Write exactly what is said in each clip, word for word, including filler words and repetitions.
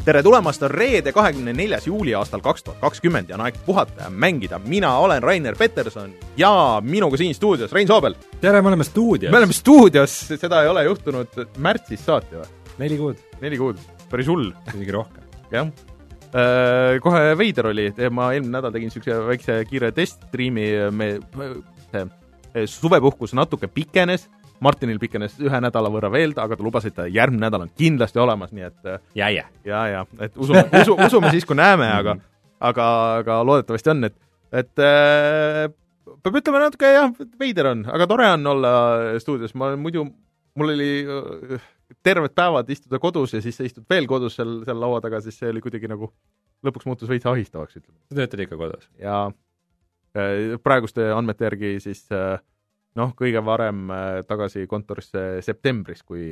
tere tulemast, on reede kahekümne neljas juuli aastal kaks tuhat kakskümmend ja on aeg puhata ja mängida. Mina olen Rainer Peterson ja minuga siin stuudios Rein Soobel. Tere, me oleme stuudios. Me oleme stuudios, seda ei ole juhtunud märtsis saati või? Neli kuud. Neli kuud, päris hull. Isegi rohkem. Jah. Kohe veider oli, ma eelmine nädal tegin sükse väikse kiire test-streami, me see suvepuhkus natuke pikenes, Martinil pikenes ühe nädala võrra veel, aga ta lubas, et järgmine nädal on kindlasti olemas, nii et ja, ja. ja, ja, et usume, usu, usume siis, kui näeme, aga, aga, aga loodetavasti on, et, et äh, peab ütlema natuke, jah, veider on, aga tore on olla stuudios, ma muidu, mul oli äh, terved päevad istuda kodus ja siis sa istud veel kodus seal, seal laua taga, siis see oli kuidagi nagu, lõpuks muutus veits ahistavaks, ütleme. Sa töötad ikka kodus? Ja äh, praeguste andmete järgi siis äh, noh, kõige varem tagasi kontorisse septembris, kui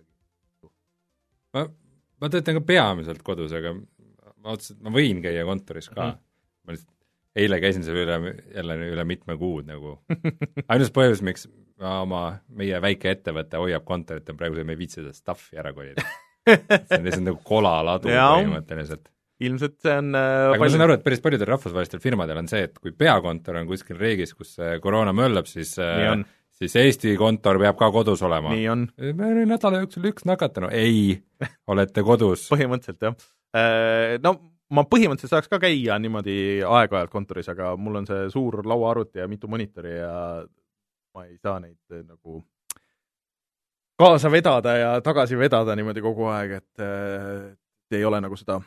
ma, ma töötan ka peamiselt kodus, aga ma otsusin, et ma võin käia kontoris ka. Mm-hmm. Ma lihtsalt eile käisin seal üle, jälle üle mitme kuud nagu. Ainus põhjus, miks ma oma, meie väike ettevõte hoiab kontorit, on praegu see, me ei viitsi seda staffi ära kolida. See on lihtsalt nagu kolaladu põhimõtteliselt. Ilmselt see on äh, aga palju... ma saan aru, et päris paljudel rahvusvahelistel firmadel on see, et kui peakontor on kuskil riigis, kus koroona möllab, siis, äh, siis Eesti kontor peab ka kodus olema. Nii on. Me olime nädala jooksul üks nakatanu. Ei, olete kodus. Põhimõtteliselt, jah. No ma põhimõtteliselt saaks ka käia niimoodi aeg-ajalt kontoris, aga mul on see suur lauaarvuti ja mitu monitori ja ma ei saa neid nagu kaasa vedada ja tagasi vedada niimoodi kogu aeg, et äh, ei ole nagu seda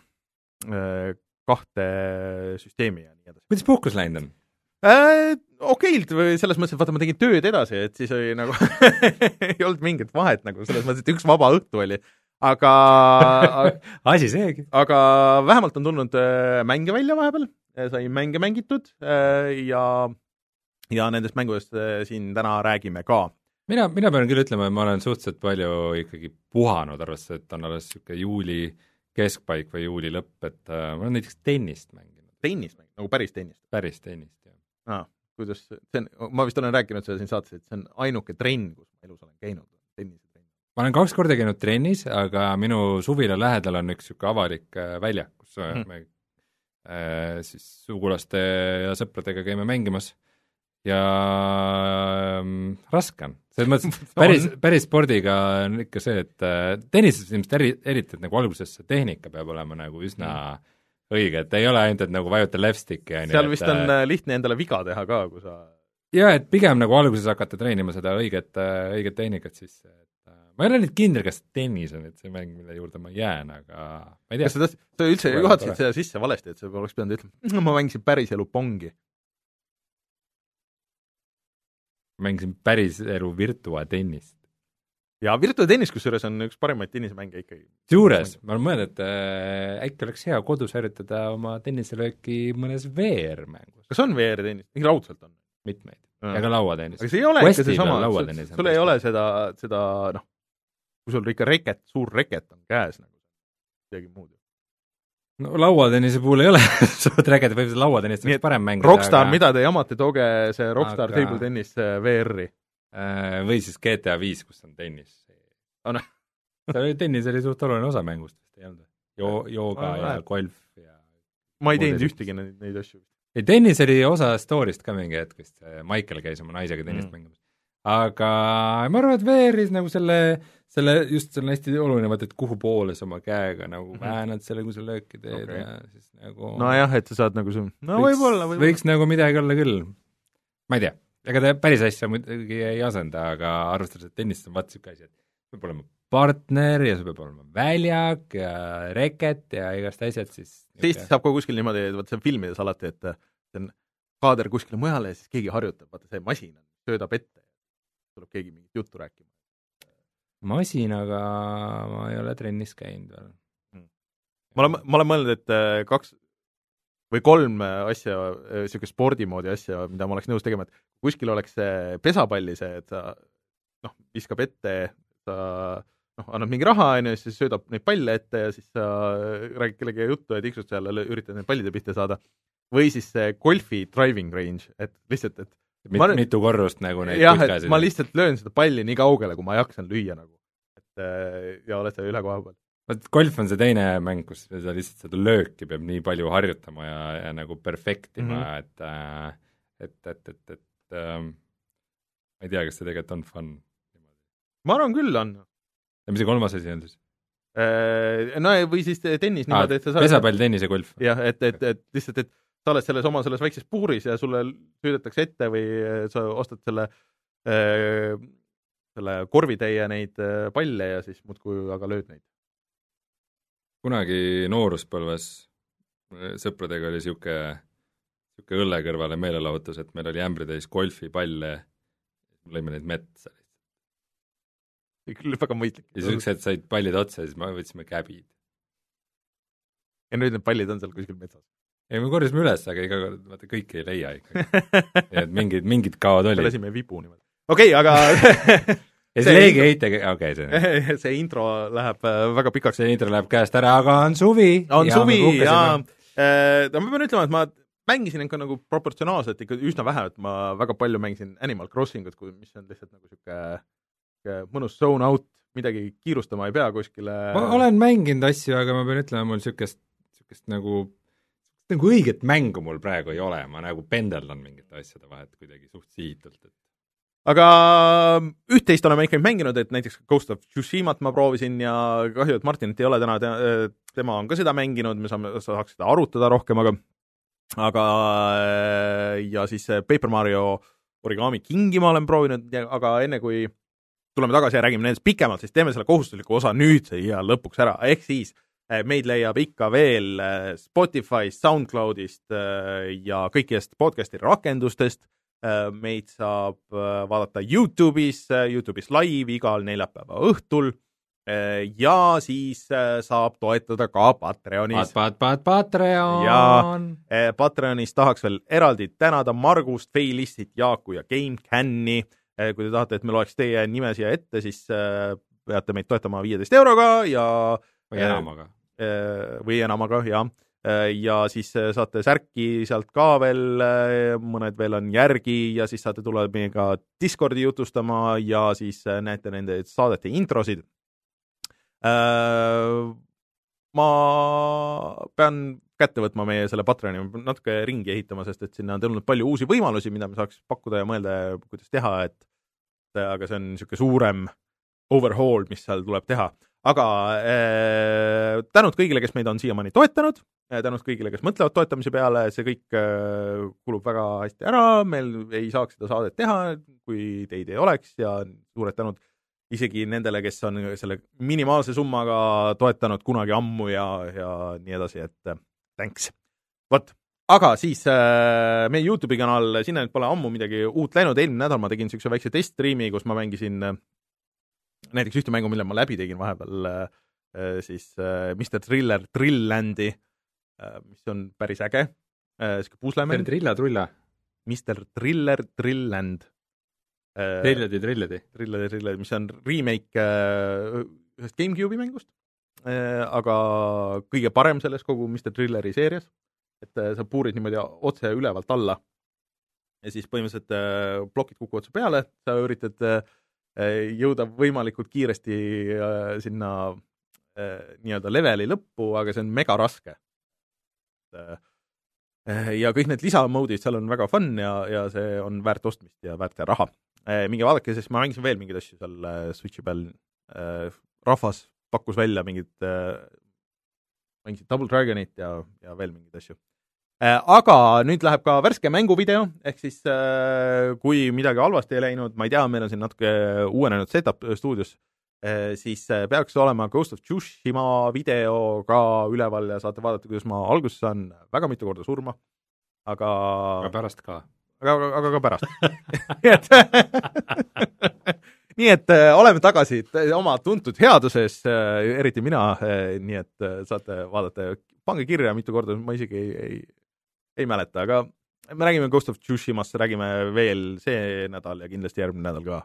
kahte süsteemi ja nii edasi. Kuidas puhkus läinud on? Äh, okeilt või selles mõttes, et vaata, ma tegin tööd edasi, et siis oli nagu ei olnud mingit vahet nagu selles mõttes, et üks vaba õhtu oli, aga asi seegi. Aga vähemalt on tulnud mänge välja vahepeal, sai mänge mängitud ja, ja nendest mängudest siin täna räägime ka. Mina, mina pean küll ütlema, et ma olen suhteliselt palju ikkagi puhanud, arvestades, et on alles siuke juuli keskpaik või juuli lõpp, et äh, ma olen näiteks tennist mänginud. Tennist mänginud? Nagu päris tennist? Päris tennist, jah. Ah, kuidas, see on, ma vist olen rääkinud seda siin saates, et see on ainuke trenn, kus ma elus olen käinud, tennise trenn. Ma olen kaks korda käinud trennis, aga minu suvila lähedal on üks siuke avalik äh, väljak, kus hmm. me äh, siis sugulaste ja sõpradega käime mängimas ja äh, raske on. Selles mõttes päris, päris spordiga on ikka see, et äh, tennises ilmselt eri, eriti, et nagu alguses see tehnika peab olema nagu üsna mm. õige, et ei ole ainult, et nagu vajuta left-sticki. Seal vist et, on äh, lihtne endale viga teha ka, kui sa... Jaa, et pigem nagu alguses hakata treenima seda õiget, äh, õiget tehnikat, siis et, äh, ma ei ole nüüd kindel, kas tennis on, et see mäng, mille juurde ma jään, aga ma ei tea. Kas sa, sa üldse juhatasid seda sisse valesti, et sa oleks pidanud ütlema, ma mängisin päris elu pongi. Mängisin päris elu virtuatennist. Ja virtuatennis, kusjuures on üks parimaid tennisemänge ikkagi. Juures, ma olen mõelnud, et äh, äkki oleks hea kodus harjutada oma tenniselööki mõnes V R-mängus. Kas on V R-tennis? Mingi raudselt on? Mitmeid. Ja, ja ka lauatennis. Aga see ei ole ikka see sama, sul, sul ei ole seda, seda noh, kui sul ikka reket, suur reket on käes nagu, midagi muud. No lauatennise puhul ei ole suurt räägida, võib lauatennist oleks parem mängida. Rockstar, aga... mida te jamate, tooge see Rockstar aga... Table Tennis V R-i. Või siis G T A viis, kus on tennis. Oh, no. Tennis oli suht oluline osa mängust, ei olnud. Jo, jooga oh, ja golf. Ja... Ma ei teinud ühtegi neid, neid asju. Ei, tennis oli osa story'st ka mingi hetkest. Michael käis oma naisega tennist mm. mängimas. Aga ma arvan, et V R-is nagu selle, selle just selle hästi oluline, vaata, et kuhu poole sa oma käega nagu mm-hmm. väänad selle, kui sa lööki teed okay. ja siis nagu... No jah, et sa saad nagu see... No võiks, võib-olla, võib-olla. Võiks nagu midagi olla küll. Ma ei tea. Ega ta päris asja muidugi ei asenda, aga arvestades, et tennist on vaata siuke asi, et peab olema partner ja see peab olema väljak ja reket ja igast asjad, siis... Siis saab ka kuskil niimoodi, et vaata see on filmides alati, et see on kaader kuskile mujale ja siis keegi harjutab, vaata see masin töödab ette. Tuleb keegi mingit juttu rääkima. Masinaga ma ei ole trennis käinud veel. Hmm. Ma olen, ma olen mõelnud, et kaks või kolm asja, siuke spordimoodi asja, mida ma oleks nõus tegema, et kuskil oleks see pesapalli see, et sa noh, viskab ette, sa noh, annad mingi raha, ja siis söödab neid palle ette ja siis sa räägid kellegi juttu ja tiksud seal ja üritad neid pallide pihta saada. Või siis see golfi driving range, et lihtsalt, et Mit, ma, mitu korrust nagu neid jah, et ma lihtsalt löön seda palli nii kaugele, kui ma jaksan lüüa nagu. Et, ja oled seal üle koha peal. vot golf on see teine mäng, kus sa lihtsalt seda lööki peab nii palju harjutama ja, ja nagu perfektima mm, -hmm. et äh, et, et, et, et äh, ma ei tea, kas see tegelikult on fun. Ma arvan küll on. Ja mis see kolmas asi on siis? No või siis tennis ah, niimoodi, et sa saad pesapall, tennis ja golf. jah, et, et, et lihtsalt, et sa oled selles oma selles väikses puuris ja sulle süüdetakse ette või sa ostad selle äh, selle korvitäie neid palle ja siis muudkui aga lööd neid. Kunagi nooruspõlves sõpradega oli siuke, siuke õlle kõrvale meelelahutus, et meil oli ämbritäis golfipalle, lõime neid metsa. Küll väga mõistlik. ja siuksed said pallid otsa ja siis me võtsime käbid. Ja nüüd need pallid on seal kuskil metsas? ei, me korjasime üles, aga iga kord, vaata, kõiki ei leia ikka. ja et mingid, mingid kaod oli. lasime vibu niimoodi. okei okay,, aga ja see leegi heite, okei, see see intro läheb väga pikaks. see intro läheb käest ära, aga on suvi. on ja suvi ja äh, ma pean ütlema, et ma mängisin ikka nagu proportsionaalselt ikka üsna vähe, et ma väga palju mängisin Animal Crossingut, mis on lihtsalt nagu siuke mõnus zone out, midagi kiirustama ei pea kuskile. ma olen mänginud asju, aga ma pean ütlema, mul siukest, siukest nagu nagu õiget mängu mul praegu ei ole, ma nagu pendeldan mingite asjade vahet kuidagi suht sihitult, et aga üht-teist oleme ikkagi mänginud, et näiteks Ghost of Tsushimat ma proovisin ja kahju, et Martinit ei ole täna, tema on ka seda mänginud, me saame, saaks seda arutada rohkem, aga aga ja siis Paper Mario Origami Kingi ma olen proovinud, aga enne kui tuleme tagasi ja räägime nendest pikemalt, siis teeme selle kohustusliku osa nüüd ja lõpuks ära, ehk siis meid leiab ikka veel Spotify'st, SoundCloudist ja kõikidest podcasti rakendustest. Meid saab vaadata YouTube'is, YouTube'is live igal neljapäeva õhtul ja siis saab toetada ka Patreonis. Pat, pat, Patreon! Ja Patreonis tahaks veel eraldi tänada Margust, Feilistit, Jaaku ja GameCanni. Kui te tahate, et me loeks teie nime siia ette, siis peate meid toetama viieteist euroga ja või enamaga. Või enamaga, jah. Ja siis saate särki sealt ka veel, mõned veel on järgi ja siis saate tulla meiega Discordi jutustama ja siis näete nende saadete introsid. Ma pean kätte võtma meie selle Patreoni, natuke ringi ehitama, sest et sinna on tulnud palju uusi võimalusi, mida me saaks pakkuda ja mõelda, kuidas teha, et aga see on niisugune suurem overhaul, mis seal tuleb teha. Aga äh, tänud kõigile, kes meid on siiamaani toetanud, tänud kõigile, kes mõtlevad toetamise peale, see kõik äh, kulub väga hästi ära, meil ei saaks seda saadet teha, kui teid ei oleks ja suured tänud isegi nendele, kes on selle minimaalse summaga toetanud kunagi ammu ja, ja nii edasi, et thanks. Vot, aga siis äh, meie YouTube'i kanal, sinna nüüd pole ammu midagi uut läinud, eelmine nädal ma tegin niisuguse väikse test-streami, kus ma mängisin äh, näiteks ühte mängu, mille ma läbi tegin vahepeal äh, siis äh, mister Thriller Trilllandi, äh, mis on päris äge, äh, siuke puslemäng. Trilla, trulla. mister Thriller Trillland. Äh, trilladi, trilladi. Trilladi, trilladi, mis on remake äh, ühest GameCube'i mängust, äh, aga kõige parem selles kogu mister Thrilleri seerias, et äh, sa puurid niimoodi otse ülevalt alla ja siis põhimõtteliselt äh, plokid kukuvad su peale, sa üritad äh, jõuda võimalikult kiiresti äh, sinna äh, nii-öelda leveli lõppu, aga see on mega raske. Äh, ja kõik need lisamoodid seal on väga fun ja, ja see on väärt ostmist ja väärt raha. Äh, minge vaadake, sest ma mängisin veel mingeid asju seal äh, Switchi peal. Äh, rahvas pakkus välja mingid äh, mängisid Double Dragonit ja, ja veel mingeid asju. Aga nüüd läheb ka värske mänguvideo, ehk siis kui midagi halvasti ei läinud, ma ei tea, meil on siin natuke uuenenud setup stuudios, siis peaks olema Ghost of Tsushima video ka üleval ja saate vaadata, kuidas ma alguses saan väga mitu korda surma, aga aga pärast ka. Aga, aga, aga ka pärast. nii et, nii et oleme tagasi oma tuntud headuses, eriti mina, nii et saate vaadata, pange kirja mitu korda, ma isegi ei, ei ei mäleta, aga me räägime Ghost of Tsushimast, räägime veel see nädal ja kindlasti järgmine nädal ka.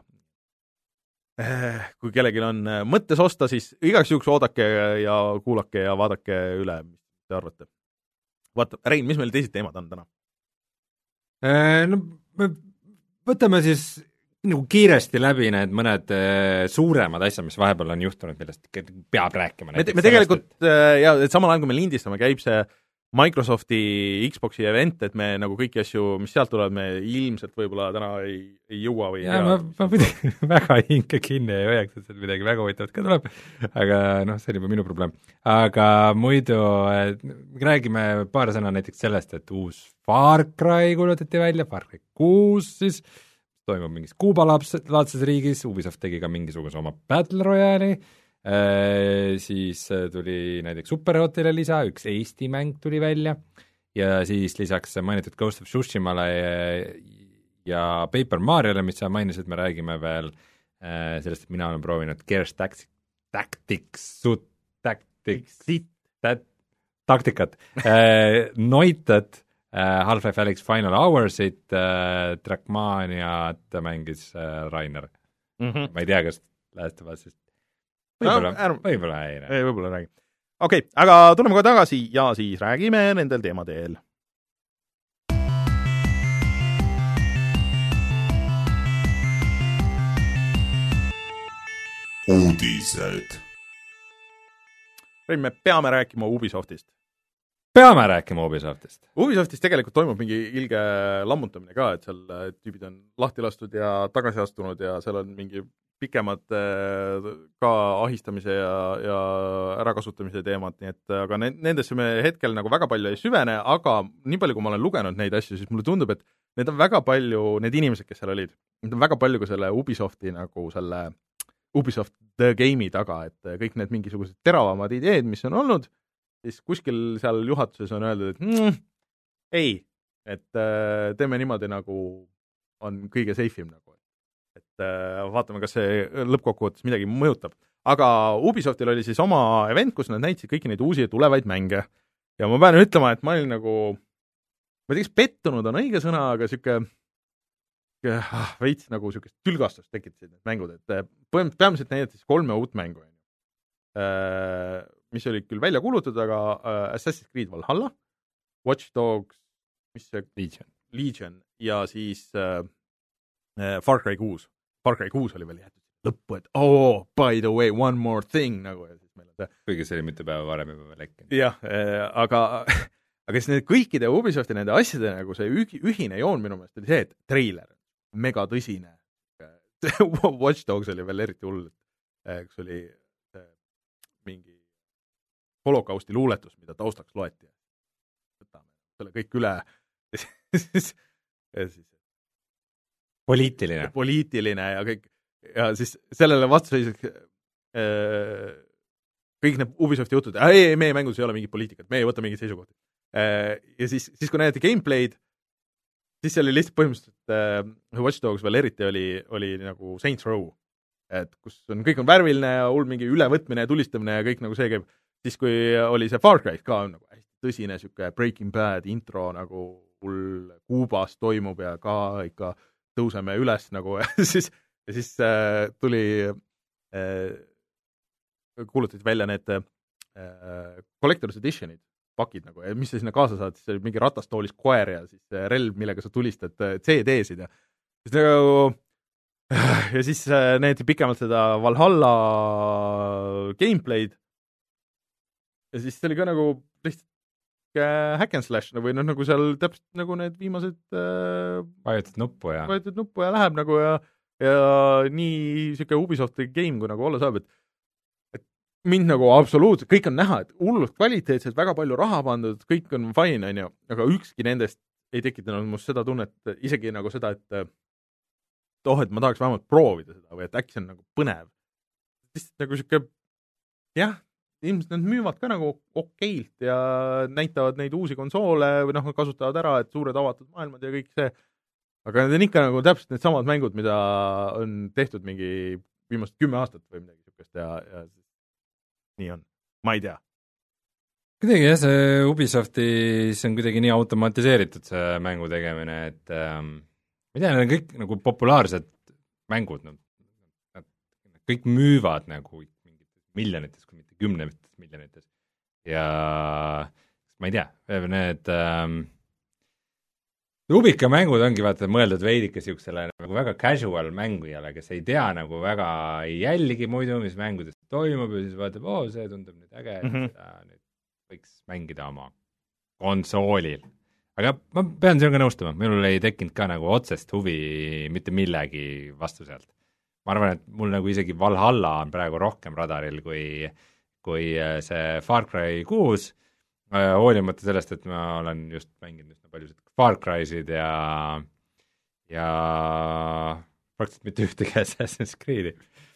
Kui kellelgi on mõttes osta, siis igaks juhuks oodake ja kuulake ja vaadake üle, mis te arvate. Vaata, Rein, mis meil teised teemad on täna? No, me võtame siis nagu kiiresti läbi need mõned suuremad asjad, mis vahepeal on juhtunud, millest peab rääkima. me, me tegelikult, ja et samal ajal, kui me lindistame, käib see Microsofti Xboxi event, et me nagu kõiki asju, mis sealt tulevad, me ilmselt võib-olla täna ei, ei jõua või jaa, ma, ma muidugi väga hinge kinni ei hoiaks, et seal midagi väga huvitavat ka tuleb, aga noh, see on juba minu probleem. Aga muidu räägime paar sõna näiteks sellest, et uus Far Cry kuulutati välja, Far Cry kuus siis, toimub mingis Kuuba-laadses riigis, Ubisoft tegi ka mingisuguse oma Battle Royale'i, äh, siis tuli näiteks Superhotile lisa, üks Eesti mäng tuli välja ja siis lisaks mainitud Ghost of Tsushimale ja Paper Mariole, mis sa mainisid, me räägime veel äh, sellest, et mina olen proovinud Gears Tactics, Tactics, Tactics, tat, taktikat, äh, Noitat, Uh, Half-Life Alyx Final Hoursit, uh, Trackmaniat mängis uh, Rainer mm. -hmm. Ma ei tea, kas Last of Us'ist võib-olla no,, võib-olla ei räägi. Võib-olla räägi. Okei okay,, aga tuleme kohe tagasi ja siis räägime nendel teemadel. Uudised. Me peame rääkima Ubisoftist. Peame rääkima Ubisoftist. Ubisoftis tegelikult toimub mingi ilge lammutamine ka, et seal tüübid on lahti lastud ja tagasi astunud ja seal on mingi pikemad ka ahistamise ja, ja ärakasutamise teemad, nii et aga nendesse me hetkel nagu väga palju ei süvene, aga nii palju, kui ma olen lugenud neid asju, siis mulle tundub, et need on väga palju, need inimesed, kes seal olid, need on väga palju ka selle Ubisofti nagu selle Ubisoft The Game'i taga, et kõik need mingisugused teravamad ideed, mis on olnud, siis kuskil seal juhatuses on öeldud, et mm, ei, et äh, teeme niimoodi, nagu on kõige seifim nagu. Et äh, vaatame, kas see lõppkokkuvõttes midagi mõjutab. Aga Ubisoftil oli siis oma event, kus nad näitasid kõiki neid uusi tulevaid mänge. Ja ma pean ütlema, et ma olin nagu, ma ei tea, kas pettunud on õige sõna, aga siuke ah, veits nagu siukest tülgastust tekitasid need mängud, et peamiselt näidati siis kolme uut mängu. Äh, mis oli küll välja kuulutatud, aga uh, Assassin's Creed Valhalla, Watch Dogs, mis see Legion, Legion ja siis uh, uh, Far Cry kuus. Far Cry kuus oli veel jäetud lõppu, et oh, by the way, one more thing, nagu ja siis meil on see. Kuigi see oli mitu päeva varem juba veel lekkinud. jah, uh, aga, aga siis need kõikide Ubisofti nende asjade nagu see ühine joon minu meelest oli see, et treiler, mega tõsine. Watch Dogs oli veel eriti hull, kus oli mingi holokausti luuletus, mida taustaks loeti. Võtame selle kõik üle. ja siis, poliitiline. Poliitiline ja kõik. Ja siis sellele vastuseiseks äh, kõik need Ubisofti jutud, ei, ei, meie mängus ei ole mingit poliitikat, me ei võta mingit seisukohti. Äh, ja siis, siis kui näidati gameplay'd, siis see oli lihtsalt põhimõtteliselt äh, Watch Dogs veel eriti oli, oli nagu Saints Row, et kus on, kõik on värviline ja hull mingi ülevõtmine ja tulistamine ja kõik nagu see käib. Siis kui oli see Far Cry ka nagu hästi tõsine siuke Breaking Bad intro nagu hull Kuubas toimub ja ka ikka tõuseme üles nagu ja siis, ja siis äh, tuli äh, kuulutati välja need äh, Collector's Editionid, pakid nagu, ja mis sa sinna kaasa saad, siis oli mingi ratastoolis koer ja siis relv, millega sa tulistad C D-sid ja siis nagu ja siis näeti pikemalt seda Valhalla gameplay'd ja siis see oli ka nagu lihtsalt hack and slash või noh, nagu seal täpselt nagu need viimased äh, vajutad nuppu ja vajutad nuppu ja läheb nagu ja, ja nii siuke Ubisofti game, kui nagu olla saab, et, et mind nagu absoluutselt, kõik on näha, et hullult kvaliteetselt, väga palju raha pandud, kõik on fine, on ju, aga ükski nendest ei tekitanud must seda tunnet, isegi nagu seda, et oh, et ma tahaks vähemalt proovida seda või et äkki see on nagu põnev. Lihtsalt nagu siuke, jah, ilmselt nad müüvad ka nagu okeilt ja näitavad neid uusi konsoole või noh, kasutavad ära, et suured avatud maailmad ja kõik see, aga need on ikka nagu täpselt need samad mängud, mida on tehtud mingi viimast kümme aastat või midagi siukest ja, ja nii on, ma ei tea. Kuidagi jah, see Ubisoftis on kuidagi nii automatiseeritud see mängu tegemine, et ähm, ma ei tea, need on kõik nagu populaarsed mängud, nad kõik müüvad nagu miljonites, kui mitte kümnetes miljonites. Ja ma ei tea, need ähm, Rubika-mängud ongi vaata mõeldud veidike niisugusele nagu väga casual mängujale, kes ei tea nagu väga, ei jälgi muidu, mis mängudes toimub ja siis vaatab, oo, see tundub nüüd äge mm, -hmm. seda nüüd võiks mängida oma konsoolil. Aga ma pean sinuga nõustuma, minul ei tekkinud ka nagu otsest huvi mitte millegi vastu sealt. Ma arvan, et mul nagu isegi Valhalla on praegu rohkem radaril kui, kui see Far Cry kuus, hoolimata sellest, et ma olen just mänginud üsna palju Far Cry'sid ja ja praktiliselt mitte ühtegi Assassin's Creed'i.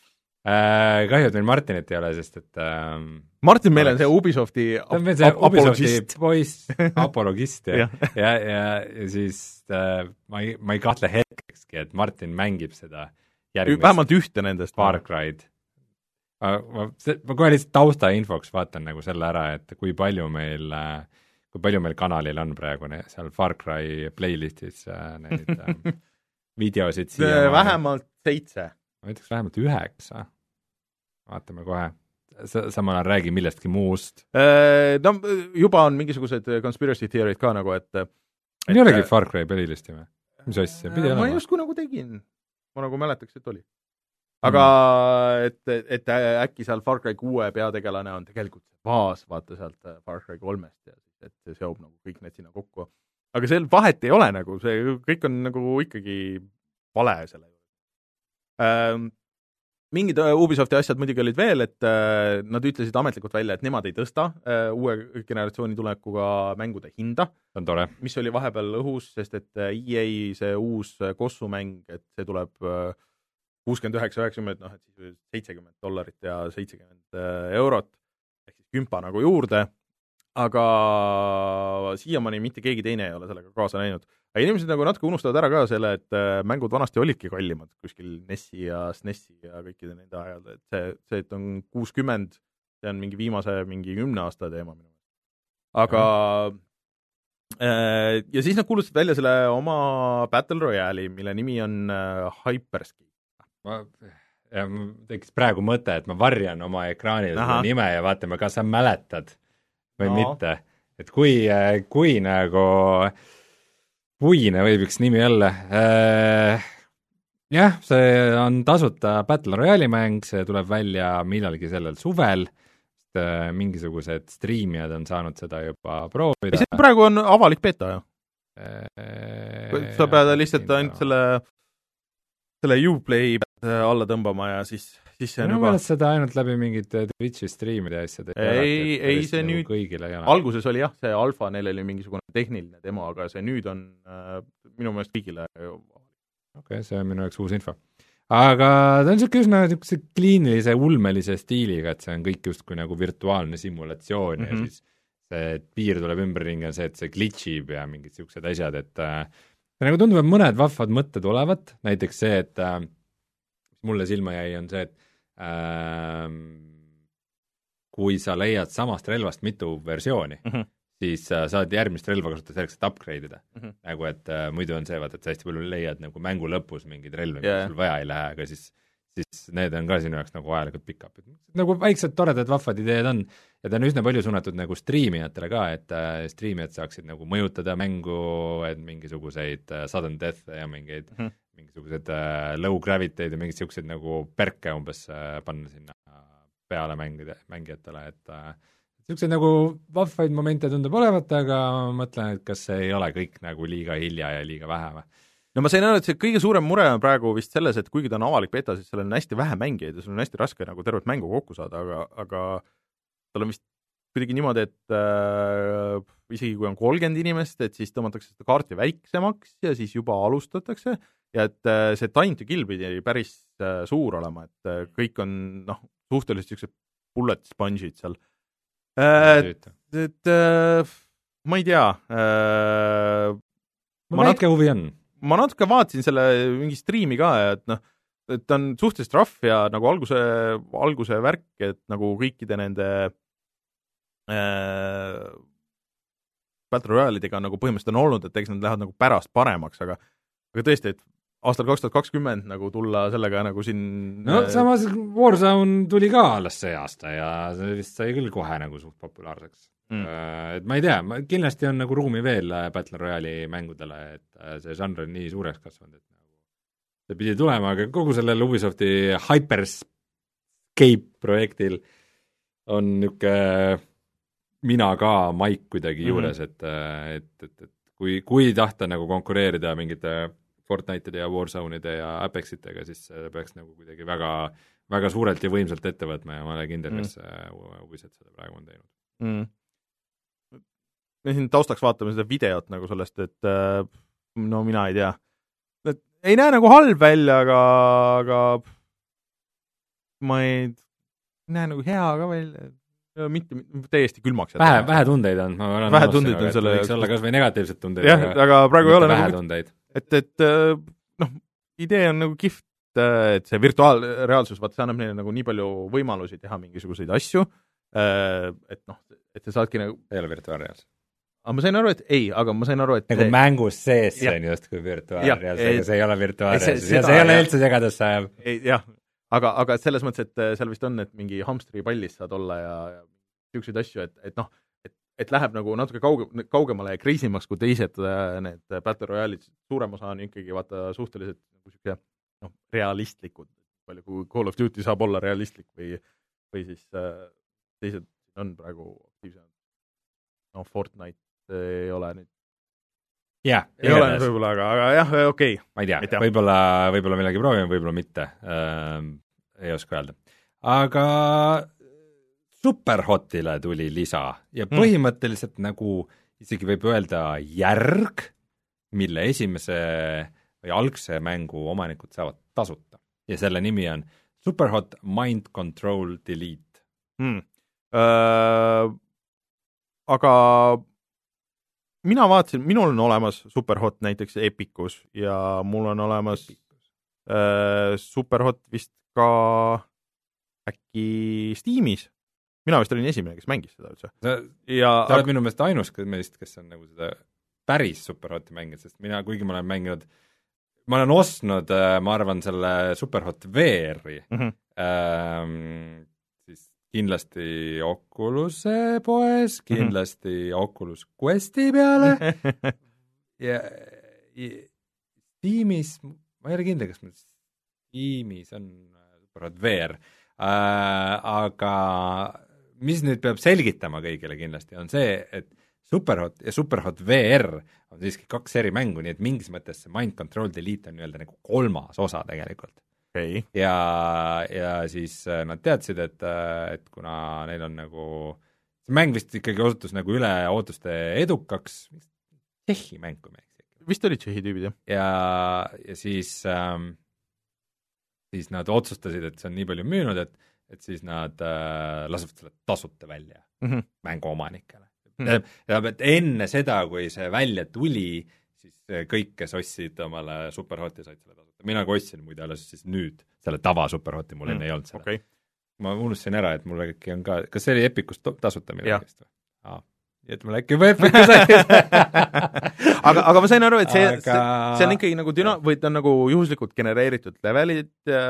Äh, kahju, et meil Martinit ei ole, sest et äh, Martin meil on see Ubisofti ap ap apologist. Poiss, apologist ja, ja, ja, ja siis äh, ma, ei, ma ei kahtle hetkekski, et Martin mängib seda järgmist vähemalt ühte nendest Far Cry'd. Ma, ma, ma kohe lihtsalt taustainfoks vaatan nagu selle ära, et kui palju meil kui palju meil kanalil on praegu ne, seal Far Cry playlistis neid äh, videosid siia. Vähemalt seitse. Ma ütleks vähemalt üheksa. Vaatame kohe. Sa, samal ajal räägi millestki muust. No juba on mingisugused conspiracy theory'd ka nagu, et... et ei olegi Far Cry playlisti või? Mis asja? Pidi ma just kui nagu tegin. Ma nagu mäletaks, et oli. Aga mm. et, et äkki seal Far Cry kuue peategelane on tegelikult baas, vaata sealt Far Cry kolmest ja et see seob nagu kõik need sinna kokku. Aga seal vahet ei ole nagu, see kõik on nagu ikkagi vale selle juurde. Ähm, mingid Ubisofti asjad muidugi olid veel, et äh, nad ütlesid ametlikult välja, et nemad ei tõsta äh, uue generatsiooni tulekuga mängude hinda, mis oli vahepeal õhus, sest et E A see uus kossumäng, et see tuleb äh, kuuskümmend üheksa üheksakümmend, noh, et siis seitsekümmend dollarit ja seitsekümmend eurot, ehk siis kümpa nagu juurde, aga siiamaani mitte keegi teine ei ole sellega kaasa näinud. Aga inimesed nagu natuke unustavad ära ka selle, et mängud vanasti olidki kallimad kuskil Nessi ja S N E S-i ja kõikide nende ajal, et see, see, et on kuuskümmend, see on mingi viimase mingi kümne aasta teema minu. Aga äh, ja siis nad kuulutasid välja selle oma Battle Royale'i, mille nimi on äh, Hyperscape. Ma, ja ma tekkis praegu mõte, et ma varjan oma ekraanil seda nime ja vaatame, kas sa mäletad või no. mitte. Et kui, kui nagu puine võib üks nimi olla. Äh, jah, see on tasuta Battle Royale'i mäng, see tuleb välja millalgi sellel suvel, sest äh, mingisugused striimijad on saanud seda juba proovida. See praegu on avalik beta, ju? Äh, sa pead lihtsalt ainult selle selle Uplay alla tõmbama ja siis, siis see on juba... Ma seda ainult läbi mingid Twitchi striimide ja asjad. Ei, ei see nüüd... Alguses oli jah, see alfa, neil oli mingisugune tehniline demo, aga see nüüd on äh, minu meelest kõigile. Okei, okay, see on minu jaoks uus info. Aga ta on niisugune üsna niisuguse kliinilise, ulmelise stiiliga, et see on kõik justkui nagu virtuaalne simulatsioon mm -hmm. ja siis see piir tuleb ümberringi ja see, et see glitchib ja mingid niisugused asjad, et äh, nagu tundub, et mõned vahvad mõtted olevat, näiteks see, et äh, mulle silma jäi, on see, et äh, kui sa leiad samast relvast mitu versiooni, mm -hmm. siis äh, saad järgmist relva kasutada selleks, et upgrade ida. Mm -hmm. Nagu, et äh, muidu on see, vaata, et sa hästi palju leiad nagu mängu lõpus mingid relvi, yeah. mis sul vaja ei lähe, aga siis, siis need on ka sinu jaoks nagu ajalikult pick-up'id. Nagu väiksed toredad vahvad ideed on, ja ta on üsna palju suunatud nagu striimijatele ka, et äh, striimijad saaksid nagu mõjutada mängu, et mingisuguseid äh, sudden death ja mingeid mm -hmm. mingisugused äh, low gravity'd ja mingid siuksed nagu perke umbes äh, panna sinna peale mängida, mängijatele, et äh, siukseid nagu vahvaid momente tundub olevat, aga ma mõtlen, et kas see ei ole kõik nagu liiga hilja ja liiga vähe või? No ma sain aru, et see kõige suurem mure on praegu vist selles, et kuigi ta on avalik beta, siis seal on hästi vähe mängijaid ja sul on hästi raske nagu tervet mängu kokku saada, aga, aga tal on vist kuidagi niimoodi, et äh, isegi kui on kolmkümmend inimest, et siis tõmmatakse seda kaarti väiksemaks ja siis juba alustatakse ja et äh, see time to kill pidi päris äh, suur olema, et äh, kõik on noh, suhteliselt niisugused bullet sponge'id seal. Äh, et et äh, ma ei tea. Äh, ma väike huvi on. Ma natuke vaatasin selle mingi striimi ka, et noh, et ta on suhteliselt rahv ja nagu alguse, alguse värk, et nagu kõikide nende äh, Battle Royale'idega nagu põhimõtteliselt on olnud, et eks nad lähevad nagu pärast paremaks, aga, aga tõesti, et aastal kaks tuhat kakskümmend nagu tulla sellega nagu siin no samas Warzone tuli ka alles see aasta ja see vist sai küll kohe nagu suht populaarseks mm.. Et ma ei tea, kindlasti on nagu ruumi veel Battle Royale'i mängudele, et see žanr on nii suureks kasvanud, et nagu see pidi tulema, aga kogu sellel Ubisofti Hyperscape projektil on niisugune mina ka maik kuidagi juures mm-hmm., et, et, et, et kui, kui tahta nagu konkureerida mingite Fortnite'ide ja Warzone'ide ja Apexitega, siis peaks nagu kuidagi väga, väga suurelt ja võimsalt ette võtma ja ma olen kindel, kes mm. Ubisoft seda praegu on teinud. Mm. Me siin taustaks vaatame seda videot nagu sellest, et no mina ei tea. Et ei näe nagu halb välja, aga, aga ma ei näe nagu hea ka välja. Mitte, täiesti külmaks. Vähe, vähe tundeid on. Ma vähe tundeid on selle... Võiks olla kas või negatiivsed tundeid. Jah, aga praegu ei ole vähe nagu... tundeid. Et, et noh, idee on nagu kihvt, et see virtuaalreaalsus, vaata, see annab neile nagu nii palju võimalusi teha mingisuguseid asju, et noh, et sa saadki nagu... Ei ole virtuaalreaalsus. Aga ma sain aru, et ei, aga ma sain aru, et... Nagu mängus sees see on just kui virtuaalreaalsus, aga see ei ole virtuaalreaalsus. Ja see ei ole üldse segadus sajab. Jah, aga, aga selles mõttes, et seal vist on, et mingi hamstri pallis saad olla ja, ja niisuguseid asju, et, et noh, et, et läheb nagu natuke kauge, kaugemale ja kriisimaks kui teised need Battle Royale'id, suurem osa on ikkagi vaata suhteliselt nagu niisugune noh, realistlikud, palju kui Call of Duty saab olla realistlik või, või siis äh, teised on praegu aktiivsed. No Fortnite ei ole nüüd. Jah, ei ole nüüd võib-olla, aga, aga jah, okei okay.. ma ei tea, tea., võib-olla, võib-olla millegi proovime, võib-olla mitte, äh, ei oska öelda. Aga Superhotile tuli lisa ja põhimõtteliselt mm. nagu isegi võib öelda järg, mille esimese või algse mängu omanikud saavad tasuta. Ja selle nimi on Superhot Mind Control Delete. Mm. Äh, aga mina vaatasin, minul on olemas Superhot näiteks Epicus ja mul on olemas äh, Superhot vist ka äkki Steamis. Mina vist olin esimene, kes mängis seda üldse. Sa, ja, sa oled aga... minu meelest ainus meist, kes on nagu seda päris Superhoti mänginud, sest mina, kuigi ma olen mänginud, ma olen ostnud, ma arvan, selle Superhot V R-i, mm-hmm. ähm, siis kindlasti Oculus'e poes, kindlasti mm-hmm. Oculus Questi peale ja, ja Steamis, ma ei ole kindel, kas Steamis on Superhot V R, äh, aga mis nüüd peab selgitama kõigile kindlasti, on see, et Superhot ja Superhot V R on siiski kaks eri mängu, nii et mingis mõttes see Mind Control Delete on nii-öelda nagu kolmas osa tegelikult. Okay. Ja, ja siis nad teadsid, et, et kuna neil on nagu, see mäng vist ikkagi osutus nagu üle ootuste edukaks, Tšehhi mäng, kui mäng. Vist oli Tšehhi tüübid, jah. Ja, ja siis, ähm, siis nad otsustasid, et see on nii palju müünud, et et siis nad äh, lasavad selle tasuta välja mm-hmm. mänguomanikele. Mm-hmm. Ja enne seda, kui see välja tuli, siis kõik, kes ostsid omale Superhoti, said selle tasuta. Mina kui ostsin muide alles siis nüüd selle tava Superhoti, mul enne mm, ei olnud selle. Okay. Ma unustasin ära, et mul äkki on ka, kas see oli Epicus tasuta millegist või? Aa, et mul äkki või Epicus aga, aga ma sain aru, et see, aga... see, see on ikkagi nagu düna-, või ta on nagu juhuslikult genereeritud levelid,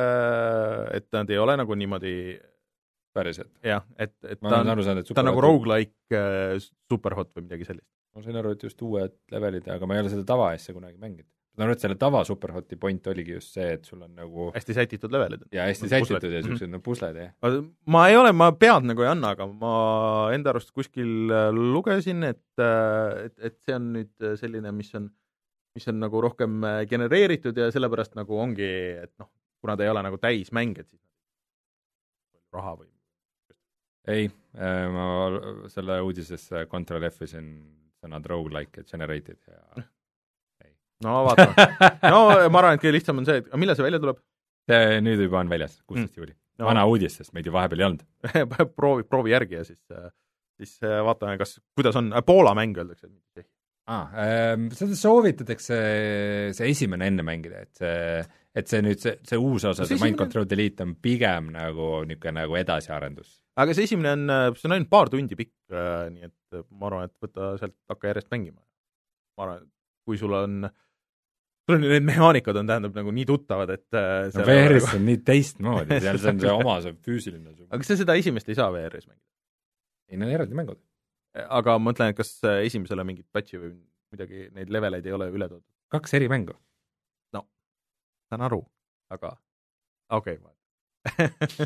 et nad ei ole nagu niimoodi päriselt. Jah, et, et ma ta on, aru saanud, et ta on nagu roguelike uh, Superhot või midagi sellist. Ma sain aru, et just uued levelid, aga ma ei ole seda tava asja kunagi mänginud. Ma arvan, et selle tava Superhoti point oligi just see, et sul on nagu hästi sätitud levelid. Ja hästi sätitud ja sellised mm-hmm. no pusled, jah. Ma ei ole, ma pead nagu ei anna, aga ma enda arust kuskil lugesin, et, et, et see on nüüd selline, mis on, mis on nagu rohkem genereeritud ja sellepärast nagu ongi, et noh, kuna ta ei ole nagu täis mäng, et siis raha või ei, ma selle uudises Control F-isin sõnad roguelike ja generated ja ei. No vaatame. No ma arvan, et kõige lihtsam on see, et millal see välja tuleb? See nüüd juba on väljas, kuusteist juuli. No. Vana uudis, sest meid ju vahepeal ei olnud. proovi, proovi järgi ja siis, siis vaatame, kas, kuidas on, Poola mäng öeldakse. Ah, ähm, seda soovitatakse see esimene enne mängida, et see, et see nüüd, see, see uus osa, see Mind Control Delete on pigem nagu niisugune nagu edasiarendus. Aga see esimene on, see on ainult paar tundi pikk, nii et ma arvan, et võtta sealt hakka järjest mängima. Ma arvan, kui sul on, sul on ju need mehaanikad on tähendab nagu nii tuttavad, et no V R-is on nii teistmoodi, seal see on see oma see füüsiline aga kas sa seda esimest ei saa V R-is mängida? ei, need on eraldi mängud. Aga ma mõtlen, et kas esimesele mingit patchi või midagi, neid leveleid ei ole üle toodud? Kaks eri mängu. No, saan aru, aga okei okay.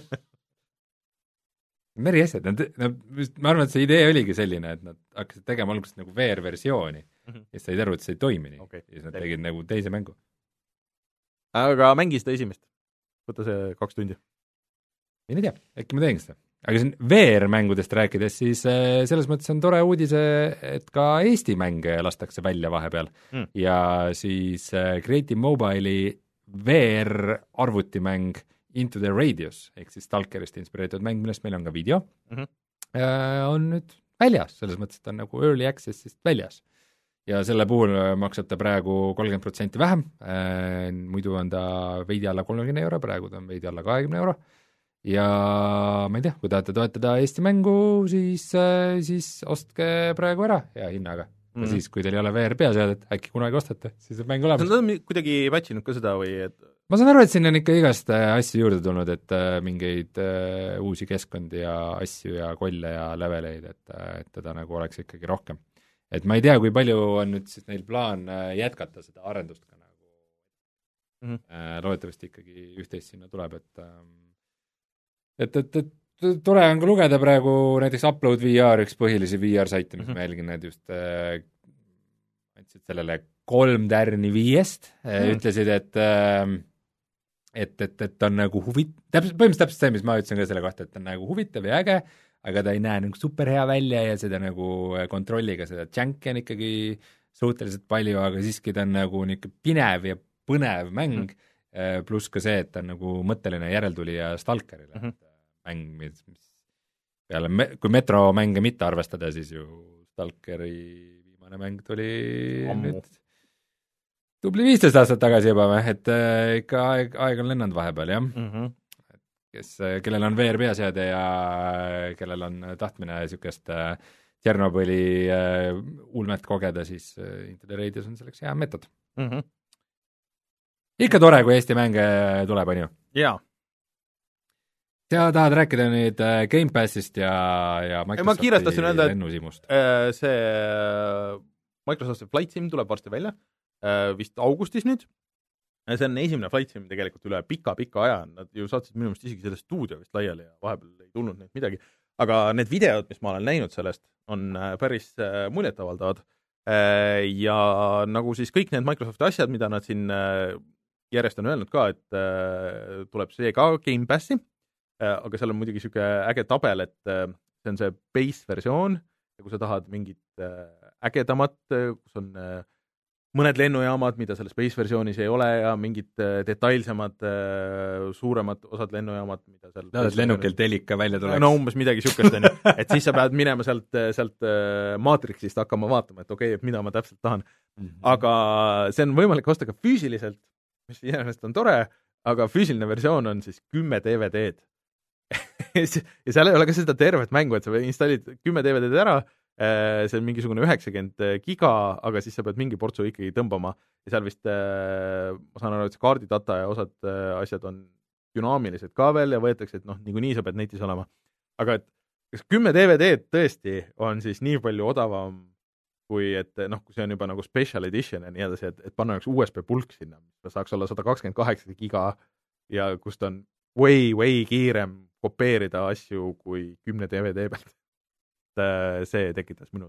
Meri asjad, nad, nad, ma arvan, et see idee oligi selline, et nad hakkasid tegema algusest nagu V R-versiooni mm -hmm. ja said aru, et see ei toimi nii okay. ja siis nad Teil. tegid nagu teise mängu. Aga mängi seda esimest, võta see kaks tundi. ei tea, äkki ma teen seda. Aga siin V R-mängudest rääkides, siis selles mõttes on tore uudis, et ka Eesti mänge lastakse välja vahepeal mm. ja siis Creative Mobile'i V R-arvutimäng Into the Radius, ehk siis Stalkerist inspireeritud mäng, millest meil on ka video mm, -hmm. on nüüd väljas, selles mõttes, et on nagu early access'ist väljas. ja selle puhul maksab ta praegu kolmkümmend protsenti vähem, muidu on ta veidi alla kolmekümne euro, praegu ta on veidi alla kahekümne euro, ja ma ei tea, kui tahate toetada Eesti mängu, siis, siis ostke praegu ära hea hinnaga. Ja mm. siis, kui teil ei ole V R peaseadet, äkki kunagi ostate, siis on mäng olemas. Nad on kuidagi patchinud ka seda või et ma saan aru, et siin on ikka igast asju juurde tulnud, et mingeid uh, uusi keskkondi ja asju ja kolle ja leveleid, et, et teda nagu oleks ikkagi rohkem. Et ma ei tea, kui palju on nüüd siis neil plaan jätkata seda arendust ka nagu mm -hmm. uh, loodetavasti ikkagi üht-teist sinna tuleb, et et, et, et tore on ka lugeda praegu näiteks Upload V R, üks põhilisi V R-saite, mis mm -hmm. ma jälgin, need just äh, andsid sellele kolm tärni viiest mm, -hmm. ütlesid, et äh, et, et, et on nagu huvit-, täpselt, põhimõtteliselt täpselt see, mis ma ütlesin ka selle kohta, et on nagu huvitav ja äge, aga ta ei näe nagu super hea välja ja seda nagu kontrolliga, seda janki on ikkagi suhteliselt palju, aga siiski ta on nagu niisugune pinev ja põnev mäng mm, -hmm. pluss ka see, et ta on nagu mõtteline järeltulija Stalkerile mm, -hmm. mäng, mis, mis peale me-, kui Metro mänge mitte arvestada, siis ju Stalkeri viimane mäng tuli Ammu. nüüd tubli viisteist aastat tagasi juba või, et äh, ikka aeg, aeg on lennanud vahepeal, jah mm. -hmm. kes, kellel on V R peaseade ja kellel on tahtmine niisugust äh, Tšernobõli äh, ulmet kogeda, siis äh, Into the Radius on selleks hea meetod mm. -hmm. ikka tore, kui Eesti mänge tuleb, on ju? jaa. sa tahad rääkida nüüd äh, Gamepassist ja, ja Microsofti lennusimust? Äh, see Microsofti Flight Sim tuleb varsti välja, vist augustis nüüd. See on esimene Flight Sim tegelikult üle pika-pika aja, nad ju saatsid minu meelest isegi selle stuudio vist laiali ja vahepeal ei tulnud neid midagi, aga need videod, mis ma olen näinud sellest, on päris muljetavaldavad ja nagu siis kõik need Microsofti asjad, mida nad siin järjest on öelnud ka, et tuleb see ka Game Passi, aga seal on muidugi niisugune äge tabel, et see on see base versioon ja kui sa tahad mingit ägedamat, kus on mõned lennujaamad, mida selles base-versioonis ei ole ja mingid detailsemad, suuremad osad lennujaamad, mida seal no, lennukil telika välja tuleks. No umbes midagi niisugust on ju, et siis sa pead minema sealt, sealt Matrixist hakkama vaatama, et okei, okay, mida ma täpselt tahan. Mm -hmm. Aga see on võimalik osta ka füüsiliselt, mis iseenesest on tore, aga füüsiline versioon on siis kümme D V D-d. ja seal ei ole ka seda tervet mängu, et sa installid kümme D V D-d ära, see on mingisugune üheksakümmend giga, aga siis sa pead mingi portsu ikkagi tõmbama ja seal vist, ma saan aru, et see kaardidata ja osad asjad on dünaamilised ka veel ja võetakse, et noh, niikuinii sa pead netis olema. Aga et kas kümme D V D-d tõesti on siis nii palju odavam, kui et noh, kui see on juba nagu special edition ja nii edasi, et, et panna üks U S B pulk sinna, mis saaks olla sada kakskümmend kaheksa giga ja kust on way, way kiirem kopeerida asju kui kümne D V D pealt. See tekitas minus.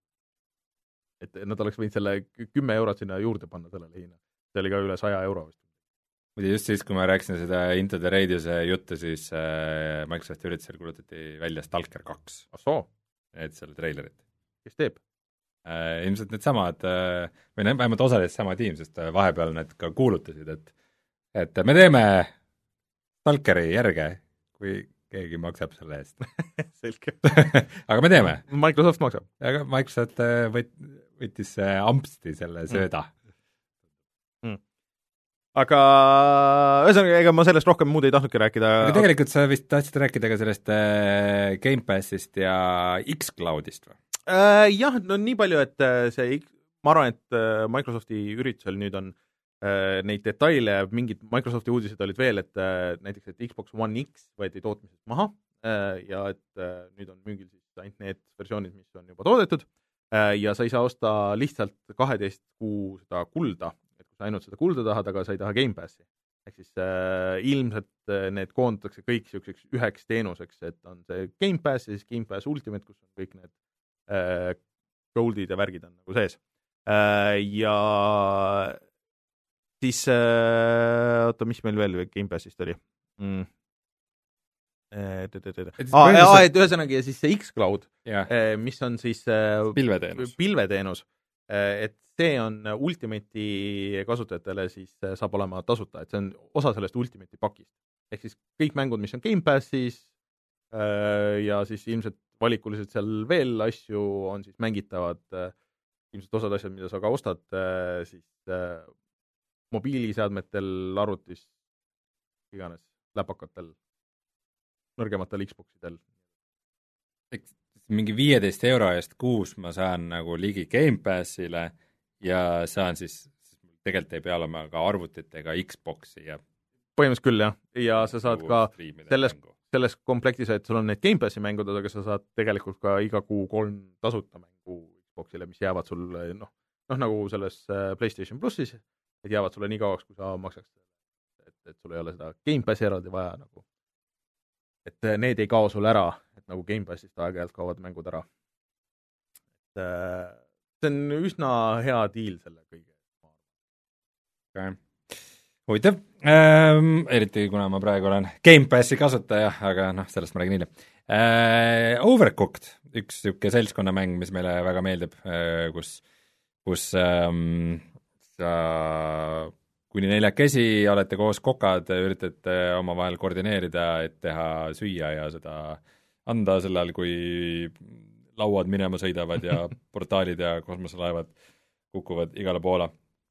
Et nad oleks võinud selle kümme eurot sinna juurde panna sellele hinna. See oli ka üle saja euro vist. Muide just siis, kui ma rääkisin seda Into the Radiuse juttu, siis äh, Microsofti üritusel kuulutati välja Stalker kaks. Ahsoo. Et selle treilerit. Kes teeb? Äh, ilmselt need samad, äh, või vähemalt osades sama tiim, sest vahepeal nad ka kuulutasid, et et me teeme Stalkeri järge, kui keegi maksab selle eest. Selge. aga me teeme. Microsoft maksab. aga Microsoft võt, võttis ampsti selle sööda. Mm. Aga ühesõnaga, ega ma sellest rohkem muud ei tahtnudki rääkida. aga tegelikult sa vist tahtsid rääkida ka sellest äh, Gamepassist ja X-Cloudist või? Äh, jah, no nii palju, et see, ma arvan, et Microsofti üritusel nüüd on neid detaile, mingid Microsofti uudised olid veel, et näiteks, et Xbox One X võeti tootmisest maha ja et nüüd on müügil siis ainult need versioonid, mis on juba toodetud ja sa ei saa osta lihtsalt kaheteist kuu seda kulda, et kui sa ainult seda kulda tahad, aga sa ei taha Game Passi. Ehk siis äh, ilmselt need koondatakse kõik siukseks üheks teenuseks, et on see Game Pass ja siis Game Pass Ultimate, kus on kõik need äh, goldid ja värgid on nagu sees. Äh, ja siis, äh, oota, mis meil veel Game Passist oli? Mm. Äh, ah, ah, et ühesõnaga ja siis see X-Cloud, yeah. äh, mis on siis äh, pilveteenus, pilveteenus äh, et see on Ultimate'i kasutajatele siis saab olema tasuta, et see on osa sellest Ultimate'i pakist. Ehk siis kõik mängud, mis on Game Passis äh, ja siis ilmselt valikuliselt seal veel asju on siis mängitavad, äh, ilmselt osad asjad, mida sa ka ostad, äh, siis äh, mobiiliseadmetel, arvutis, iganes, läpakatel, nõrgematel Xboxidel. Mingi viieteist euro eest kuus ma saan nagu ligi Game Passile ja saan siis, tegelikult ei pea olema ka arvutit ega Xboxi ja põhimõtteliselt küll, jah. Ja sa saad ka selles, selles komplektis, et sul on need Game Passi mängud, aga sa saad tegelikult ka iga kuu kolm tasuta mängu Xboxile, mis jäävad sulle, noh, noh nagu selles PlayStation Plussis, et jäävad sulle nii kauaks, kui sa maksaks, et, et sul ei ole seda Game Passi eraldi vaja nagu. Et need ei kao sul ära, et nagu Game Passist aeg-ajalt kaovad mängud ära. Et see on üsna hea diil selle kõige. Okay. Huvitav, ähm, eriti kuna ma praegu olen Game Passi kasutaja, aga noh, sellest ma räägin hiljem. Äh, Overcooked, üks niisugune seltskonnamäng, mis meile väga meeldib, äh, kus, kus ähm, sa kuni neljakesi olete koos kokad, üritate omavahel koordineerida, et teha süüa ja seda anda sellel, kui lauad minema sõidavad ja portaalid ja kosmoselaevad kukuvad igale poole.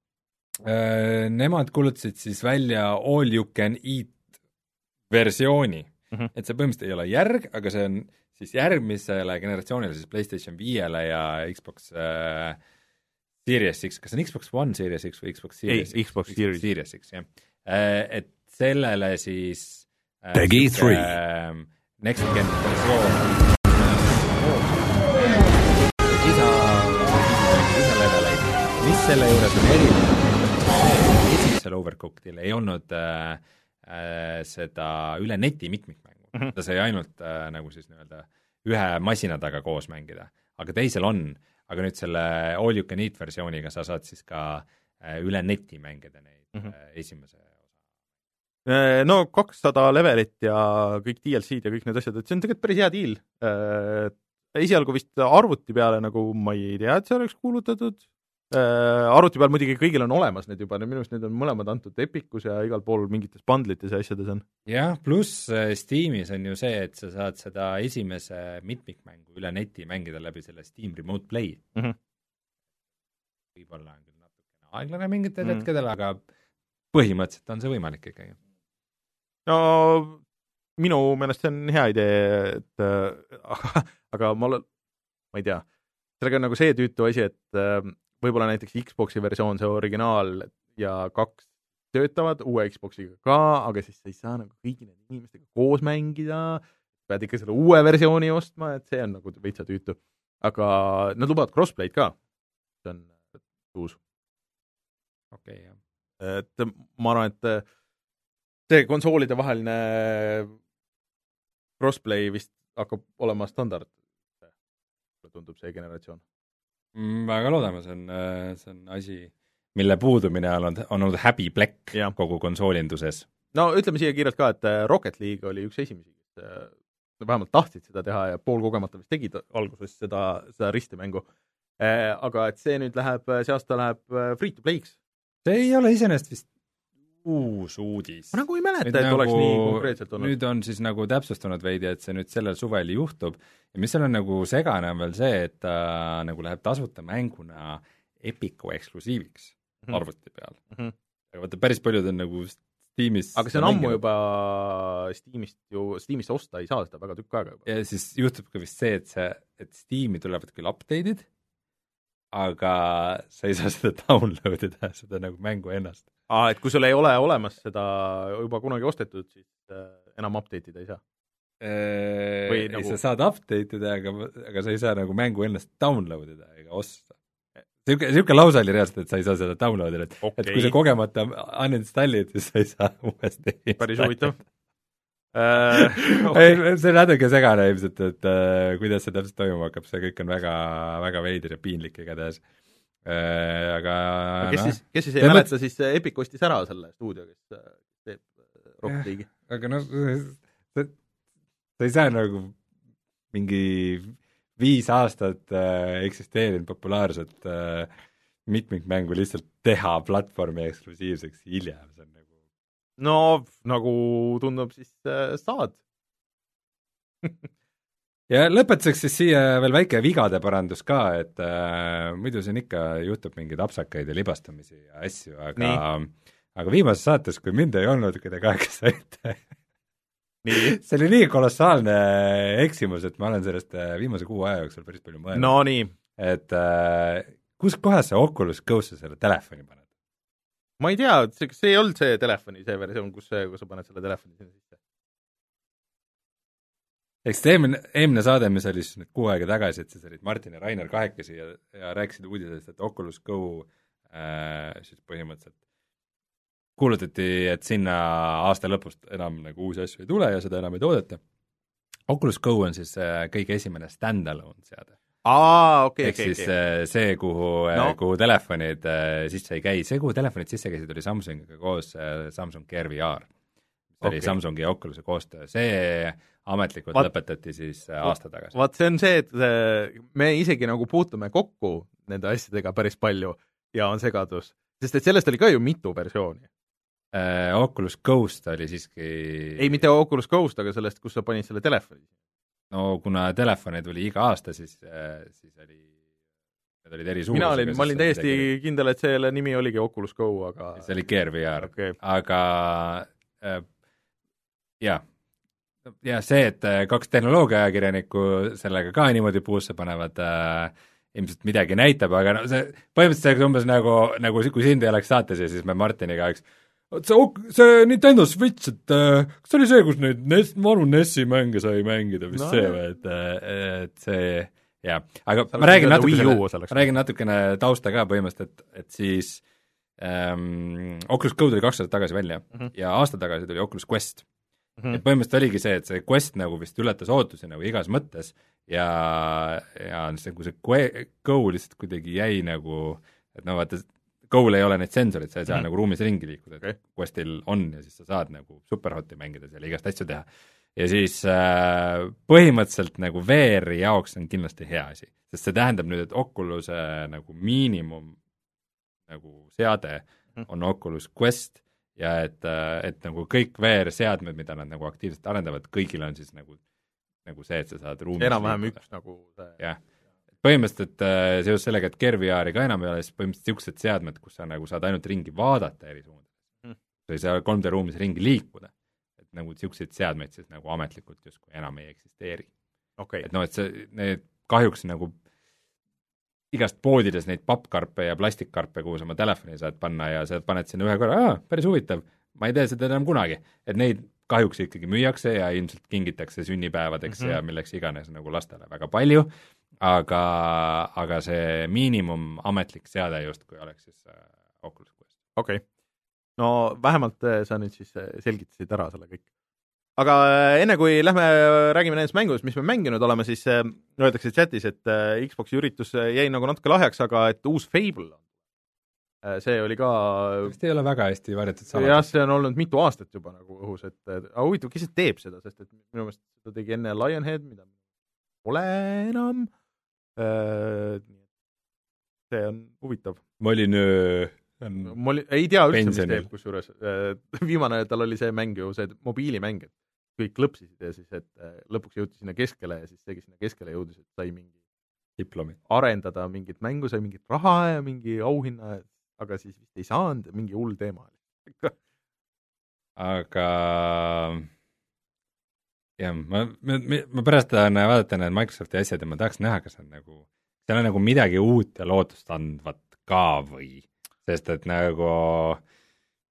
Nemad kulutasid siis välja all you can eat versiooni, mm-hmm. et see põhimõtteliselt ei ole järg, aga see on siis järgmisele generatsioonile, siis PlayStation viiele ja Xbox äh, Series X, kas on Xbox One Series X või Xbox Series ei, X? Xbox Series. Series X, jah. Et sellele siis Peggy three äh, Next Gen versioon isa, isa leveleid. Mis selle juures on erinev? Esimesel Overcookedil ei olnud äh, äh, seda üle neti mitmikmängu. Mm-hmm. Ta sai ainult äh, nagu siis nii-öelda ühe masina taga koos mängida, aga teisel on. Aga nüüd selle all you can eat versiooniga sa saad siis ka üle neti mängida neid mm-hmm. esimese osa. No kakssada levelit ja kõik D L C-d ja kõik need asjad, et see on tegelikult päris hea diil. Esialgu vist arvuti peale nagu ma ei tea, et see oleks kuulutatud. Arvuti peal muidugi kõigil on olemas need juba, minu arust need on mõlemad antud Epicus ja igal pool mingites bundlites ja asjades on. Jah, pluss Steamis on ju see, et sa saad seda esimese mitmikmängu üle neti mängida läbi selle Steam Remote Play. Mm-hmm. Võib-olla on küll natukene aeglane mingitel mm-hmm. hetkedel, aga põhimõtteliselt on see võimalik ikkagi. No minu meelest see on hea idee, et aga, aga ma, ma ei tea, sellega on nagu see tüütu asi, et võib-olla näiteks Xboxi versioon, see originaal ja kaks töötavad uue Xboxiga ka, aga siis sa ei saa nagu kõigi need inimestega koos mängida, pead ikka selle uue versiooni ostma, et see on nagu veitsa tüütu. Aga nad lubavad crossplay'd ka, see on uus. Okei, okay, jah. Et ma arvan, et see konsoolide vaheline crossplay vist hakkab olema standard. Tundub see generatsioon. Väga loodame, see on, see on asi, mille puudumine on, on olnud häbiplekk ja. Kogu konsoolinduses. No ütleme siia kiirelt ka, et Rocket League oli üks esimesi, kes vähemalt tahtsid seda teha ja pool kogemata vist tegid alguses seda, seda ristimängu. Aga et see nüüd läheb, see aasta läheb free to play'ks. See ei ole iseenesest vist uus uudis. Ma nagu ei mäleta, et nagu, oleks nii konkreetselt olnud. Nüüd on siis nagu täpsustunud veidi, et see nüüd sellel suvel juhtub ja mis seal on nagu segane on veel see, et ta nagu läheb tasuta mänguna Epicu eksklusiiviks mm-hmm. arvuti peal. Mm-hmm. Aga vaata, päris paljud on nagu Steamis aga see on ammu juba Steamist ju, Steamist osta ei saa seda väga tükk aega juba. Ja siis juhtub ka vist see, et see, et Steami tulevad küll update'id, aga sa ei saa seda downloadida, seda nagu mängu ennast. Aa, et kui sul ei ole olemas seda juba kunagi ostetud, siis äh, enam update ida ei saa. Või nagu... sa saad update ida, aga, aga sa ei saa nagu mängu ennast download ida ega osta. Siuke, siuke lause oli reaalselt, et sa ei saa seda download ida, et, okay. et kui sa kogemata uninstallid, siis sa ei saa uuesti päris huvitav. Uh, okay. ei, see on natuke segane ilmselt, et uh, kuidas see täpselt toimuma hakkab, see kõik on väga, väga veider ja piinlik igatahes uh,, aga kes no, siis, kes siis ei mäleta, siis Epic ostis ära selle stuudio, kes teeb Rocket League'i. Aga noh, sa, sa ei saa nagu mingi viis aastat uh, eksisteerinud populaarset uh, mitmikmängu lihtsalt teha platvormi eksklusiivseks hiljem, see on nagu no nagu tundub, siis äh, saad. ja lõpetuseks siis siia veel väike vigade parandus ka, et äh, muidu siin ikka juhtub mingeid apsakaid ja libastamisi ja asju, aga aga viimases saates, kui mind ei olnud, kui te kaheksa saite see oli nii kolossaalne eksimus, et ma olen sellest viimase kuu aja jooksul päris palju mõelnud. No nii. Et äh, kus kohas see Oculus Go'sse selle telefoni paned? Ma ei tea, see, see ei olnud see telefoni, see versioon, kus, kus sa paned selle telefoni sinna sisse. Eks eelmine, eelmine saade, mis oli siis nüüd kuu aega tagasi, et siis olid Martin ja Rainer kahekesi ja, ja rääkisid uudisest, et Oculus Go äh, siis põhimõtteliselt kuulutati, et sinna aasta lõpust enam nagu uusi asju ei tule ja seda enam ei toodeta. Oculus Go on siis äh, kõige esimene stand-alone seade. Aa, okei, okei, okei. Ehk siis see, kuhu no., kuhu telefonid sisse ei käi, see, kuhu telefonid sisse käisid, oli Samsungiga koos Samsung Gear V R. See okay. oli Samsungi ja Oculus'e koostöö. See ametlikult vaat, lõpetati siis aasta tagasi. Vaat see on see, et me isegi nagu puutume kokku nende asjadega päris palju ja on segadus. Sest et sellest oli ka ju mitu versiooni. Äh, Oculus Ghost oli siiski... Ei, mitte Oculus Ghost, aga sellest, kus sa panid selle telefoni. No kuna telefone tuli iga aasta, siis, siis oli, need olid eri suurusega. Mina olin, ma olin täiesti tegi... kindel, et selle nimi oligi Oculus Go, aga... See oli Gear V R, okay. Aga äh, jah, ja see, et kaks tehnoloogiaajakirjanikku sellega ka niimoodi puusse panevad, äh, ilmselt midagi näitab, aga no see põhimõtteliselt umbes nagu, nagu kui sind ei oleks saates ja siis me Martiniga üks see, see Nintendo Switch, et äh, kas oli see, kus neid Nes, ma arvan, Nessi mänge sai mängida vist no, see või, et, et see jah, aga ma räägin, natukene, ma räägin natukene tausta ka põhimõtteliselt, et, et siis ähm, Oculus Go tuli kaks aastat tagasi välja mm -hmm. ja aasta tagasi tuli Oculus Quest mm. -hmm. Et põhimõtteliselt oligi see, et see Quest nagu vist ületas ootusi nagu igas mõttes ja, ja see, kui see Go lihtsalt kuidagi jäi nagu, et no vaata, Go'l ei ole neid sensorid, sa ei saa mm -hmm. nagu ruumis ringi liikuda, et okay. Questil on ja siis sa saad nagu superhoti mängida seal igast asju teha. Ja siis äh, põhimõtteliselt nagu V R-i jaoks on kindlasti hea asi, sest see tähendab nüüd, et Oculus'e nagu miinimum nagu seade mm -hmm. on Oculus Quest ja et, et nagu kõik V R-seadmed, mida nad nagu aktiivselt arendavad, kõigil on siis nagu, nagu see, et sa saad ruumis enam-vähem üks nagu see... jah. Põhimõtteliselt äh, seoses sellega, et Gear V R-i ka enam ei ole, siis põhimõtteliselt niisugused seadmed, kus sa nagu saad ainult ringi vaadata eri suundades mm.. sa ei saa kolm D ruumis ringi liikuda. Et nagu niisuguseid seadmeid siis nagu ametlikult justkui enam ei eksisteeri. Okay. Et noh, et see, need kahjuks nagu igast poodides neid pappkarpe ja plastikkarpe, kuhu sa oma telefoni saad panna ja sa paned sinna ühe korra, aa, päris huvitav, ma ei tee seda enam kunagi. Et neid kahjuks ikkagi müüakse ja ilmselt kingitakse sünnipäevadeks mm -hmm. ja milleks iganes nagu lastele väga palju, aga, aga see miinimum ametlik seade justkui oleks siis äh, Oculus Quest. Okei. Okay. No vähemalt sa nüüd siis selgitasid ära selle kõik. Aga enne kui lähme räägime nendest mängudest, mis me mänginud oleme, siis öeldakse chatis, et Xboxi üritus jäi nagu natuke lahjaks, aga et uus Fable on. See oli ka... Kas ei ole väga hästi varjatud saladus? Jah, see on olnud mitu aastat juba nagu õhus, et aga huvitav, kes see teeb seda, sest et minu meelest ta tegi enne Lionhead, mida pole enam. See on huvitav. Ma olin... ma oli, ei tea üldse, mis teeb, kus juures. Viimane tal oli see mäng ju, see mobiilimäng, et kõik lõpsisid ja siis, et lõpuks jõuti sinna keskele ja siis seegi sinna keskele jõudis, et sai mingi diplomi. Arendada mingit mängu, sai mingit raha ja mingi auhinna, aga siis vist ei saanud, mingi hull teema. aga jah, ma, ma, ma pärast tahan vaadata need Microsofti asjad ja ma tahaks näha, kas on nagu, seal on nagu midagi uut ja lootust andvat ka või, sest et nagu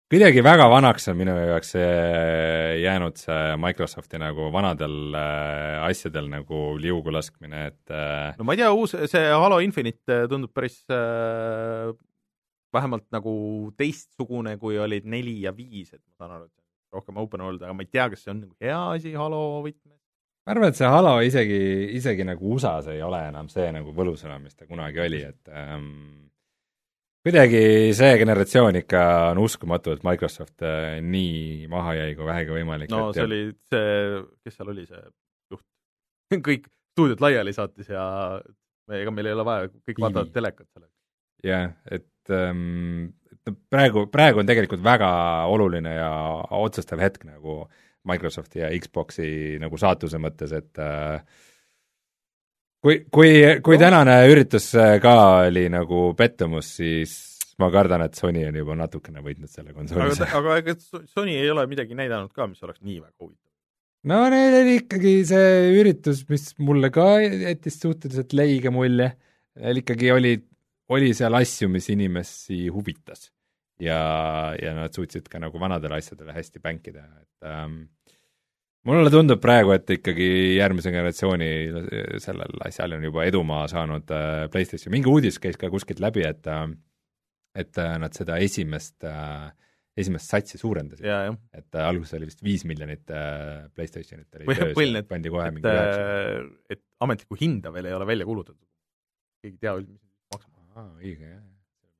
kuidagi väga vanaks on minu jaoks jäänud see Microsofti nagu vanadel äh, asjadel nagu liugu laskmine, et äh, no ma ei tea, uus, see Halo Infinite tundub päris äh, vähemalt nagu teistsugune, kui olid neli ja viis, et ma saan aru, et rohkem open world, aga ma ei tea, kas see on nagu hea asi Halo võtmes. ma arvan, et see Halo isegi, isegi nagu U S A-s ei ole enam see nagu võlusõna, mis ta kunagi oli, et ähm, kuidagi see generatsioon ikka on uskumatu, et Microsoft äh, nii maha jäi, kui vähegi võimalik. No see oli see, kes seal oli see juht? kõik stuudiot laiali saatis ja ega meil ei ole vaja, kõik vaatavad telekat selle. jah, et, ähm, et praegu, praegu on tegelikult väga oluline ja otsustav hetk nagu Microsofti ja Xboxi nagu saatuse mõttes, et äh, kui, kui, kui no. tänane üritus ka oli nagu pettumus, siis ma kardan, et Sony on juba natukene võitnud selle konsoolise. aga, aga ega Sony ei ole midagi näidanud ka, mis oleks nii väga huvitav. No neil oli ikkagi see üritus, mis mulle ka jättis suhteliselt leige mulje, neil ikkagi oli, oli seal asju, mis inimesi huvitas. Ja, ja nad suutsid ka nagu vanadele asjadele hästi pänkida, et ähm, mulle tundub praegu, et ikkagi järgmise generatsiooni sellel asjal on juba edumaa saanud äh, PlayStation. Mingi uudis käis ka kuskilt läbi, et, äh, et äh, nad seda esimest, äh, esimest satsi suurendasid. Et äh, alguses oli vist viis miljonit äh, PlayStationit oli töös, Põlne, pandi kohe et, mingi üheksa. Et ametlikku hinda veel ei ole välja kulutatud. Keegi tea, mis maksab. Aa, õige, jah.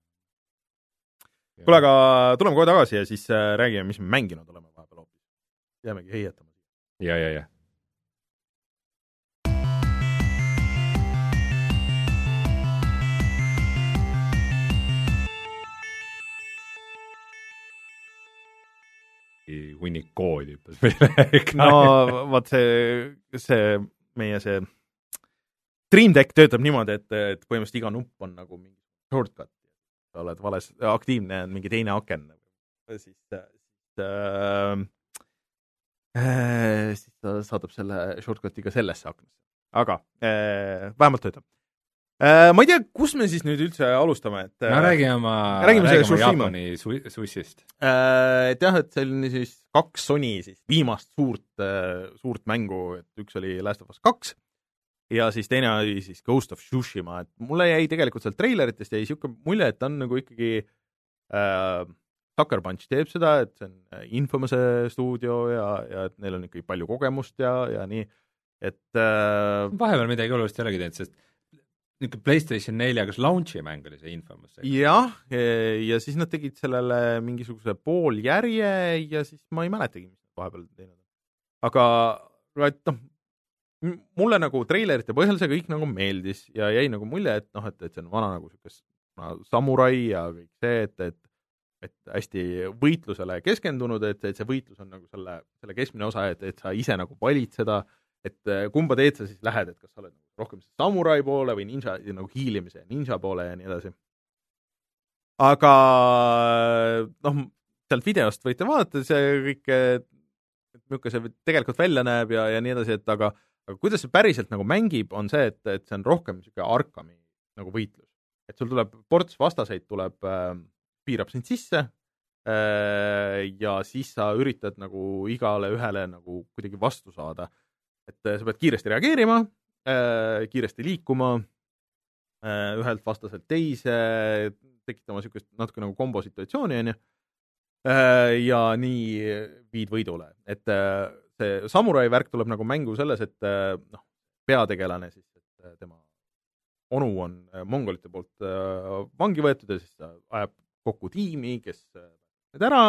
Kuule, aga tuleme kohe tagasi ja siis äh, räägime, mis me mänginud oleme vahepeal hoopis. Jäämegi heietama. Ja, ja, ja. Hunnik koodi hüppas meile. No, vaat see, see meie see Stream Deck töötab niimoodi, et, et põhimõtteliselt iga nupp on nagu mingi shortcut. Sa oled vales, aktiivne on mingi teine aken. Siis, siis, äh, äh, siis ta saadab selle shortcutiga sellesse aknasse. Aga äh, vähemalt töötab. Äh, ma ei tea, kus me siis nüüd üldse alustame. Et, no räägi oma, räägime räägi oma Jaapani su- sussist. Äh, et jah, et see oli siis kaks Sony siis viimast suurt, äh, suurt mängu, et üks oli Last of Us kaks ja siis teine oli siis Ghost of Tsushima, et mulle jäi tegelikult seal treileritest jäi siuke mulje, et ta on nagu ikkagi äh, Sucker Punch teeb seda, et see on Infomouse stuudio ja, ja et neil on ikkagi palju kogemust ja, ja nii, et äh, vahepeal midagi olulist ei olegi teinud, sest niisugune PlayStation neli, kas launchi mäng oli see Infamous? jah, ja siis nad tegid sellele mingisuguse pooljärje ja siis ma ei mäletagi, mis vahepeal teinud. Aga et noh, mulle nagu treilerite põhjal see kõik nagu meeldis ja jäi nagu mulje, et noh, et, et see on vana nagu niisugune samurai ja kõik see, et, et, et hästi võitlusele keskendunud, et, et see võitlus on nagu selle, selle keskmine osa, et, et sa ise nagu valid seda, et kumba teed sa siis lähed, et kas sa oled rohkem samurai poole või ninja, nagu hiilimise ninja poole ja nii edasi. Aga noh, sealt videost võite vaadata, see kõik, milline see tegelikult välja näeb ja, ja nii edasi, et aga aga kuidas see päriselt nagu mängib, on see, et, et see on rohkem niisugune Arkami nagu võitlus. Et sul tuleb ports vastaseid, tuleb, äh, piirab sind sisse äh, ja siis sa üritad nagu igale ühele nagu kuidagi vastu saada. Et äh, sa pead kiiresti reageerima, äh, kiiresti liikuma äh, ühelt vastaselt teise, tekitama niisugust natuke nagu kombo situatsiooni, on ju, äh, ja nii viid võidule. Et äh, see samurai värk tuleb nagu mängu selles, et noh, peategelane siis, et tema onu on mongolite poolt vangi võetud ja siis ta ajab kokku tiimi, kes need ära,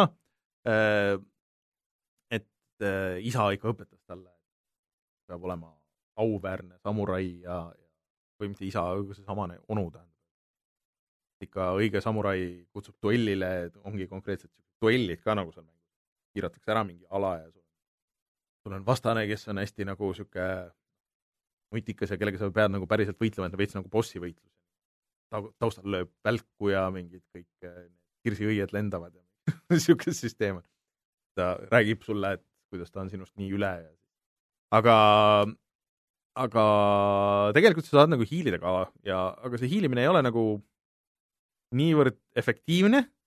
et isa ikka õpetas talle, et peab olema auväärne samurai ja, või mitte isa, see samane onu tähendab. Ikka õige samurai kutsub duellile, ongi konkreetselt duellid ka nagu seal mängu. Piiratakse ära mingi ala ja sul on vastane, kes on hästi nagu siuke nutikas ja kellega sa pead nagu päriselt võitlema, et veits nagu bossi võitlus. Taustal lööb välku ja mingid kõik kirsiõied lendavad ja siuke süsteem. Ta räägib sulle, et kuidas ta on sinust nii üle. Aga, aga tegelikult sa saad nagu hiilida ka, ja, aga see hiilimine ei ole nagu niivõrd efektiivne,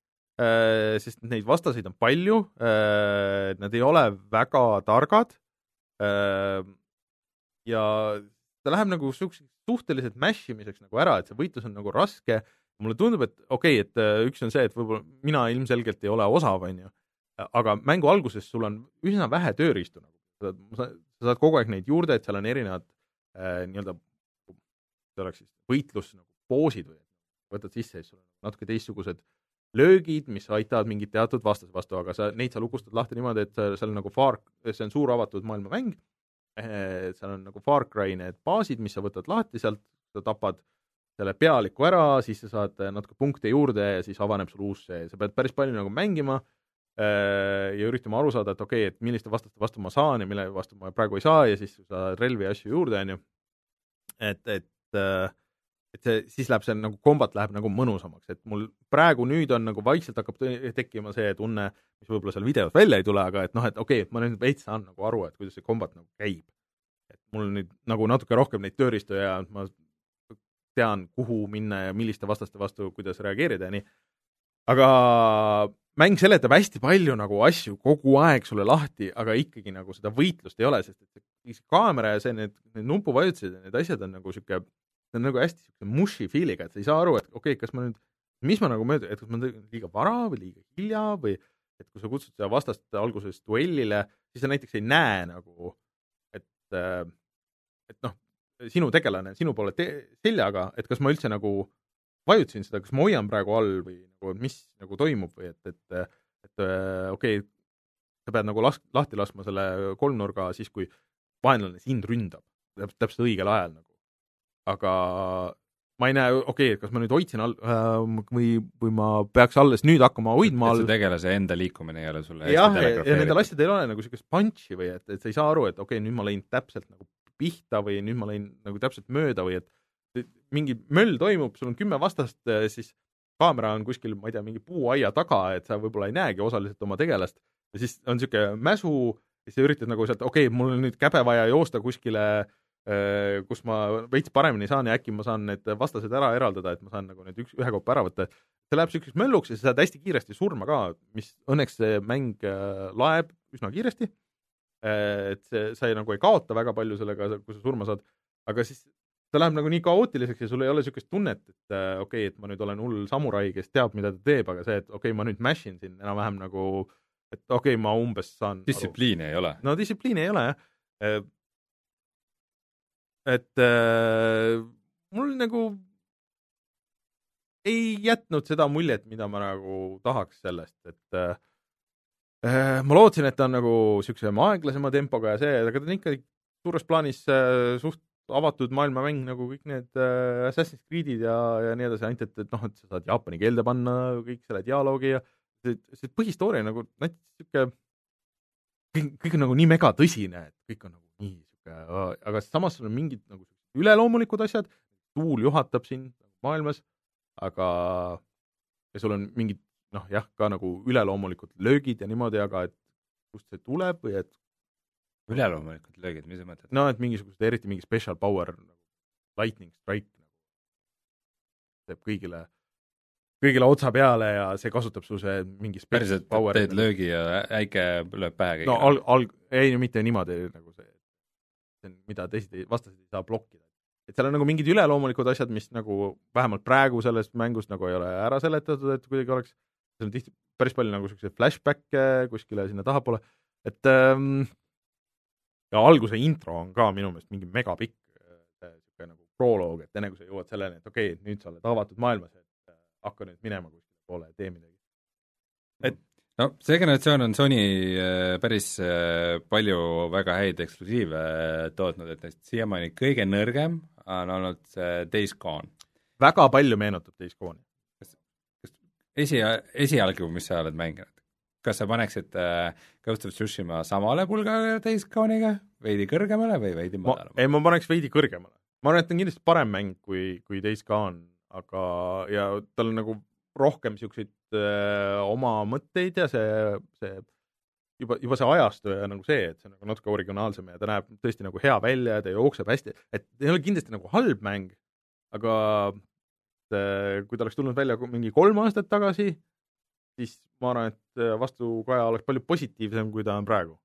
äh, sest neid vastaseid on palju äh,, nad ei ole väga targad äh, ja ta läheb nagu suhteliselt mashimiseks nagu ära, et see võitlus on nagu raske. Mulle tundub, et okei okay,, et üks on see, et võib-olla mina ilmselgelt ei ole osav, on ju, aga mängu alguses sul on üsna vähe tööriistu nagu. Sa, sa saad kogu aeg neid juurde, et seal on erinevad äh, nii-öelda see oleks siis võitlus nagu poosid või võtad sisse, siis sul on natuke teistsugused löögid, mis aitavad mingit teatud vastase vastu, aga sa, neid sa lukustad lahti niimoodi, et seal on nagu Far, see on suur avatud maailma mäng, seal on nagu Far Cry need baasid, mis sa võtad lahti sealt, sa tapad selle pealiku ära, siis sa saad natuke punkte juurde ja siis avaneb sul uus see, sa pead päris palju nagu mängima ja üritama aru saada, et okei, okay, et milliste vastaste vastu ma saan ja mille vastu ma praegu ei saa ja siis saad relvi ja asju juurde, on ju. Et, et, et see, siis läheb see nagu kombat läheb nagu mõnusamaks, et mul praegu nüüd on nagu vaikselt hakkab tekkima see tunne, mis võib-olla seal videos välja ei tule, aga et noh, et okei, okay, et ma nüüd veits saan nagu aru, et kuidas see kombat nagu käib. Et mul nüüd nagu natuke rohkem neid tööriistu ja ma tean, kuhu minna ja milliste vastaste vastu, kuidas reageerida ja nii. Aga mäng seletab hästi palju nagu asju kogu aeg sulle lahti, aga ikkagi nagu seda võitlust ei ole, sest et see kaamera ja see, need, need nupuvajutused ja need asjad on nagu siuke, see on nagu hästi siuke mushi feeliga, et sa ei saa aru, et okei, okay, kas ma nüüd, mis ma nagu mööda, et kas ma liiga vara või liiga hilja või et kui sa kutsud seda vastast alguses duellile, siis sa näiteks ei näe nagu, et, et noh, sinu tegelane, sinu poole te seljaga, et kas ma üldse nagu vajutasin seda, kas ma hoian praegu all või nagu, mis nagu toimub või et, et, et okei, okay, sa pead nagu las lahti laskma selle kolmnurga siis, kui vaenlane sind ründab, täpselt õigel ajal nagu. Aga ma ei näe, okei okay,, kas ma nüüd hoidsin all äh, või, või ma peaks alles nüüd hakkama hoidma all. Et see tegelase enda liikumine ei ole sulle jah, ja, ja nendel asjadel ei ole nagu sellist punchi või et, et sa ei saa aru, et okei okay,, nüüd ma lõin täpselt nagu pihta või nüüd ma lõin nagu täpselt mööda või et mingi möll toimub, sul on kümme vastast, siis kaamera on kuskil, ma ei tea, mingi puuaia taga, et sa võib-olla ei näegi osaliselt oma tegelast ja siis on niisugune mäsu ja siis sa üritad nagu sealt, okei okay,, mul on nüüd käbe vaja joosta kuskile, kus ma veits paremini saan ja äkki ma saan need vastased ära eraldada, et ma saan nagu need üks, ühe kaupa ära võtta. See läheb niisuguseks mölluks ja sa saad hästi kiiresti surma ka, mis õnneks see mäng laeb üsna kiiresti, et see, sa ei, nagu ei kaota väga palju sellega, kui sa surma saad, aga siis ta läheb nagu nii kaootiliseks ja sul ei ole niisugust tunnet, et okei okay,, et ma nüüd olen hull samurai, kes teab, mida ta teeb, aga see, et okei okay,, ma nüüd mashin siin enam-vähem nagu, et okei okay,, ma umbes saan distsipliini aru. Ei ole. No distsipliini ei ole, jah. Et äh, mul nagu ei jätnud seda muljet, mida ma nagu tahaks sellest, et äh, ma lootsin, et ta on nagu niisuguse aeglasema tempoga ja see, aga ta on ikka suures plaanis äh, suht avatud maailmamäng nagu kõik need äh, Assassin's Creed'id ja, ja nii edasi, ainult et, et noh, et sa saad jaapani keelde panna kõik selle dialoogi ja see, see põhistooria nagu näiteks niisugune kõik, kõik on nagu nii mega tõsine, et kõik on nagu nii niisugune, aga samas on mingid nagu üleloomulikud asjad, tuul juhatab siin maailmas, aga ja sul on mingid noh jah, ka nagu üleloomulikud löögid ja niimoodi, aga et kust see tuleb või et üleloomulikud löögid, mis sa mõtled? No, et mingisugused, eriti mingi special power, nagu lightning strike, nagu teeb kõigile, kõigile otsa peale ja see kasutab su see mingi special Päriselt, power. Teed löögi ja äike lööb pähe kõigile. No, al, al, ei, mitte niimoodi, nagu see, see, mida teised vastased ei saa blokkida. Et seal on nagu mingid üleloomulikud asjad, mis nagu vähemalt praegu sellest mängust nagu ei ole ära seletatud, et kuidagi oleks, see on tihti päris palju nagu selliseid flashbacke kuskile sinna tahapoole, et ähm, ja alguse intro on ka minu meelest mingi megapikk niisugune nagu proloog, et enne kui sa jõuad selleni, et okei, okay, nüüd sa oled avatud maailmas, et hakka nüüd minema kuskile poole ja tee midagi. Et no see generatsioon on Sony päris palju väga häid eksklusiive tootnud, et neist siiamaani kõige nõrgem on olnud Days Gone. Väga palju meenutab Days Gone'i. Kas, kas esi, esialgu, mis sa oled mänginud? Kas sa paneksid äh, Ghost of Tsushima samale pulgale Days Gone'iga, veidi kõrgemale või veidi madalamale? Ei, ma paneks veidi kõrgemale. Ma arvan, et on kindlasti parem mäng kui, kui Days Gone, aga ja tal on nagu rohkem niisuguseid äh, oma mõtteid ja see, see juba, juba see ajastu ja nagu see, et see on nagu natuke originaalsem ja ta näeb tõesti nagu hea välja ja ta jookseb hästi, et ei ole kindlasti nagu halb mäng, aga et, kui ta oleks tulnud välja mingi kolm aastat tagasi, siis ma arvan, et vastukaja oleks palju positiivsem, kui ta on praegu.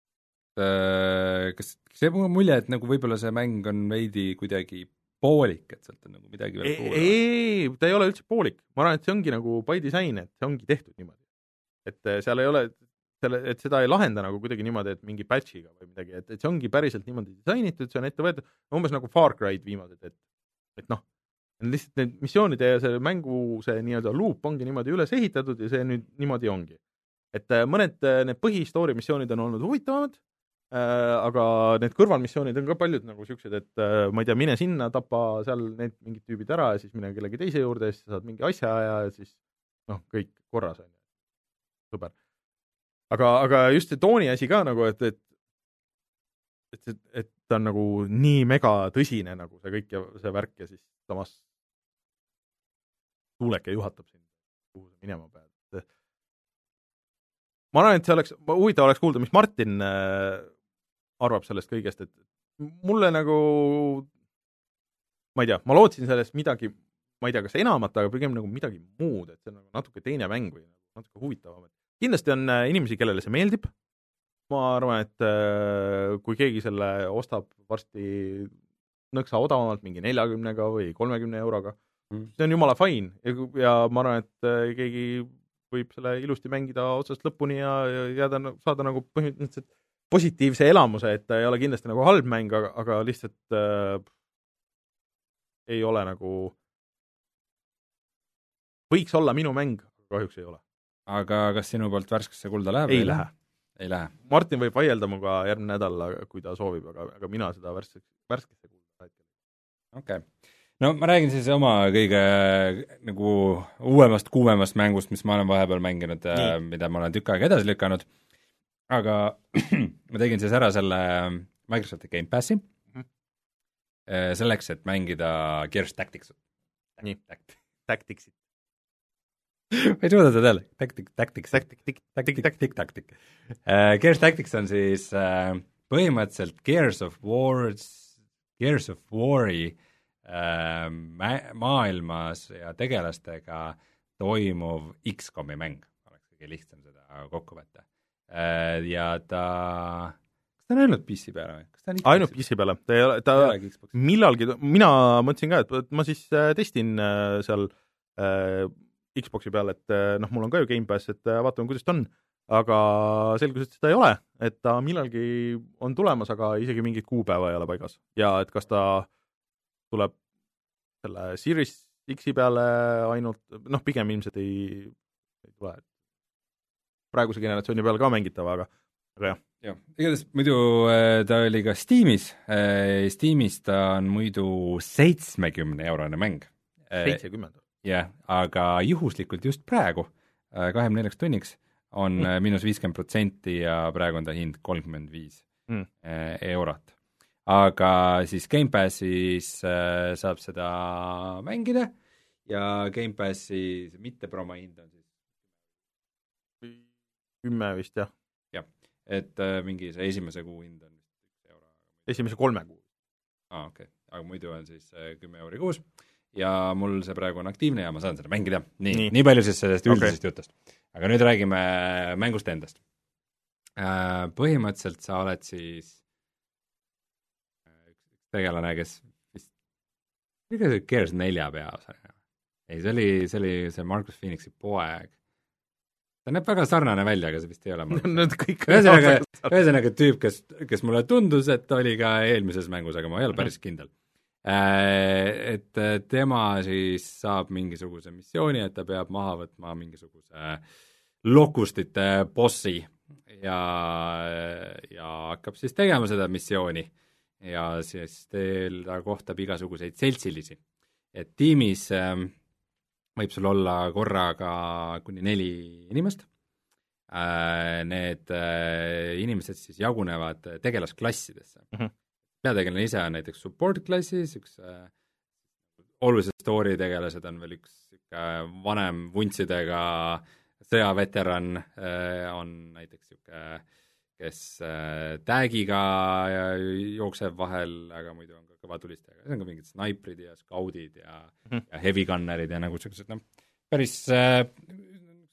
Kas see mulje, et nagu võib-olla see mäng on veidi kuidagi poolik, et sealt on nagu midagi veel kuulda? Ei, ta ei ole üldse poolik. Ma arvan, et see ongi nagu by design, et see ongi tehtud niimoodi. Et seal ei ole, selle, et seda ei lahenda nagu kuidagi niimoodi, et mingi patchiga või midagi, et, et see ongi päriselt niimoodi disainitud, see on ette võetud, umbes nagu Far Cry'd viimased, et, et noh, lihtsalt need missioonide ja see mängu see nii-öelda loop ongi niimoodi üles ehitatud ja see nüüd niimoodi ongi. Et mõned need põhistoori missioonid on olnud huvitavamad, äh, aga need kõrvalmissioonid on ka paljud nagu siuksed, et äh, ma ei tea, mine sinna, tapa seal need mingid tüübid ära ja siis mine kellegi teise juurde ja siis saad mingi asja ja siis noh, kõik korras on. Sõber. Aga, aga just see tooni asi ka nagu, et, et, et, et ta on nagu nii mega tõsine nagu see kõik ja see värk ja siis samas tuuleke juhatab sind, kuhu sa minema pead. Ma arvan, et see oleks, huvitav oleks kuulda, mis Martin äh, arvab sellest kõigest, et mulle nagu, ma ei tea, ma lootsin sellest midagi, ma ei tea, kas enamat, aga pigem nagu midagi muud, et see on nagu natuke teine mäng või natuke huvitavam. Kindlasti on inimesi, kellele see meeldib. Ma arvan, et kui keegi selle ostab varsti nõksa odavamalt mingi neljakümnega või kolmekümne euroga, mm. see on jumala fine ja, ja ma arvan, et keegi võib selle ilusti mängida otsast lõpuni ja, ja jääda, saada nagu põhimõtteliselt positiivse elamuse, et ta ei ole kindlasti nagu halb mäng, aga, aga lihtsalt äh, ei ole nagu võiks olla minu mäng, aga kahjuks ei ole. Aga kas sinu poolt värskesse kulda läheb? Ei lähe. Ei lähe. Martin võib vaielda muga järgmine nädal, kui ta soovib, aga, aga mina seda värskesse, värskesse kulda. Okei. Okay. No ma räägin siis oma kõige nagu uuemast, kuumemast mängust, mis ma olen vahepeal mänginud, Nii. mida ma olen tükk aega edasi lükanud. Aga ma tegin siis ära selle Microsofti Game Passi mm-hmm. selleks, et mängida Gears Tacticsit. Nii. Tacticsit. ma ei suuda seda jälle, Tactic, Tactics, Tactic, Tactic, Tactic, Tactic. Gears Tactics on siis uh, põhimõtteliselt Gears of Wars, Gears of War'i uh, ma- maailmas ja tegelastega toimuv X COM-i mäng, oleks kõige lihtsam seda kokku võtta. Uh, ja ta, kas ta on ainult P C peale või? Kas ta on ainult P C peale, ta ei ole, ta millalgi, mina mõtlesin ka, et ma siis uh, testin uh, seal uh, Xboxi peal, et noh, mul on ka ju Game Pass, et vaatame, kuidas ta on, aga selgus, et seda ei ole, et ta millalgi on tulemas, aga isegi mingit kuupäeva ei ole paigas. Ja et kas ta tuleb selle Series X-i peale ainult, noh, pigem ilmselt ei, ei tule. Praeguse generatsiooni peale ka mängitav, aga, aga jah. jah, igatahes muidu ta oli ka Steamis, Steamis ta on muidu seitsmekümne eurone mäng. seitsekümmend jah, aga juhuslikult just praegu, kahekümne neljaks tunniks, on mm. miinus viiskümmend protsenti ja praegu on ta hind kolmkümmend viis mm. eurot. Aga siis Game Passis saab seda mängida ja Game Passi mitte promo hind on siis kümme vist, jah. jah, et mingi see esimese kuu hind on üks euro. Esimese kolme kuu. Aa, okei, okay. Aga muidu on siis kümme euri kuus. Ja mul see praegu on aktiivne ja ma saan seda mängida. Nii, nii. nii palju siis sellest üldisest okay. jutust. Aga nüüd räägime mängust endast. Põhimõtteliselt sa oled siis üks tegelane, kes vist ega see Gears nelja peaosa. Ei, see oli, see oli see Marcus Phoenixi poeg. Ta näeb väga sarnane välja, aga see vist ei ole ühesõnaga, ühesõnaga tüüp, kes, kes mulle tundus, et oli ka eelmises mängus, aga ma ei ole päris kindel. Et tema siis saab mingisuguse missiooni, et ta peab maha võtma mingisuguse lokustite bossi ja, ja hakkab siis tegema seda missiooni ja siis teil ta kohtab igasuguseid seltsilisi. Et tiimis võib sul olla korraga kuni neli inimest. Need inimesed siis jagunevad tegelasklassidesse. Mm-hmm. Peategelane ise on näiteks support klassis, üks äh, olulised story tegelased on veel üks äh, vanem vuntsidega sõjaveteran äh, on näiteks üks, kes äh, tag'iga jookseb vahel, aga muidu on ka kõva tulistajaga. See on ka mingid snaiprid ja skaudid ja, mm-hmm. ja heavy gunnerid ja nagu sellised, no, päris äh,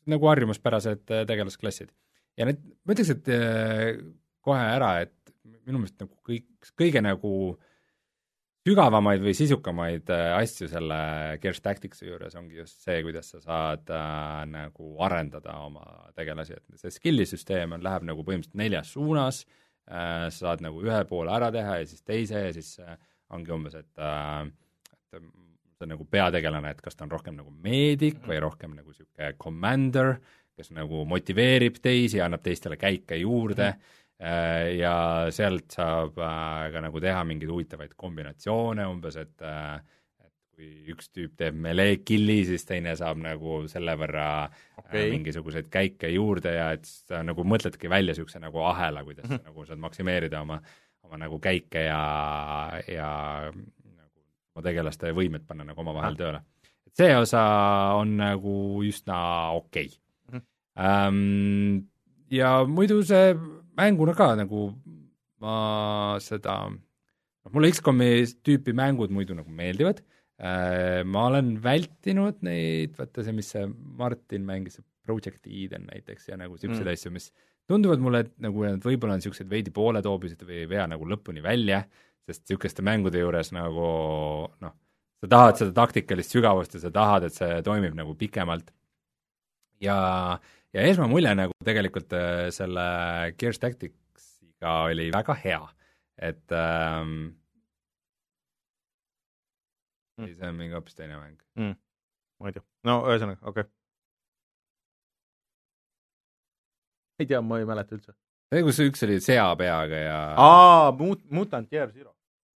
nagu harjumuspärased tegelasklassid. Ja need, ma ütleks, et kohe ära, et minu meelest nagu kõik, kõige nagu sügavamaid või sisukamaid asju selle Gears Tacticsi juures ongi just see, kuidas sa saad äh, nagu arendada oma tegelasi, et see skill'i süsteem on, läheb nagu põhimõtteliselt neljas suunas, äh, sa saad nagu ühe poole ära teha ja siis teise ja siis äh, ongi umbes, et, äh, et see on nagu peategelane, et kas ta on rohkem nagu meedik või rohkem nagu niisugune commander, kes nagu motiveerib teisi, annab teistele käike juurde mm. ja sealt saab ka nagu teha mingeid huvitavaid kombinatsioone umbes, et, et kui üks tüüp teeb melee killi, siis teine saab nagu selle võrra okay. mingisuguseid käike juurde ja et sa nagu mõtledki välja niisuguse nagu ahela, kuidas mm-hmm. nagu saad maksimeerida oma, oma nagu käike ja, ja nagu oma tegelaste võimet panna nagu oma vahel tööle. Et see osa on nagu üsna okei okay. mm-hmm. um, ja muidu see mänguna ka nagu ma seda, noh mulle X COM-i tüüpi mängud muidu nagu meeldivad, ma olen vältinud neid, vaata see, mis see Martin mängis, see Project Eden näiteks ja nagu siukseid mm. asju, mis tunduvad mulle, et nagu nad võib-olla on siuksed veidi pooletoobised või ei vea nagu lõpuni välja, sest siukeste mängude juures nagu noh, sa tahad seda taktikalist sügavust ja sa tahad, et see toimib nagu pikemalt ja ja esmamulje nagu tegelikult selle Gears Tacticsiga oli väga hea, et ähm, mm. see on mingi hoopis teine mäng mm.. ma ei tea, no ühesõnaga, okei okay. ei tea, ma ei mäleta üldse. See, kus üks oli seapeaga ja aa, Mut- Mutant Year Zero.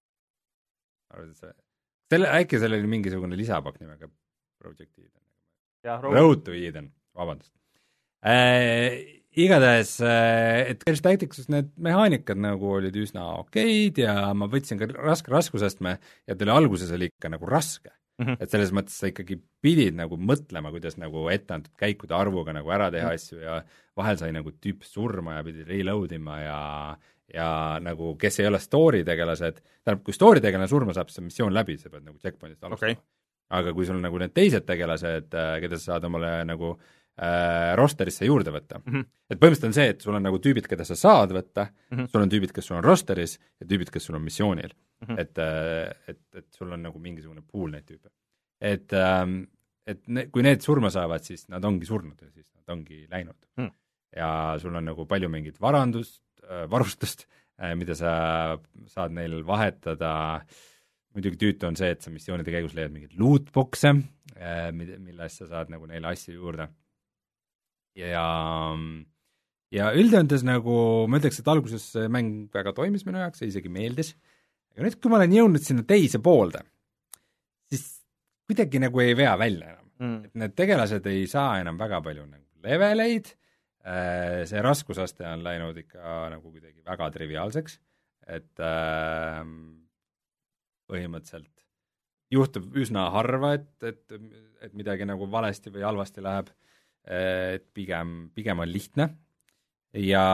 Selle, äkki seal oli mingisugune lisapakk nimega Project Eden. Ja, Road to Eden, vabandust. Äh, igatahes, et Gears Tacticsus need mehaanikad nagu olid üsna okeid ja ma võtsin ka raske raskusastme ja ta oli alguses oli ikka nagu raske. Mm-hmm. Et selles mõttes sa ikkagi pidid nagu mõtlema, kuidas nagu etteantud käikude arvuga nagu ära teha mm-hmm. asju ja vahel sai nagu tüüp surma ja pidid reload ima ja, ja nagu kes ei ole story tegelased, tähendab, kui story tegelane surma saab, see missioon läbi, sa pead nagu checkpointist alustama okay.. aga kui sul nagu need teised tegelased, keda sa saad omale nagu äh, rosterisse juurde võtta. Mm-hmm. Et põhimõtteliselt on see, et sul on nagu tüübid, keda sa saad võtta, mm-hmm. sul on tüübid, kes sul on rosteris ja tüübid, kes sul on missioonil. Mm-hmm. Et, et, et sul on nagu mingisugune pool neid tüüpe. Et, ähm, et ne, kui need surma saavad, siis nad ongi surnud ja siis nad ongi läinud. Mm. Ja sul on nagu palju mingit varandust, äh, varustust, äh, mida sa saad neil vahetada. Muidugi tüütu on see, et sa missioonide käigus leiad mingeid lootboxe, äh, milles sa saad nagu neile asju juurde. Ja, ja üldjöntes nagu, ma ütleks, et alguses mäng väga toimis minu jaoks, see isegi meeldis. Aga nüüd, kui ma olen jõudnud sinna teise poolde, siis kuidagi nagu ei vea välja enam. Mm. Et need tegelased ei saa enam väga palju nagu leveleid, see raskusaste on läinud ikka nagu kuidagi väga triviaalseks, et äh, põhimõtteliselt juhtub üsna harva, et, et, et midagi nagu valesti või halvasti läheb, et pigem, pigem on lihtne ja,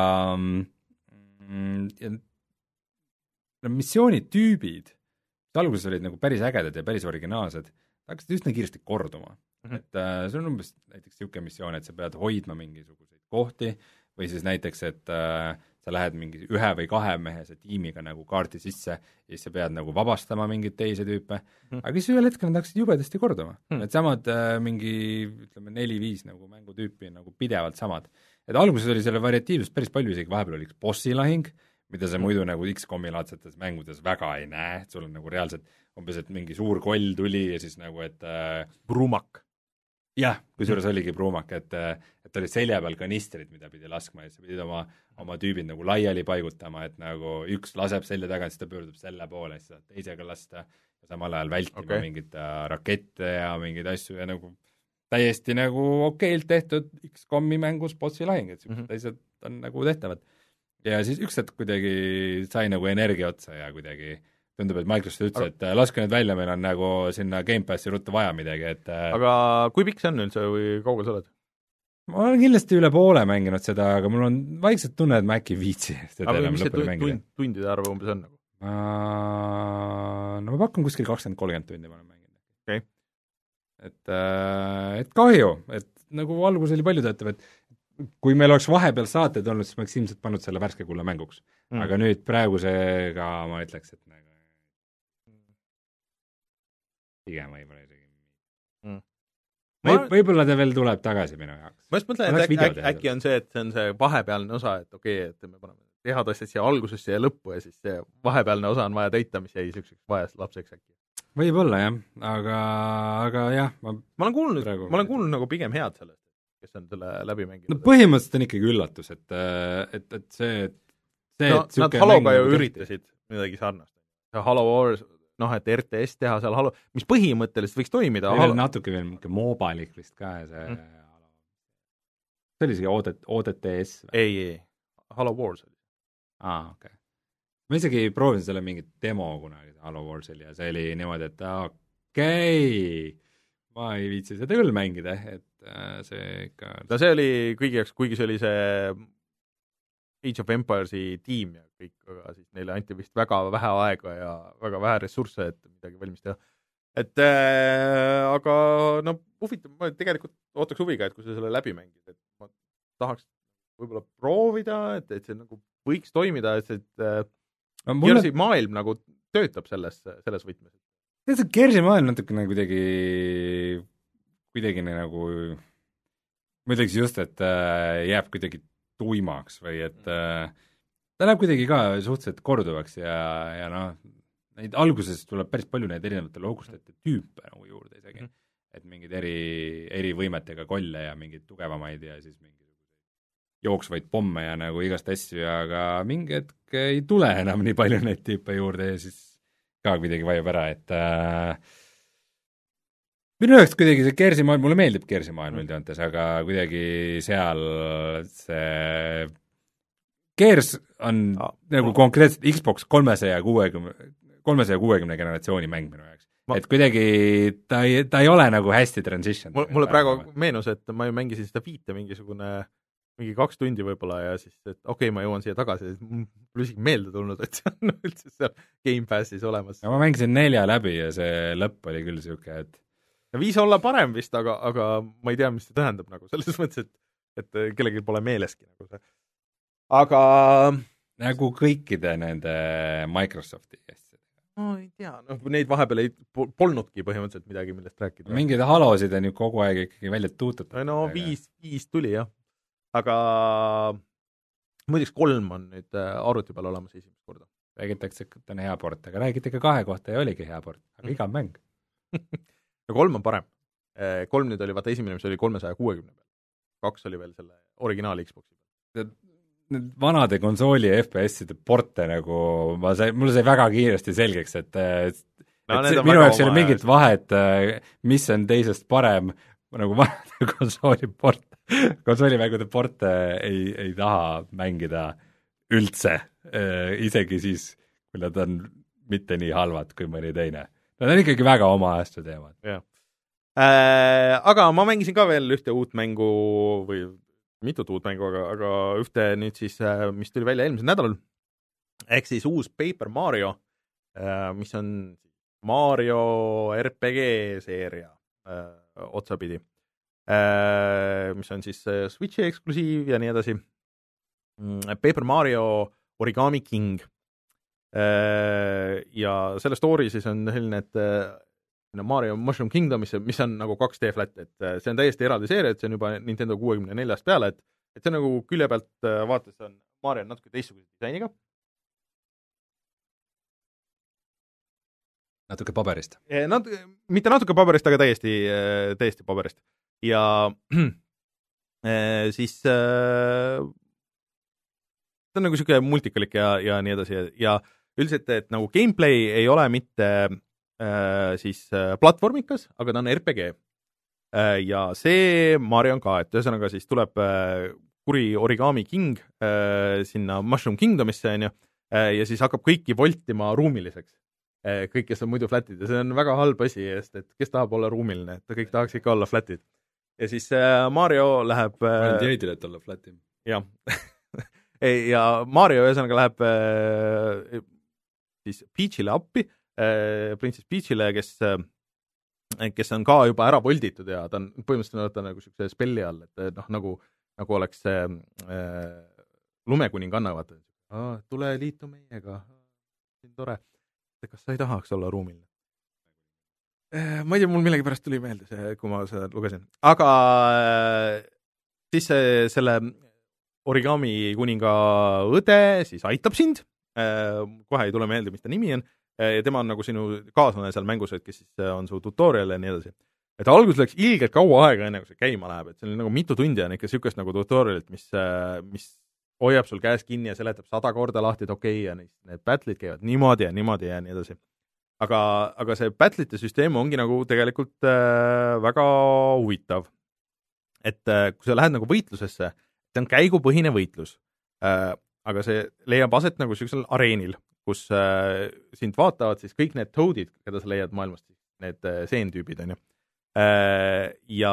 ja missioonitüübid, mis alguses olid nagu päris ägedad ja päris originaalsed, hakkasid üsna kiiresti korduma. Mm-hmm. Et äh, see on umbes näiteks niisugune missioon, et sa pead hoidma mingisuguseid kohti või siis näiteks, et äh, sa lähed mingi ühe või kahe mehese tiimiga nagu kaarti sisse ja siis sa pead nagu vabastama mingeid teise tüüpe, mm-hmm. aga siis ühel hetkel nad hakkasid jubedasti korduma. Mm-hmm. Need samad äh, mingi, ütleme, neli-viis nagu mängutüüpi nagu pidevalt samad. Et alguses oli selle variatiivsust päris palju, isegi vahepeal oli üks bossilahing, mida sa muidu nagu X COM-i laadsetes mängudes väga ei näe, et sul on nagu reaalselt umbes, et mingi suur koll tuli ja siis nagu, et äh, Brumak. Jah, kusjuures oligi Brumak, et, et oli selja peal kanistrid, mida pidi laskma ja sa pidid oma, oma tüübid nagu laiali paigutama, et nagu üks laseb selja tagant, siis ta pöördub selle poole, siis saad teisega lasta ja samal ajal vältima okay. mingit äh, rakette ja mingeid asju ja nagu täiesti nagu okeilt tehtud X COM-i mängus bossi lahing, et mm-hmm. asjad on nagu tehtavad. Ja siis üks hetk kuidagi sai nagu energia otsa ja kuidagi tundub, et Microsoft ütles, et laske nüüd välja, meil on nagu sinna Game Passi ruttu vaja midagi, et aga kui pikk see on üldse või kaugel sa oled? Ma olen kindlasti üle poole mänginud seda, aga mul on vaikselt tunne, et ma äkki viitsi seda aga enam mis see lõpuni mängida. Tund, tundide arv umbes on? Ma... No ma pakun kuskil kakskümmend kolmkümmend tundi ma olen mänginud. Okay. Et, et kahju, et nagu algus oli paljutöötav, et kui meil oleks vahepeal saated olnud, siis ma oleks ilmselt pannud selle värske kulla mänguks mm.. aga nüüd praegusega ma ütleks, et nagu pigem võib-olla isegi mm. Või, ma... võib-olla ta veel tuleb tagasi minu jaoks. ma just mõtlen, et äkki, äkki, äkki on see, et see on see vahepealne osa, et okei okay,, et me paneme head asjad siia algusesse ja lõppu ja siis see vahepealne osa on vaja täita, mis jäi niisuguseks vajas lapseks äkki. Võib-olla jah, aga, aga jah, ma ma olen kuulnud, ma olen kuulnud nagu pigem head sellest, kes on selle läbi mänginud. No põhimõtteliselt on ikkagi üllatus, et, et, et see, et see, no, et nad Haloga ju üritasid midagi sarnast. Halo Wars, noh, et R T S teha seal Halo, mis põhimõtteliselt võiks toimida. Halo... natuke veel mingi moobalik vist ka ja see mm. see oli isegi O D T S või? Ei, ei, Halo Wars oli. Aa, okei okay. Ma isegi proovisin selle mingit demo kunagi Halo Warsil ja see oli niimoodi, et okei okay, ma ei viitsi seda küll mängida, et äh, see ikka no see oli kõigi jaoks, kuigi see oli see Age of Empiresi tiim ja kõik, aga siis neile anti vist väga vähe aega ja väga vähe ressursse, et midagi valmis teha. Et äh, aga no huvitav, ma tegelikult ootaks huviga, et kui sa selle läbi mängid, et ma tahaks võib-olla proovida, et, et see nagu võiks toimida, et see äh, no, mulle... Gersi maailm nagu töötab selles, selles võtmes. See Gersi maailm natukene kuidagi kuidagi nagu ma ütleks just, et äh, jääb kuidagi tuimaks või et äh, ta läheb kuidagi ka suhteliselt korduvaks ja, ja noh, neid alguses tuleb päris palju neid erinevate loogustete tüüpe nagu juurde isegi, et mingid eri, eri võimetega kolle ja mingeid tugevamaid ja siis mingi jooksvaid pomme ja nagu igast asju, aga mingi hetk ei tule enam nii palju neid tüüpe juurde ja siis ka kuidagi vajub ära, et äh, minu jaoks kuidagi see Gersi maailm, mulle meeldib Gersi maailm üldjoontes, aga kuidagi seal see Gers on ah, nagu ah. konkreetselt Xbox kolmesaja kuuekümne, kolmesaja kuuekümne generatsiooni mäng minu jaoks. Ma... et kuidagi ta ei, ta ei ole nagu hästi transition. Mulle praegu meenus, et ma ju mängisin seda viite mingisugune mingi kaks tundi võib-olla ja siis, et okei okay,, ma jõuan siia tagasi, mul isegi meelde tulnud, et see on üldse seal Game Passis olemas. Ja ma mängisin nelja läbi ja see lõpp oli küll siuke, et ja viis olla parem vist, aga, aga ma ei tea, mis see tähendab nagu, selles mõttes, et, et kellelgi pole meeleski nagu see. Aga nagu kõikide nende Microsofti asjadega. No ei tea, noh, neid vahepeal ei polnudki põhimõtteliselt midagi, millest rääkida. Mingeid halosid on ju kogu aeg ikkagi välja tuutatud. No viis, viis tuli jah. Aga muideks kolm on nüüd arvuti peal olemas esimest korda. Räägitakse, et on hea port, aga räägite ka kahe kohta ja oligi hea port, aga mm. iga mäng. ja kolm on parem. Kolm nüüd oli, vaata esimene, mis oli kolmesaja kuuekümne peal. Kaks oli veel selle originaali Xboxi peal. Need vanade konsooli F P S-ide porte nagu, ma sai, mulle sai väga kiiresti selgeks, et, no, et see, minu jaoks ei ole mingit vahet, mis on teisest parem, nagu vanade konsooli port. konsoolimägude porte ei, ei taha mängida üldse, isegi siis, kui nad on mitte nii halvad kui mõni teine. Nad on ikkagi väga oma aasta teemad. Jah. Äh, aga ma mängisin ka veel ühte uut mängu või mitut uut mängu, aga, aga ühte nüüd siis, mis tuli välja eelmisel nädalal, ehk siis uus Paper Mario, mis on Mario R P G seeria otsapidi. Mis on siis Switchi eksklusiiv ja nii edasi. Paper Mario Origami King. Ja selle story siis on selline, et Mario Mushroom Kingdom, mis, mis on nagu kaks D flat, et see on täiesti eraldi seeria, et see on juba Nintendo kuuekümne neljast peale, et, et see on nagu külje pealt vaates on Mario on natuke teistsuguse disainiga. Natuke paberist. Nat- mitte natuke paberist, aga täiesti, täiesti paberist. Ja siis äh, see on nagu siuke multikalik ja, ja nii edasi ja üldiselt, et nagu gameplay ei ole mitte äh, siis äh, platvormikas, aga ta on R P G. Äh, ja see Mario on ka, et ühesõnaga siis tuleb äh, kuri Origami King äh, sinna Mushroom Kingdomisse on ju, äh, ja siis hakkab kõiki voltima ruumiliseks. Äh, kõik, kes on muidu flatid ja see on väga halb asi, sest et kes tahab olla ruumiline, et kõik tahaks ikka olla flatid. Ja siis äh, Mario läheb äh, Jeidil, et olla flatim. Jah. ja Mario ühesõnaga läheb äh, siis Peachile appi, äh, Princess Peachile, kes äh, kes on ka juba ära volditud ja ta on põhimõtteliselt ta nagu siukse spelli all, et noh, nagu, nagu oleks see äh, lumekuninganna, vaata, tule liitu meiega, siin tore, kas sa ei tahaks olla ruumiline? Ma ei tea, mul millegipärast tuli meelde see, kui ma seda lugesin. Aga siis see, selle origami kuninga õde siis aitab sind, kohe ei tule meelde, mis ta nimi on, ja tema on nagu sinu kaaslane seal mängus, et kes siis on su tutorial ja nii edasi. Et alguses läks ilgelt kaua aega, enne kui see käima läheb, et see on nagu mitu tundi on ikka siukest nagu tutorialit, mis, mis hoiab sul käes kinni ja seletab sada korda lahti, et okei, ja need, need battle'id käivad niimoodi ja niimoodi ja nii edasi. Aga, aga see battle'ite süsteem ongi nagu tegelikult äh, väga huvitav. Et äh, kui sa lähed nagu võitlusesse, see on käigupõhine võitlus, äh, aga see leiab aset nagu sellisel areenil, kus äh, sind vaatavad siis kõik need toadid, keda sa leiad maailmast, need äh, seentüübid, on ju. Äh, ja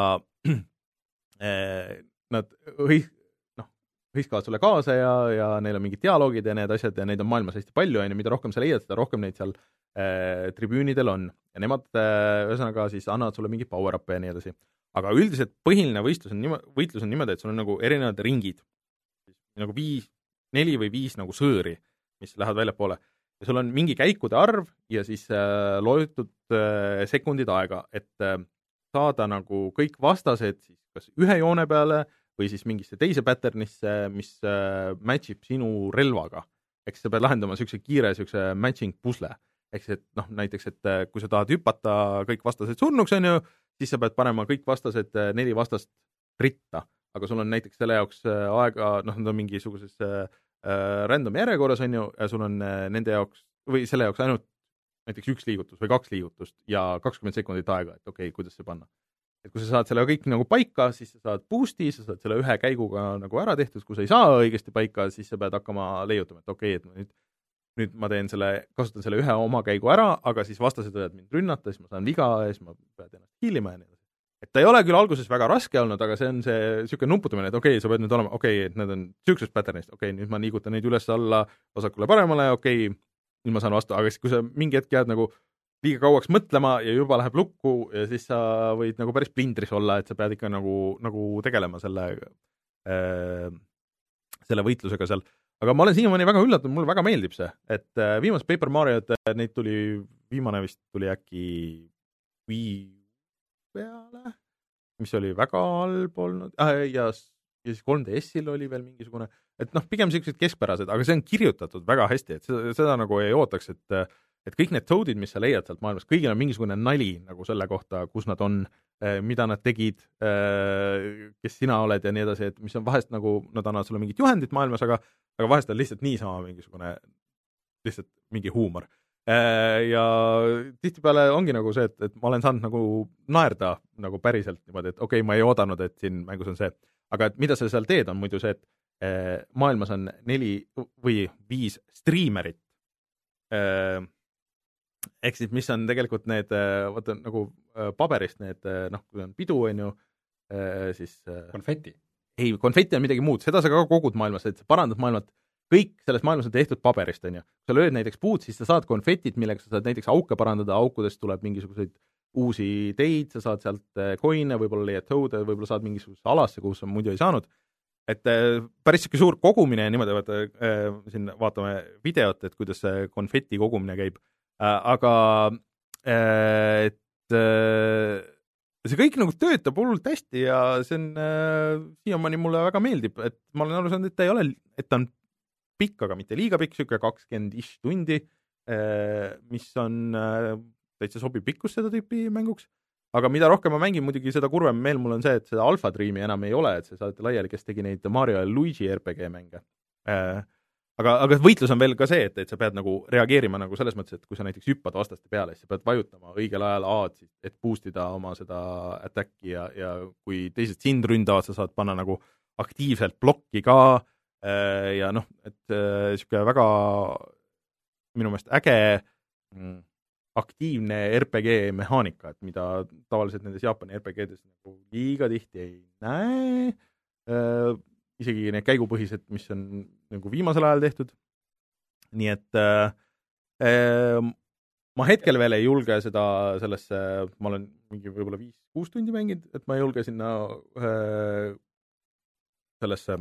äh, nad hõis, noh, hõiskavad sulle kaasa ja, ja neil on mingid dialoogid ja need asjad ja neid on maailmas hästi palju, on ju, mida rohkem sa leiad, seda rohkem neid seal äh, tribüünidel on. Ja nemad äh, ühesõnaga siis annavad sulle mingi power-up'e ja nii edasi. Aga üldiselt põhiline võistlus on, niimoodi, võitlus on niimoodi, et sul on nagu erinevad ringid, nagu viis, neli või viis nagu sõõri, mis lähevad väljapoole. Ja sul on mingi käikude arv ja siis äh, loetud äh, sekundid aega, et äh, saada nagu kõik vastased siis kas ühe joone peale või siis mingisse teise patternisse, mis äh, matchib sinu relvaga. Eks sa pead lahendama siukse kiire siukse matching pusle. Eks et noh, näiteks, et äh, kui sa tahad hüpata kõik vastased surnuks, on ju, siis sa pead panema kõik vastased äh, neli vastast ritta. Aga sul on näiteks selle jaoks äh, aega, noh, need on mingisuguses äh, random järjekorras, on ju, ja sul on äh, nende jaoks, või selle jaoks ainult näiteks üks liigutus või kaks liigutust ja kakskümmend sekundit aega, et okei, okay, kuidas see panna. Et kui sa saad selle kõik nagu paika, siis sa saad boost'i, sa saad selle ühe käiguga nagu ära tehtud, kui sa ei saa õigesti paika, siis sa pead hakkama leiutama, et okei, okay, et nüüd, nüüd ma teen selle, kasutan selle ühe oma käigu ära, aga siis vastased võivad mind rünnata, siis ma saan viga ja siis ma pead ennast hiilima ja nii. Et ta ei ole küll alguses väga raske olnud, aga see on see siuke nuputamine, et okei okay,, sa pead nüüd olema, okei okay,, et need on siuksest patternist, okei okay,, nüüd ma liigutan neid üles alla, vasakule paremale, okei okay,, nüüd ma saan vastu, aga siis kui sa mingi hetk jääd nagu liiga kauaks mõtlema ja juba läheb lukku ja siis sa võid nagu päris plindris olla, et sa pead ikka nagu, nagu tegelema selle, äh, selle võitlusega seal. Aga ma olen siiamaani väga üllatunud, mulle väga meeldib see, et äh, viimas Paper Mariot, neid tuli, viimane vist tuli äkki Wii peale, mis oli väga halb olnud, äh, ja, ja siis kolm D S-il oli veel mingisugune, et noh, pigem sellised keskpärased, aga see on kirjutatud väga hästi, et seda, seda nagu ei ootaks, et et kõik need toadid, mis sa leiad sealt maailmas, kõigil on mingisugune nali nagu selle kohta, kus nad on, mida nad tegid, kes sina oled ja nii edasi, et mis on vahest nagu, nad annavad sulle mingit juhendit maailmas, aga, aga vahest on lihtsalt niisama mingisugune, lihtsalt mingi huumor. Ja tihtipeale ongi nagu see, et, et ma olen saanud nagu naerda nagu päriselt niimoodi, et okei okay,, ma ei oodanud, et siin mängus on see. Aga et mida sa seal teed, on muidu see, et maailmas on neli või viis striimerit, ehk siis, mis on tegelikult need, vaata nagu paberist need, noh, kui on pidu, on ju, siis konfetti? Ei, konfetti on midagi muud, seda sa ka kogud maailmas, et parandad maailmat, kõik selles maailmas on tehtud paberist, on ju. Kui sa lööd näiteks puud, siis sa saad konfetit, millega sa saad näiteks auke parandada, aukudest tuleb mingisuguseid uusi teid, sa saad sealt coin'e, võib-olla leiad tõude, võib-olla saad mingisugusesse alasse, kus sa muidu ei saanud. Et päris siuke suur kogumine ja niimoodi, vaata, siin vaatame videot, et kuidas see konfetti kogumine käib. Aga et see kõik nagu töötab hullult hästi ja see on siiamaani mulle väga meeldib, et ma olen aru saanud, et ta ei ole, et ta on pikk, aga mitte liiga pikk, siuke kakskümmend ish tundi, mis on täitsa sobib pikkus seda tüüpi mänguks. Aga mida rohkem ma mängin, muidugi seda kurvem meel mul on see, et seda Alpha Dreami enam ei ole, et see saadeti laiali, kes tegi neid Mario ja Luigi R P G mänge. Aga, aga võitlus on veel ka see, et, et sa pead nagu reageerima nagu selles mõttes, et kui sa näiteks hüppad vastaste peale, siis sa pead vajutama õigel ajal A-d, et boostida oma seda attacki ja, ja kui teised sind ründavad, sa saad panna nagu aktiivselt blokki ka ja noh, et siuke väga minu meelest äge aktiivne R P G mehaanika, et mida tavaliselt nendes Jaapani R P G-des nagu liiga tihti ei näe, isegi need käigupõhised, mis on nagu viimasel ajal tehtud. Nii et äh, ma hetkel veel ei julge seda sellesse, ma olen mingi võib-olla viis-kuus tundi mänginud, et ma ei julge sinna äh, sellesse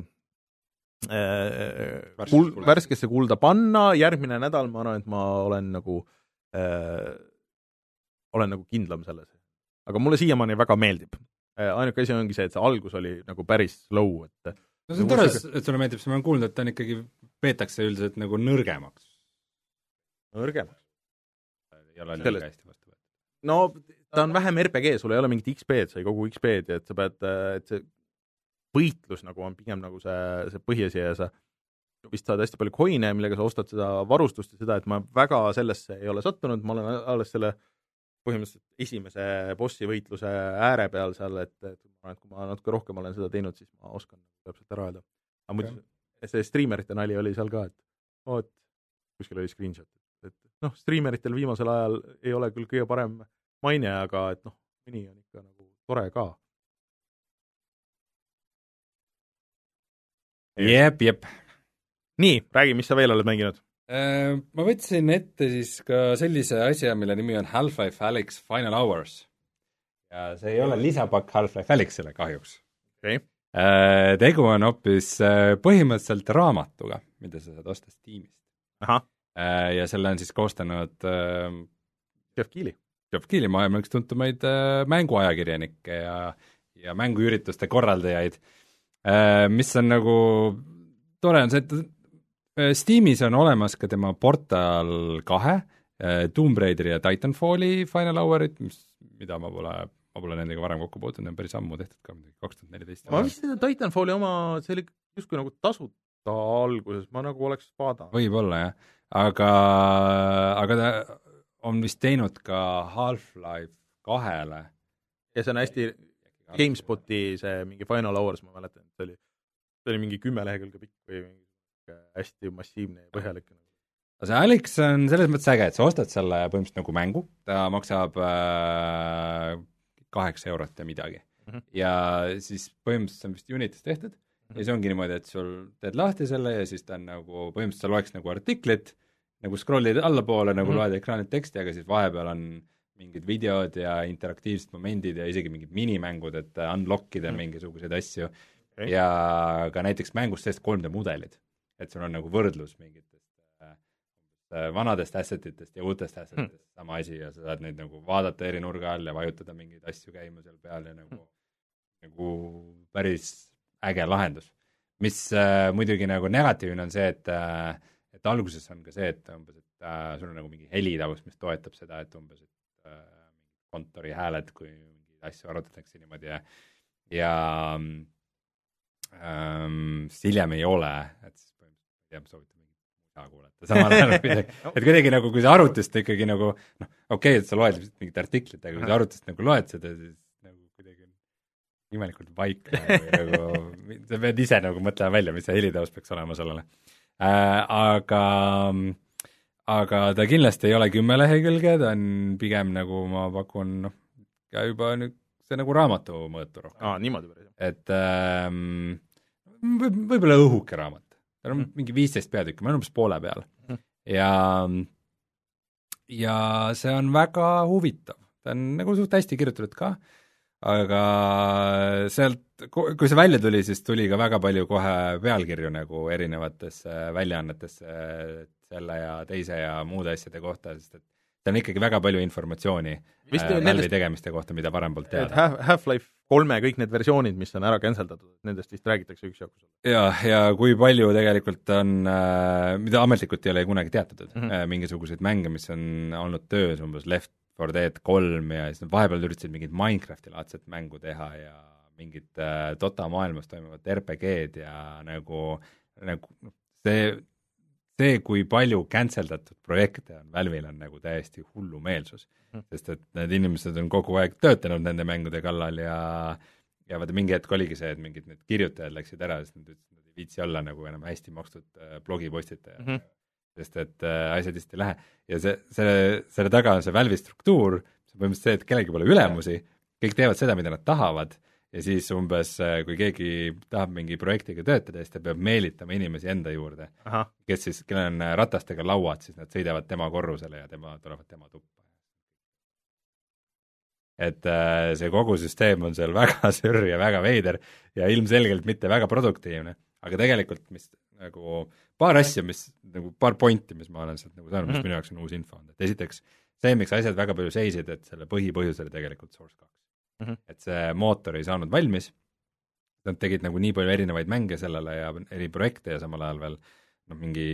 äh, kul, värskesse kulda panna, järgmine nädal ma arvan, et ma olen nagu äh, olen nagu kindlam selles. Aga mulle siiamaani väga meeldib. Äh, ainuke asi ongi see, et see algus oli nagu päris slow, et no see on tore, et sulle meeldib, sest ma olen kuulnud, et ta on ikkagi, peetakse üldiselt nagu nõrgemaks. Nõrgemaks? Ei ole liiga hästi vastu võetud. No ta on vähem R P G, sul ei ole mingit X P-d, sa ei kogu X P-d, et sa pead, et see võitlus nagu on pigem nagu see, see põhiasi ja sa vist saad hästi palju coin'e, millega sa ostad seda varustust ja seda, et ma väga sellesse ei ole sattunud, ma olen alles selle põhimõtteliselt esimese bossi võitluse ääre peal seal, et, et, et kui ma natuke rohkem olen seda teinud, siis ma oskan täpselt ära öelda. Aga muidu okay. See streamerite nali oli seal ka, et oot, kuskil oli screenshot, et noh, streameritel viimasel ajal ei ole küll kõige parem maine, aga et noh, mõni on ikka nagu tore ka. Jep, jep. Nii, räägi, mis sa veel oled mänginud? Ma võtsin ette siis ka sellise asja, mille nimi on Half-Life Alyx Final Hours. Ja see ei ole lisapakk Half-Life Alyxile kahjuks. Okay. Tegu on hoopis põhimõtteliselt raamatuga, mida sa saad osta Steamist. Aha. Ja selle on siis koostanud Jeff Keighley. Jeff Keighley, maailma üks tuntumaid mänguajakirjanikke ja, ja mänguürituste korraldajaid. Mis on nagu tore on see, et Steamis on olemas ka tema Portal kahe, Tomb Raideri ja Titanfalli Final Hourit, mis, mida ma pole, ma pole nendega varem kokku puutunud, on päris ammu tehtud ka, kaks tuhat neliteist. Ma vist seda Titanfalli oma, see oli justkui nagu tasuta alguses, ma nagu oleks vaadanud. Võib-olla, jah. Aga, aga ta on vist teinud ka Half-Life kahele. Ja see on hästi GameSpoti see mingi Final Hours, ma mäletan, et see oli, see oli mingi kümme lehekülge pikk või mingi hästi massiivne ja põhjalik. See Alyx on selles mõttes äge, et sa ostad selle põhimõtteliselt nagu mängu, ta maksab äh, kaheksa eurot ja midagi. Mm-hmm. Ja siis põhimõtteliselt on vist Unitis tehtud mm-hmm. ja see ongi niimoodi, et sul teed lahti selle ja siis ta on nagu, põhimõtteliselt sa loeks nagu artiklit, nagu scrollid allapoole, nagu mm-hmm. loed ekraanilt teksti, aga siis vahepeal on mingid videod ja interaktiivsed momendid ja isegi mingid minimängud, et unlockida mm-hmm. mingisuguseid asju okay. ja ka näiteks mängust seest kolm D mudelid. Et sul on nagu võrdlus mingitest äh, vanadest assetitest ja uutest assetitest hmm. sama asi ja sa saad neid nagu vaadata eri nurga all ja vajutada mingeid asju käima seal peal ja nagu, hmm. nagu päris äge lahendus. Mis äh, muidugi nagu negatiivne on see, et, äh, et alguses on ka see, et umbes, et äh, sul on nagu mingi helitavus, mis toetab seda, et umbes, et äh, kontori hääled, kui mingi asju arutatakse niimoodi ja, ja ähm, hiljem ei ole, et ja soovitan mingit musa kuulata samal ajal midagi. Et kuidagi nagu, kui sa arutist ikkagi nagu, noh, okei okay,, et sa loed mingit artiklit, aga kui sa arutist nagu loed seda, siis nagu kuidagi imelikult vaik nagu, sa pead ise nagu mõtlema välja, mis see helitavus peaks olema sellele. Äh, aga, aga ta kindlasti ei ole kümme lehekülge, ta on pigem nagu ma pakun, noh, ka juba nüüd see nagu raamatu mõõtu rohkem. Aa, niimoodi päris. Et ähm, võib, võib-olla õhuke raamat. Ta on mingi viisteist peatükki, ma olen umbes poole peal. Ja, ja see on väga huvitav. Ta on nagu suht hästi kirjutatud ka, aga sealt, kui see välja tuli, siis tuli ka väga palju kohe pealkirju nagu erinevatesse väljaannetesse selle ja teise ja muude asjade kohta, sest et ta on ikkagi väga palju informatsiooni Valve'i tegemiste kohta, mida varem poolt teada. Half-Life kolme kõik need versioonid, mis on ära canceldatud, nendest vist räägitakse üks jagu. Ja, ja kui palju tegelikult on, mida ametlikult ei ole kunagi teatatud, mm-hmm. mingisuguseid mänge, mis on olnud töös, umbes Left four Dead kolm ja siis vahepeal üritasid mingid Minecrafti laadset mängu teha ja mingid äh, Dota maailmas toimuvad R P G-d ja nagu, nagu see see, kui palju canceldatud projekte on, Valve'il on nagu täiesti hullumeelsus, mm. sest et need inimesed on kogu aeg töötanud nende mängude kallal ja ja vaata mingi hetk oligi see, et mingid need kirjutajad läksid ära, sest nad ütlesid, et nad ei viitsi olla nagu enam hästi makstud äh, blogipostitaja, mm. sest et äh, asjad vist ei lähe. Ja see, selle, selle taga on see Valve'i struktuur, see on põhimõtteliselt see, et kellegi pole ülemusi, kõik teevad seda, mida nad tahavad ja siis umbes, kui keegi tahab mingi projektiga töötada, siis ta peab meelitama inimesi enda juurde, kes siis, kellel on ratastega lauad, siis nad sõidavad tema korrusele ja tema, tulevad tema tuppa. Et see kogu süsteem on seal väga sürr ja väga veider ja ilmselgelt mitte väga produktiivne, aga tegelikult mis nagu paar asja, mis nagu paar pointi, mis ma olen sealt nagu saanud, mis minu jaoks on uus info olnud, et esiteks see, miks asjad väga palju seisid, et selle põhipõhjus oli tegelikult Source kaks. Mm-hmm. Et see mootor ei saanud valmis, nad tegid nagu nii palju erinevaid mänge sellele ja eri projekte ja samal ajal veel noh, mingi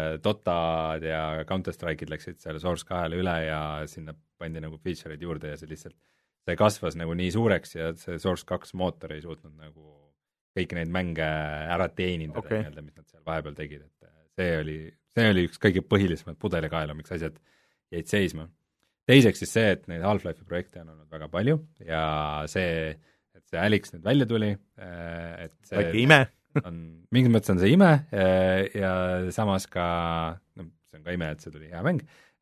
Dotad ja Counter-Strike'id läksid selle Source kahele üle ja sinna pandi nagu feature'id juurde ja see lihtsalt, see kasvas nagu nii suureks ja see Source kaks mootor ei suutnud nagu kõiki neid mänge ära teenindada okay., nii-öelda, mis nad seal vahepeal tegid, et see oli, see oli üks kõige põhilisemaid pudelikaela, miks asjad jäid seisma. Teiseks siis see, et neid Half-Life'i projekte on olnud väga palju ja see, et see Alyx nüüd välja tuli, et see väike ime on, mingis mõttes on see ime ja samas ka, no see on ka ime, et see tuli hea mäng,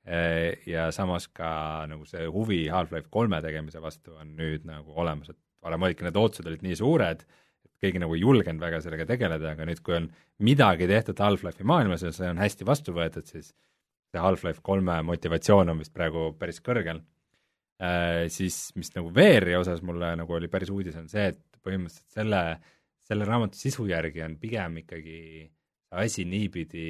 ja samas ka nagu see huvi Half-Life kolme tegemise vastu on nüüd nagu olemas, et varem olidki need ootused olid nii suured, et keegi nagu ei julgenud väga sellega tegeleda, aga nüüd, kui on midagi tehtud Half-Life'i maailmas ja see on hästi vastu võetud, siis see Half-Life kolme motivatsioon on vist praegu päris kõrgel, äh, siis mis nagu V R-i osas mulle nagu oli päris uudis, on see, et põhimõtteliselt selle, selle raamatu sisu järgi on pigem ikkagi asi niipidi,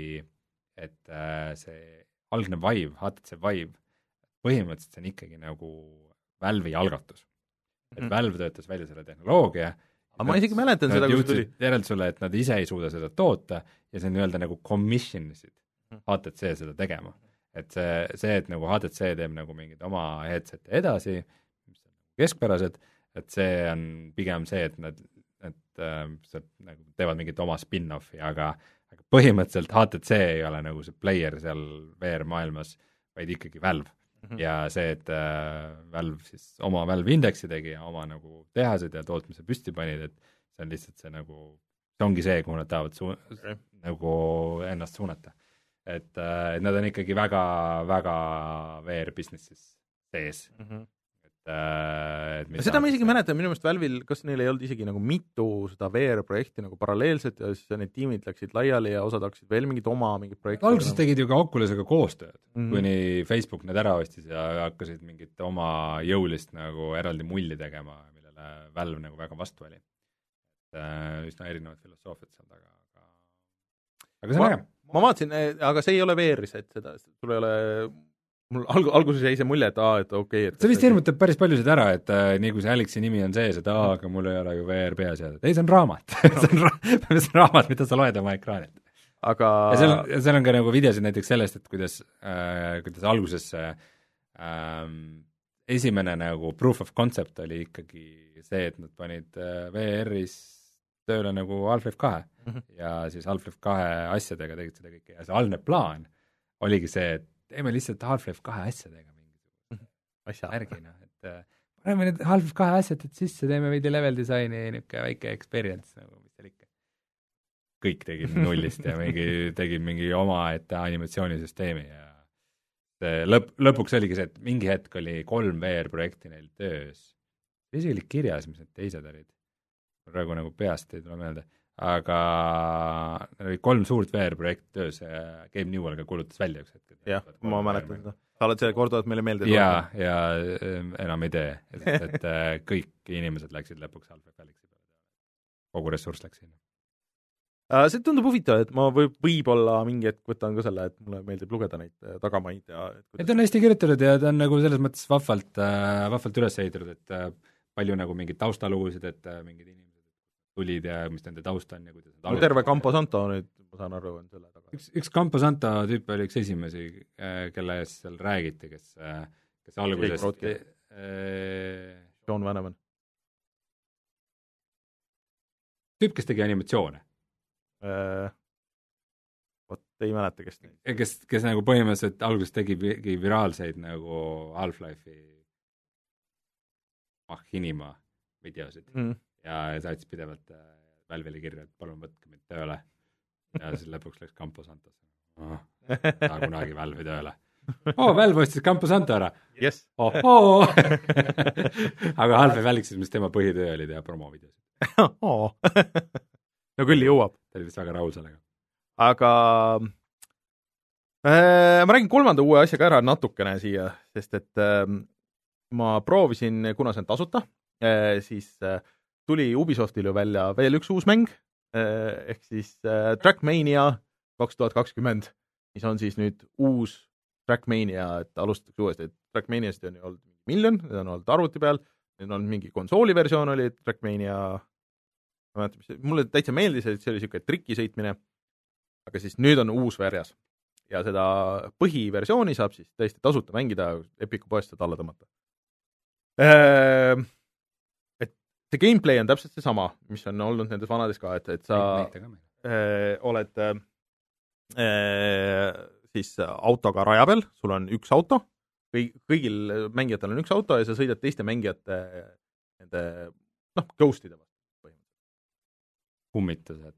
et äh, see algne Vive, H T C Vive, põhimõtteliselt see on ikkagi nagu Valve'i algatus. Et mm. Valve töötas välja selle tehnoloogia, aga ma isegi mäletan seda, kui see tuli. Järeldusele, et nad ise ei suuda seda toota ja see on nii-öelda nagu commissionisid H T C seda tegema. Et see, see, et nagu H T C teeb nagu mingid oma headset'e edasi, mis on keskpärased, et see on pigem see, et nad et, äh, nagu teevad mingit oma spin-offi, aga, aga põhimõtteliselt H T C ei ole nagu see player seal V R-maailmas, vaid ikkagi Valve. Mm-hmm. Ja see, et äh, Valve siis oma Valve Indexi tegi ja oma nagu tehased ja tootmise püsti panid, et see on lihtsalt see nagu, see ongi see, kuhu nad tahavad su- okay. nagu ennast suunata. Et, et nad on ikkagi väga, väga V R-businessis sees. Mm-hmm. Et, et seda ma isegi mäletan, minu meelest Valve'il, kas neil ei olnud isegi nagu mitu seda V R-projekti nagu paralleelselt ja siis need tiimid läksid laiali ja osad hakkasid veel mingid oma mingid projekti. Alguses tegid ju ka Oculusega koostööd, mm-hmm. kuni Facebook need ära ostis ja hakkasid mingit oma jõulist nagu eraldi mulli tegema, millele Valve nagu väga vastu oli. Et üsna erinevad filosoofiad seal taga, aga, aga see on äge. Ma vaatasin, aga see ei ole V R-is, et seda, sul ei ole, mul alg- alguses jäi see mulje, et aa, et okei okay, see vist hirmutab päris paljusid ära, et äh, nii kui see Alyxi nimi on sees, et aa, aga mul ei ole ju V R peaseadet. Ei, see on raamat see, on ra- see on raamat, mida sa loed oma ekraanilt. Aga ja seal on, seal on ka nagu videosid näiteks sellest, et kuidas äh, kuidas alguses see äh, esimene nagu proof of concept oli ikkagi see, et nad panid äh, V R-is tööle nagu Half-Life kahe mm-hmm. ja siis Half-Life kahe asjadega tegid seda kõike ja see algne plaan oligi see, et teeme lihtsalt Half-Life kahe asjadega mingi asja märgina, et äh, paneme need Half-Life kahe asjad, et sisse teeme veidi level disaini ja niisugune väike experience nagu, mis seal ikka. Kõik tegid nullist ja mingi, tegid mingi oma ette animatsioonisüsteemi ja see lõp, lõpuks oligi see, et mingi hetk oli kolm V R-projekti neil töös. See oli kirjas, mis need teised olid. Praegu nagu peast ei tule meelde, aga oli kolm suurt V R-projekti töös ja Game Newell ka kuulutas välja üks hetk. Jah, ma mäletan seda. Sa oled selle korduvalt meile meelde ja, ja enam ei tee, et, et kõik inimesed läksid lõpuks Half-Life Alyxi peale. Kogu ressurss läks sinna. See tundub huvitav, et ma võib, võib-olla mingi hetk võtan ka selle, et mulle meeldib lugeda neid tagamaid. Ja, et ta on hästi kirjutatud ja ta on nagu selles mõttes vahvalt, vahvalt üles ehitatud, et palju nagu mingid taustalugusid, et mingid inimesed tulid ja mis nende taust on ja kuidas no, terve Campo Santo nüüd, ma saan aru, on selle taga. Üks, üks Campo Santo tüüp oli üks esimesi, kelle eest seal räägiti, kes, kes algusest John Vanneman. Tüüp, kes tegi animatsioone. Vot ei mäleta, kes tegi. Kes, kes nagu põhimõtteliselt alguses tegi viraalseid nagu Half-Life'i Machinima videosid. Mm. Ja saatis pidevalt äh, Valve'ile kirja, et palun võtke mind tööle. Ja siis lõpuks läks Campo Santos. Oh, ta kunagi Valve'i tööle. oo, Valve ostis Campo Santo ära yes. ohoo aga Half-Life Alyxis, mis tema põhitöö oli teha promovideosid oh. no küll jõuab. ta oli vist väga rahul sellega. Aga äh, ma räägin kolmanda uue asjaga ära natukene siia, sest et äh, ma proovisin, kuna see on tasuta äh,, siis äh, tuli Ubisoftil ju välja veel üks uus mäng äh,, ehk siis äh, Trackmania kaks tuhat kakskümmend, mis on siis nüüd uus Trackmania, et alustatakse uuesti, et Trackmaniast on ju olnud miljon, need on olnud arvuti peal, need on mingi konsooli versioon oli Trackmania, mulle täitsa meeldis, et see oli niisugune trikisõitmine, aga siis nüüd on uus verjas ja seda põhiversiooni saab siis tõesti tasuta mängida, Epiku poest saad alla tõmmata. Et see gameplay on täpselt see sama, mis on olnud nendes vanades ka, et, et sa äh, oled äh, siis autoga raja peal, sul on üks auto, kõik, kõigil mängijatel on üks auto ja sa sõidad teiste mängijate nende, noh, ghost'ide vastu. Kummitused.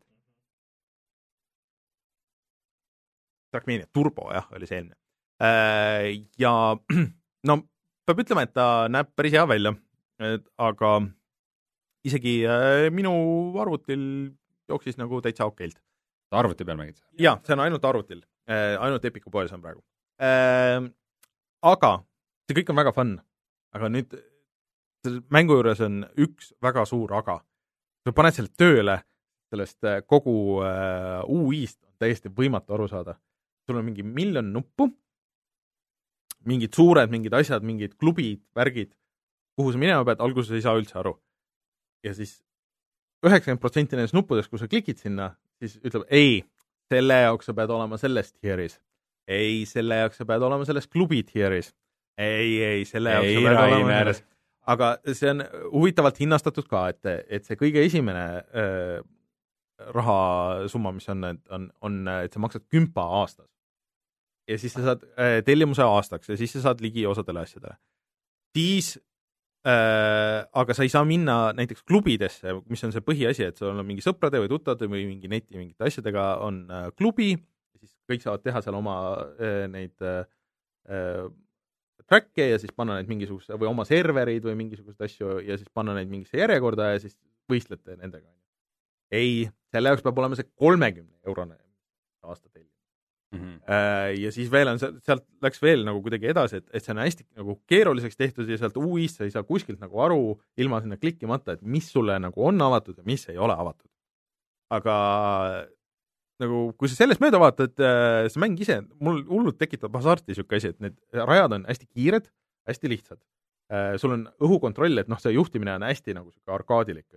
Trackmania Turbo, jah, oli see eelmine. Ja no, peab ütlema, et ta näeb päris hea välja, aga isegi minu arvutil jooksis nagu täitsa okeilt. Arvuti peal mängid? Jaa, see on ainult arvutil. Ainult Epiku poes on praegu. Aga see kõik on väga fun. Aga nüüd mängu juures on üks väga suur aga. Sa paned selle tööle, sellest kogu U I-st on täiesti võimatu aru saada. Sul on mingi miljon nuppu, mingid suured, mingid asjad, mingid klubid, värgid, kuhu sa minema pead, alguses ei saa üldse aru. Ja siis üheksakümmend protsenti nendest nuppudest, kui sa klikid sinna, siis ütleb, ei, selle jaoks sa pead olema selles tieris. Ei, selle jaoks sa pead olema selles klubi tieris. Ei, ei, selle jaoks ei, sa pead Rainer. olema selles. Aga see on huvitavalt hinnastatud ka, et, et see kõige esimene äh, rahasumma, mis on, on, on, et sa maksad kümpa aastas. Ja siis sa saad äh, tellimuse aastaks ja siis sa saad ligi osadele asjadele. Siis äh, aga sa ei saa minna näiteks klubidesse, mis on see põhiasi, et sul on mingi sõprade või tuttavate või mingi neti mingite asjadega on äh, klubi, ja siis kõik saavad teha seal oma äh, neid äh, track'e ja siis panna neid mingisuguse või oma serverid või mingisugused asju ja siis panna neid mingisse järjekorda ja siis võistlete nendega. Ei, selle jaoks peab olema see kolmekümne eurone aasta tellim. Mm-hmm. Ja siis veel on, sealt läks veel nagu kuidagi edasi, et, et see on hästi nagu keeruliseks tehtud ja sealt U I-st sa ei saa kuskilt nagu aru ilma sinna klikkimata, et mis sulle nagu on avatud ja mis ei ole avatud. Aga nagu, kui sa sellest mööda vaatad, see mäng ise, mul hullult tekitab hasarti niisugune asi, et need rajad on hästi kiired, hästi lihtsad. Sul on õhukontroll, et noh, see juhtimine on hästi nagu niisugune arkaadilik.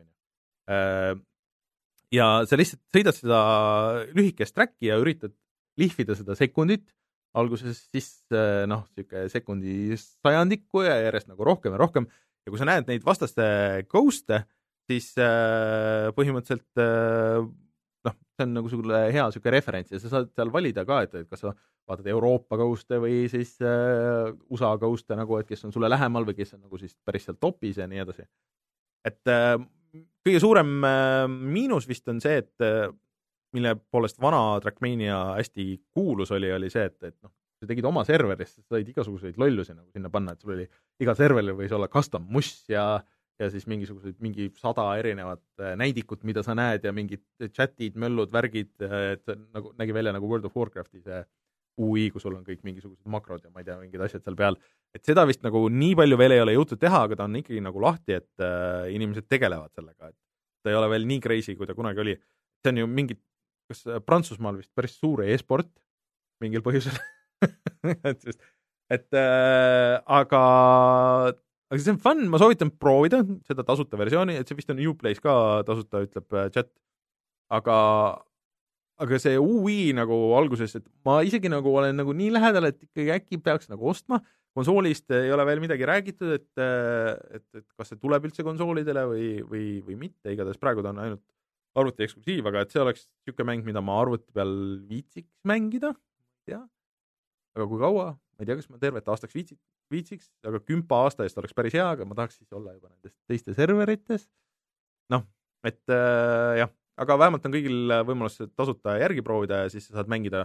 Ja sa lihtsalt sõidad seda lühikest tracki ja üritad lihvida seda sekundit, alguses siis noh, niisugune sekundi sajandikku ja järjest nagu rohkem ja rohkem. Ja kui sa näed neid vastaste ghost'e, siis põhimõtteliselt noh, see on nagu sulle hea niisugune referents ja sa saad seal valida ka, et, et kas sa vaatad Euroopa ghost'e või siis uh, U S A ghost'e nagu, et kes on sulle lähemal või kes on nagu siis päris seal topis ja nii edasi. Et uh, kõige suurem uh, miinus vist on see, et uh, mille poolest vana Trackmania hästi kuulus oli, oli see, et, et noh, sa tegid oma serverist, sa said igasuguseid lollusi nagu sinna panna, et sul oli iga serveril võis olla custom muss ja ja siis mingisugused, mingi sada erinevat näidikut, mida sa näed ja mingid chatid, möllud, värgid, et nagu, nägi välja nagu World of Warcrafti see U I, kus sul on kõik mingisugused makrod ja ma ei tea, mingid asjad seal peal. Et seda vist nagu nii palju veel ei ole jõutud teha, aga ta on ikkagi nagu lahti, et äh, inimesed tegelevad sellega, et ta ei ole veel nii crazy, kui ta kunagi oli. See on ju mingi, kas Prantsusmaal vist päris suur e-sport mingil põhjusel. et sest, et äh, aga aga see on fun, ma soovitan proovida seda tasuta versiooni, et see vist on Uplays ka tasuta, ütleb chat. Aga, aga see U I nagu alguses, et ma isegi nagu olen nagu nii lähedal, et ikkagi äkki peaks nagu ostma. Konsoolist ei ole veel midagi räägitud, et, et, et kas see tuleb üldse konsoolidele või, või, või mitte. Igatahes praegu ta on ainult arvuti eksklusiiv, aga et see oleks niisugune mäng, mida ma arvuti peal viitsiks mängida. Ja. Aga kui kaua? Ma ei tea, kas ma tervet aastaks viitsiks, viitsiks, aga kümpa aasta eest oleks päris hea, aga ma tahaks siis olla juba nendes teiste serverites. Noh, et äh, jah, aga vähemalt on kõigil võimalus tasuta järgi proovida ja siis sa saad mängida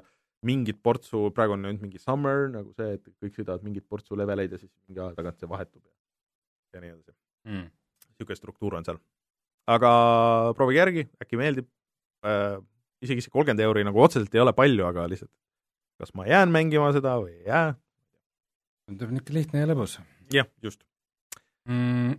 mingit portsu, praegu on nüüd mingi summer, nagu see, et kõik sõidavad mingit portsu leveleid ja siis mingi aja tagant see vahetub ja, ja nii edasi mm.. Niisugune struktuur on seal. Aga proovige järgi, äkki meeldib, äh, isegi see kolmkümmend euri nagu otseselt ei ole palju, aga lihtsalt kas ma jään mängima seda või ei jää. Tundub niisugune lihtne ja lõbus. Jah, just. Mm.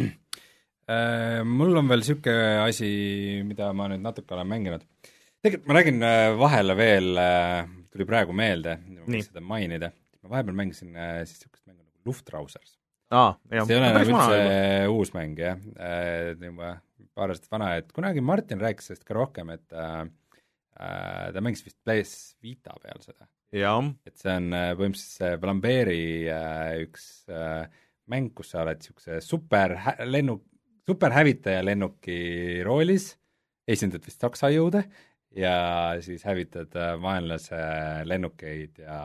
Mul on veel siuke asi, mida ma nüüd natuke olen mänginud. Tegelikult ma räägin vahele veel, tuli praegu meelde, ma võiks seda mainida. Ma vahepeal mängisin siis siukest mängu nagu Luftrausers. Aa, jah. See ei ole nagu üldse uus mäng, jah. Juba paar aastat vana, et kunagi Martin rääkis sellest ka rohkem, et äh, ta mängis vist P S Vita peal seda. Ja. Et see on põhimõtteliselt Flamberi äh, üks äh, mäng, kus sa oled siukse super lennuk, superhävitaja lennuki roolis, esindad vist Saksa jõude ja siis hävitad vaenlase lennukeid ja,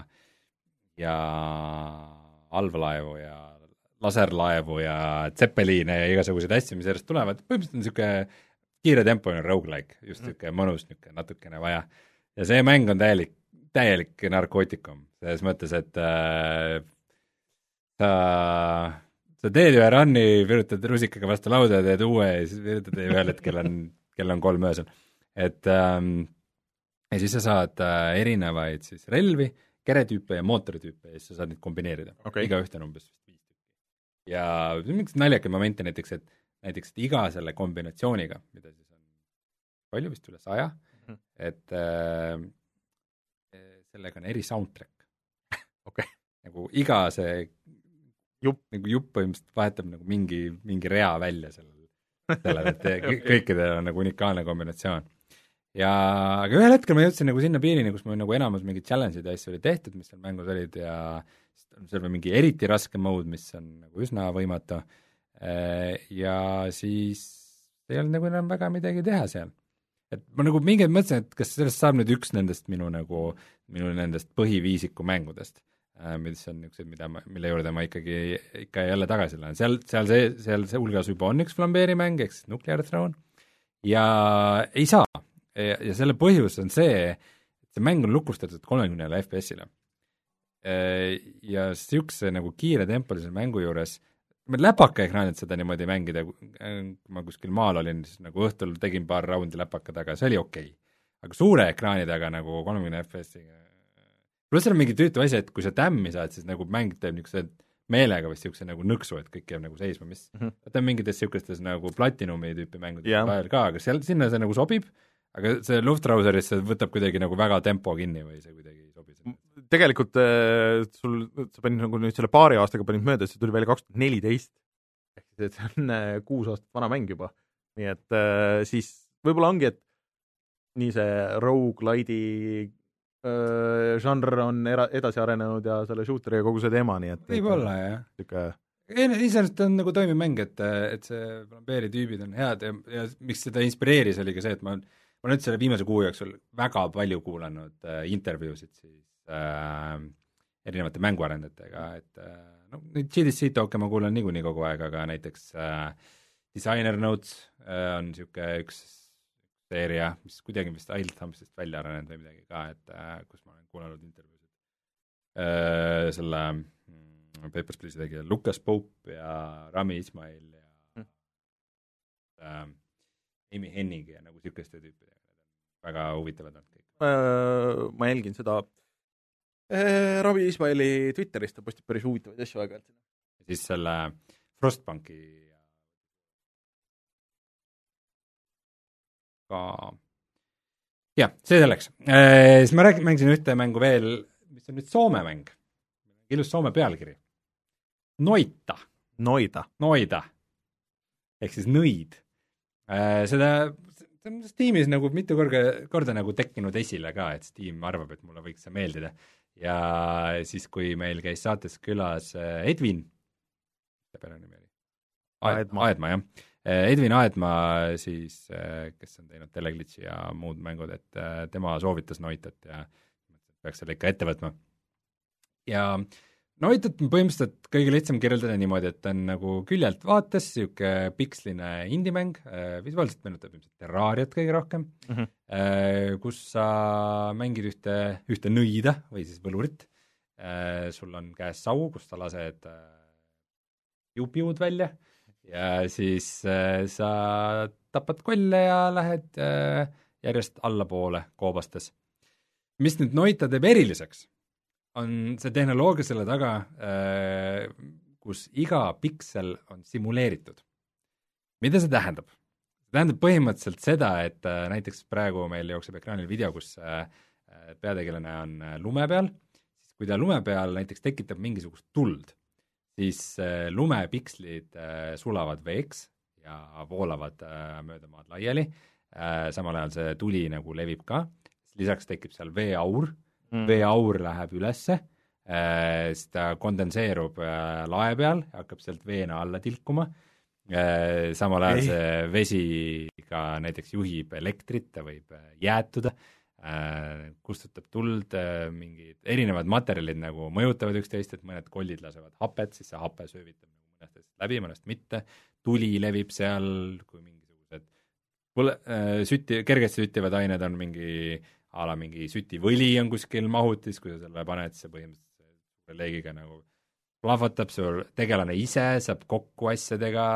ja allveelaevu ja laserlaevu ja tsepeliine ja igasuguseid asju, mis järjest tulevad. Põhimõtteliselt on niisugune kiire tempoline roguelike, just niisugune mõnus, niisugune natukene vaja. Ja see mäng on täielik, täielik narkootikum, selles mõttes, et äh, sa sa teed ühe runni, virutad rusikaga vastu lauda, teed uue ja siis virutad ühel, et kell on, kell on kolm öösel. Et ähm, ja siis sa saad äh, erinevaid siis relvi, keretüüpe ja mootoritüüpe ja siis sa saad neid kombineerida. Okay. Iga ühte on umbes viis tükki. Ja mingis naljakad momenti näiteks, et näiteks et iga selle kombinatsiooniga, mida siis on palju vist üle saja, mm-hmm. et äh, sellega on eri soundtrack. Okay. Nagu iga see jupp, nagu jupp põhimõtteliselt vahetab nagu mingi, mingi rea välja sellele, sellele et okay. Kõikidel on nagu unikaalne kombinatsioon. Ja aga ühel hetkel ma jõudsin nagu sinna piirini, kus mul nagu enamus mingid challenge'id ja asju oli tehtud, mis seal mängus olid ja seal oli mingi eriti raske mode, mis on nagu üsna võimatu ja siis ei olnud nagu enam väga midagi teha seal. Et ma nagu mingi mõtlesin, et kas sellest saab nüüd üks nendest minu nagu, minu nendest põhiviisiku mängudest, mis on niisugused, mida ma, mille juurde ma ikkagi ikka jälle tagasi lähen. Seal, seal see, seal see hulgas juba on üks Flamberi mäng, eks Nuclear Throne, ja ei saa. Ja, ja selle põhjus on see, et see mäng on lukustatud kolmekümnele F P S-ile. Ja siukse nagu kiire tempolise mängu juures, ma läpaka ekraanilt seda niimoodi mängida, kui ma kuskil maal olin, siis nagu õhtul tegin paar raundi läpaka taga, see oli okei. Okay. Aga suure ekraani taga nagu kolmekümne F P S-iga pluss seal on mingi tüütu asja, et kui sa tämmi saad, siis nagu mäng teeb niisuguse meelega või niisuguse nagu nõksu, et kõik jääb nagu seisma, mis mm -hmm. ta on mingites niisugustes nagu platinumi tüüpi mängudes yeah. vahel ka, aga seal, sinna see nagu sobib, aga see Luftrauseris see võtab kuidagi nagu väga tempo kinni või see kuidagi ei sobi. Tegelikult äh, sul, sa panid nagu nüüd selle paari aastaga panid mööda, et see tuli välja kaks tuhat neliteist, ehk see on äh, kuus aastat vana mäng juba, nii et äh, siis võib-olla ongi, et nii see roguelite'i žanr on era, edasi arenenud ja selle shooter ja kogu see teema, nii et võib-olla, jah. Tüke... Iseenesest on nagu toimiv mäng, et, et see Flamberi tüübid on head ja, ja miks seda inspireeris, oli ka see, et ma, ma nüüd selle viimase kuu jooksul väga palju kuulanud äh, intervjuusid siis äh, erinevate mänguarendajatega, et äh, no, neid G D C-toke ma kuulan niikuinii kogu aeg, aga näiteks äh, Designer Notes äh, on niisugune üks seeria, mis kuidagi vist Ailthamsist välja arenenud või midagi ka, et äh, kus ma olen kuulanud intervjuusid äh, selle mm, Papers, Please tegija Lukas Pope ja Rami Ismail ja mm. äh, Amy Hennig ja nagu niisugust tüüpi väga huvitavad on kõik. Äh, ma jälgin seda äh, Rami Ismaili Twitterist, ta postib päris huvitavaid asju aeg-ajalt. Ja siis selle Frostbanki ka jah, see selleks. Siis ma räägin, mängisin ühte mängu veel, mis on nüüd Soome mäng. Ilus Soome pealkiri. Noita. Noida. Noida. Ehk siis nõid. Seda, see on Steamis nagu mitu korda, korda nagu tekkinud esile ka, et Steam arvab, et mulle võiks see meeldida. Ja siis, kui meil käis saates külas Edvin, Aedma, Aedma jah. Edvin Aedma siis, kes on teinud Teleglitchi ja muud mängud, et tema soovitas Noitat ja peaks selle ikka ette võtma. Ja Noitat on põhimõtteliselt kõige lihtsam kirjeldada niimoodi, et ta on nagu küljelt vaates niisugune piksline indie-mäng, visuaalselt meenutab ilmselt Terrariat kõige rohkem mm, -hmm. kus sa mängid ühte, ühte nõida või siis võlurit, sul on käes sau, kus sa lased piu-piud välja ja siis sa tapad kolle ja lähed järjest allapoole koobastes. Mis nüüd Noita teeb eriliseks, on see tehnoloogia selle taga, kus iga piksel on simuleeritud. Mida see tähendab? See tähendab põhimõtteliselt seda, et näiteks praegu meil jookseb ekraanil video, kus peategelane on lume peal, siis kui ta lume peal näiteks tekitab mingisugust tuld, siis lumepikslid sulavad veeks ja voolavad mööda maad laiali, samal ajal see tuli nagu levib ka, lisaks tekib seal veeaur, mm. veeaur läheb ülesse, siis ta kondenseerub lae peal, hakkab sealt veena alla tilkuma, samal ajal Ei. see vesi ka näiteks juhib elektrit, ta võib jäätuda, kustutab tuld, mingid erinevad materjalid nagu mõjutavad üksteist, et mõned kollid lasevad hapet, siis see hape söövitab mõnest läbi, mõnest mitte, tuli levib seal, kui mingisugused põle, süti, kergesti süttivad ained on mingi a la mingi sütivõli on kuskil mahutis, kui sa selle paned, see põhimõtteliselt leegiga nagu plahvatab, sul tegelane ise saab kokku asjadega,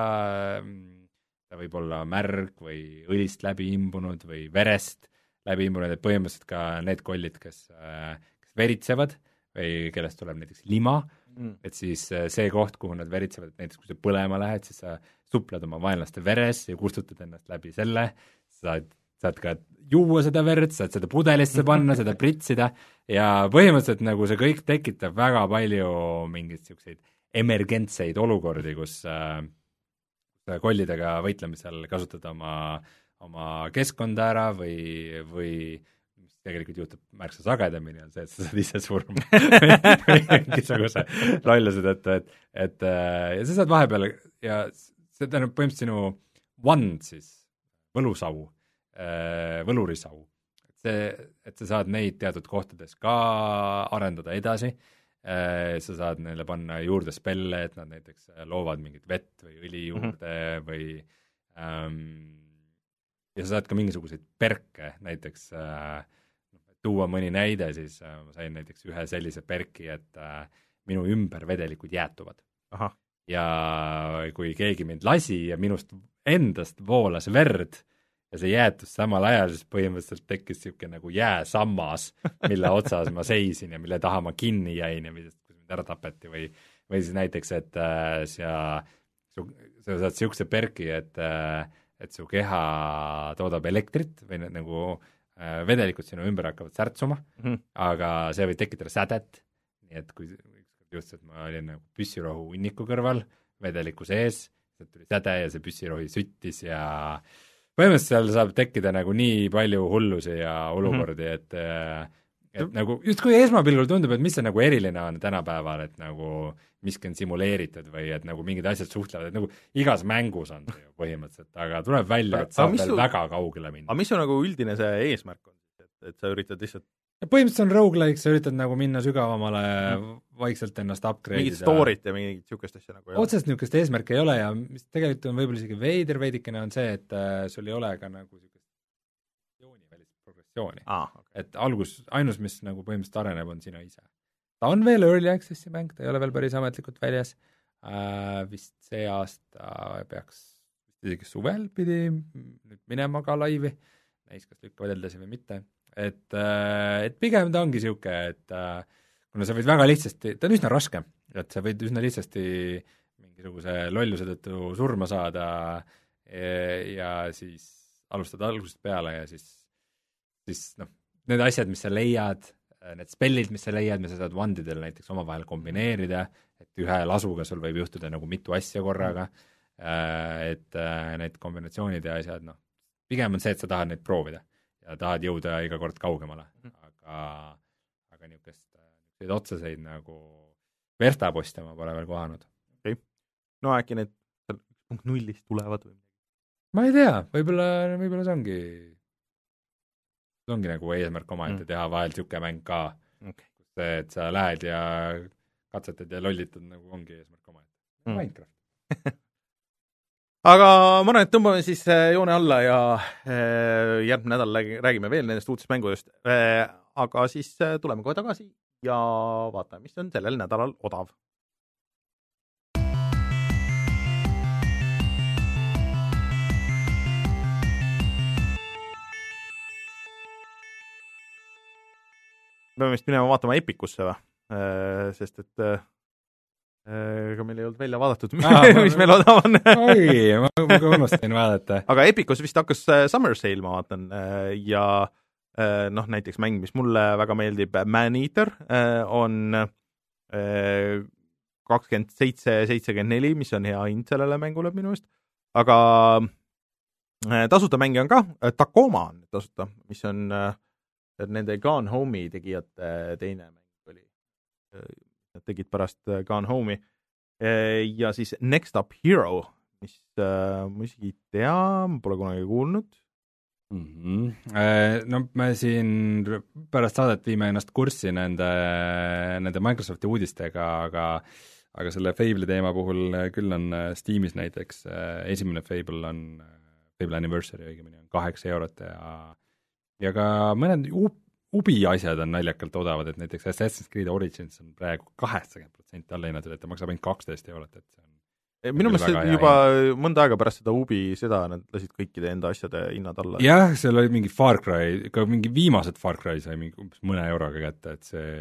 ta võib olla märg või õlist läbi imbunud või verest läbi imbunud, et põhimõtteliselt ka need kollid, kes, kes veritsevad või kellest tuleb näiteks lima, mm. et siis see koht, kuhu nad veritsevad, et näiteks kui sa põlema lähed, siis sa supled oma vaenlaste veres ja kustutad ennast läbi selle, saad saad ka juua seda verd, saad seda pudelisse panna, seda pritsida ja põhimõtteliselt nagu see kõik tekitab väga palju mingeid niisuguseid emergentseid olukordi, kus äh, kollidega võitlemisel kasutada oma, oma keskkonda ära või, või mis tegelikult juhtub märksa sagedamini, on see, et sa saad ise surma mingisuguse lolluse tõttu, et, et ja sa saad vahepeal ja see tähendab põhimõtteliselt sinu wand siis, võlusau, võlurisau, et see, et sa saad neid teatud kohtades ka arendada edasi, sa saad neile panna juurde spelle, et nad näiteks loovad mingit vett või õli juurde mm-hmm. või ähm, ja sa saad ka mingisuguseid perke, näiteks äh, tuua mõni näide, siis äh, ma sain näiteks ühe sellise perki, et äh, minu ümber vedelikud jäätuvad. Aha. Ja kui keegi mind lasi ja minust endast voolas verd, ja see jäätus samal ajal, siis põhimõtteliselt tekkis niisugune nagu jääsammas, mille otsas ma seisin ja mille taha ma kinni jäin ja millest, kus mind ära tapeti või, või siis näiteks, et äh, sa, su, sa saad niisuguse perki, et, äh, et su keha toodab elektrit või nagu äh, vedelikud sinu ümber hakkavad särtsuma mm, -hmm. aga see võib tekitada sädet, nii et kui just, et ma olin nagu püssirohu hunniku kõrval, vedeliku sees, sealt tuli säde ja see püssirohi süttis ja põhimõtteliselt seal saab tekkida nagu nii palju hullusi ja olukordi, et, et mm. nagu justkui esmapilgul tundub, et mis see nagu eriline on tänapäeval, et nagu miski on simuleeritud või et nagu mingid asjad suhtlevad, et nagu igas mängus on see ju põhimõtteliselt, aga tuleb välja, et saab veel su... väga kaugele minna. aga mis on nagu üldine see eesmärk on, et, et sa üritad lihtsalt põhimõtteliselt on roguelike, sa üritad nagu minna sügavamale mm. vaikselt ennast upgrade'ida. Mingit story't ja mingit niisugust asja nagu ei ole. Otsest niisugust eesmärki ei ole ja mis tegelikult on võib-olla isegi veider veidikene on see, et äh, sul ei ole ka nagu niisugust progressiooni. Ah, okay. Et algus, ainus, mis nagu põhimõtteliselt areneb, on sina ise. Ta on veel early access'i mäng, ta ei ole veel päris ametlikult väljas. Äh, vist see aasta peaks isegi suvel pidi nüüd minema ka laivi, näis kas lükkavad edasi või mitte. Et, et pigem ta ongi niisugune, et kuna sa võid väga lihtsasti, ta on üsna raske, et sa võid üsna lihtsasti mingisuguse lolluse tõttu surma saada ja siis alustad algusest peale ja siis, siis noh, need asjad, mis sa leiad, need spellid, mis sa leiad, mis sa saad wandidel näiteks omavahel kombineerida, et ühe lasuga sul võib juhtuda nagu mitu asja korraga, et need kombinatsioonid ja asjad, noh, pigem on see, et sa tahad neid proovida ja tahad jõuda iga kord kaugemale, aga, aga niisugust, niisuguseid otseseid nagu verstaposte ma pole veel kohanud. Okay. No äkki need nullist tulevad või? Ma ei tea, võib-olla, võib-olla see ongi, see ongi nagu eesmärk omaette mm. teha vahel niisugune mäng ka, okay. kus see, et sa lähed ja katsetad ja lollitad, nagu ongi eesmärk oma, et Mm. Minecraft. aga ma arvan, et tõmbame siis joone alla ja järgmine nädal räägime veel nendest uutest mängudest, aga siis tuleme kohe tagasi ja vaatame, mis on sellel nädalal odav. peame vist minema vaatama Epicusse või? Sest et ega meil ei olnud välja vaadatud, mis meil odav on. oi, ma, ma unustasin vaadata. aga Epicus vist hakkas Summer Sale, ma vaatan, ja noh, näiteks mäng, mis mulle väga meeldib, Man-Eater, on kakskümmend seitse seitsekümmend neli, mis on hea hind sellele mängule minu eest, aga tasuta mänge on ka, Tacoma on tasuta, mis on nende Gone Home'i tegijate teine mäng oli. Nad tegid pärast Gone Home'i. Ja siis Next Up Hero, mis äh, ma isegi ei tea, ma pole kunagi kuulnud. Mm-hmm. No me siin pärast saadet viime ennast kurssi nende, nende Microsofti uudistega, aga aga selle Fable'i teema puhul küll on Steamis näiteks, esimene Fable on, Fable Anniversary õigemini on kaheksa eurot ja ja ka mõned ubi asjad on naljakalt odavad, et näiteks Assassin's Creed Origins on praegu kaheksakümmend protsenti alla hinnatud, et ta maksab ainult kaksteist eurot, et see on minu meelest juba hind. Mõnda aega pärast seda ubi seda, nad lasid kõikide enda asjade hinnad alla. jah, seal oli mingi Far Cry, ka mingi viimased Far Cry sai mingi umbes mõne euroga kätte, et see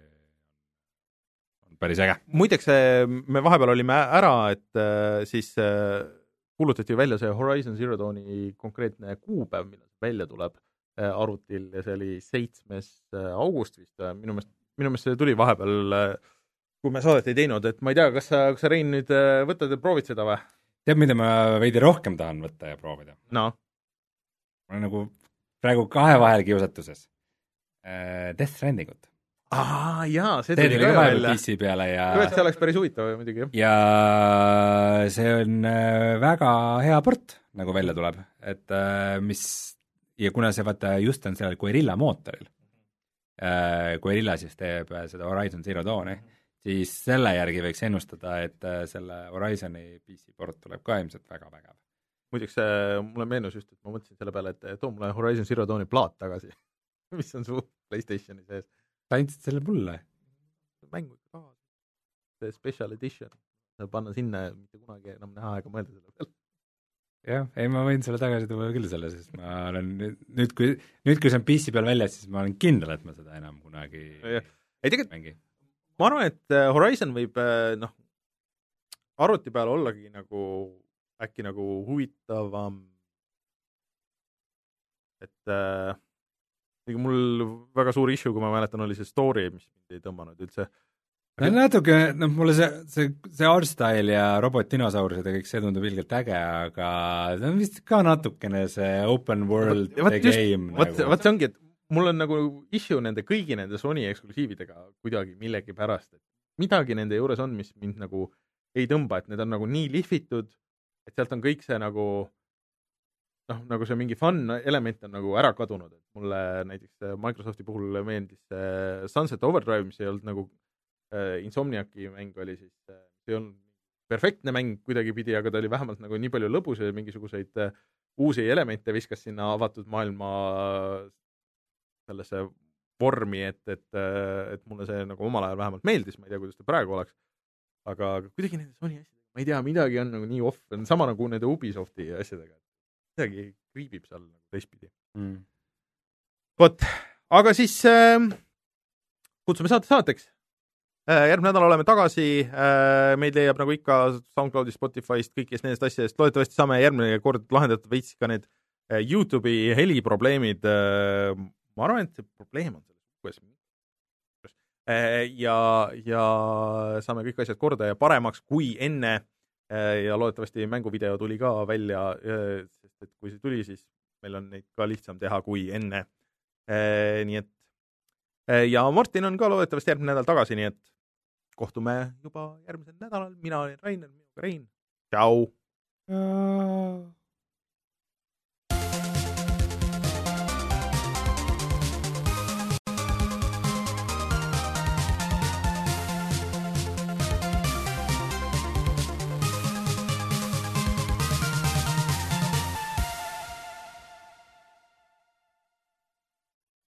on päris äge. Muideks, me vahepeal olime ära, et siis kuulutati välja see Horizon Zero Dawni konkreetne kuupäev, millal see välja tuleb arvutil ja see oli seitsmes august vist, minu meelest, minu meelest see tuli vahepeal, kui me saadet ei teinud, et ma ei tea, kas sa, kas sa Rein nüüd võtad ja proovid seda või? Tead, mida ma veidi rohkem tahan võtta ja proovida? No? Ma olen nagu praegu kahe vahel kiusatuses. Death Strandingut. Aa, jaa, see tuli ka välja. P C peale ja... Kõvet, see oleks päris huvitav muidugi. Ja see on väga hea port, nagu välja tuleb, et mis ja kuna see vaata just on sellel Guerrilla mootoril, äh, Guerrilla siis teeb seda Horizon Zero Dawni, siis selle järgi võiks ennustada, et selle Horizoni P C port tuleb ka ilmselt väga vägev. Muideks mulle meenus just, et ma mõtlesin selle peale, et too mulle Horizon Zero Dawni plaat tagasi, mis on su PlayStationi sees. Sa andsid selle mulle? Mängu tagasi. See special edition. Sa panna sinna, mitte kunagi enam näha aega mõelda selle peale. jah, ei ma võin selle tagasi tuua küll selle, sest ma olen nüüd, kui, nüüd kui see on P C peal väljas, siis ma olen kindel, et ma seda enam kunagi ja, ei tegelikult, mängi. Ma arvan, et Horizon võib noh, arvuti peal ollagi nagu äkki nagu huvitavam, et äh, mul väga suur issue, kui ma mäletan, oli see story, mis mind ei tõmmanud üldse. No natuke, noh, mulle see, see, see artstyle ja robot-dinosaurused ja kõik see tundub ilgelt äge, aga see on vist ka natukene see open world vat, the game. Vat, nagu. Vat see ongi, et mul on nagu issue nende kõigi nende Sony eksklusiividega kuidagi millegi pärast, et midagi nende juures on, mis mind nagu ei tõmba, et need on nagu nii lihvitud, et sealt on kõik see nagu noh, nagu see mingi fun element on nagu ära kadunud, et mulle näiteks Microsofti puhul meeldis Sunset Overdrive, mis ei olnud nagu Insomniaki mäng oli siis, see ei olnud perfektne mäng kuidagi pidi, aga ta oli vähemalt nagu nii palju lõbus ja mingisuguseid uusi elemente viskas sinna avatud maailma sellesse vormi, et, et, et mulle see nagu omal ajal vähemalt meeldis, ma ei tea, kuidas ta praegu oleks, aga kuidagi nende Sony asjadega, ma ei tea, midagi on nagu nii off, on sama nagu nende Ubisofti asjadega, midagi kriibib seal nagu teistpidi. Mm. Vot, aga siis äh, kutsume saate saateks. Järgmine nädal oleme tagasi, meid leiab nagu ikka SoundCloudist, Spotify'st, kõikidest nendest asjadest, loodetavasti saame järgmine kord lahendatud veits ka need YouTube'i heliprobleemid, ma arvan, et see probleem on selles uues ja, ja saame kõik asjad korda ja paremaks kui enne ja loodetavasti mänguvideo tuli ka välja, sest et kui see tuli, siis meil on neid ka lihtsam teha kui enne, nii et ja Martin on ka loodetavasti järgmine nädal tagasi, nii et kohtume juba järgmisel nädalal, mina olen Rainer, minuga Rein, tšau!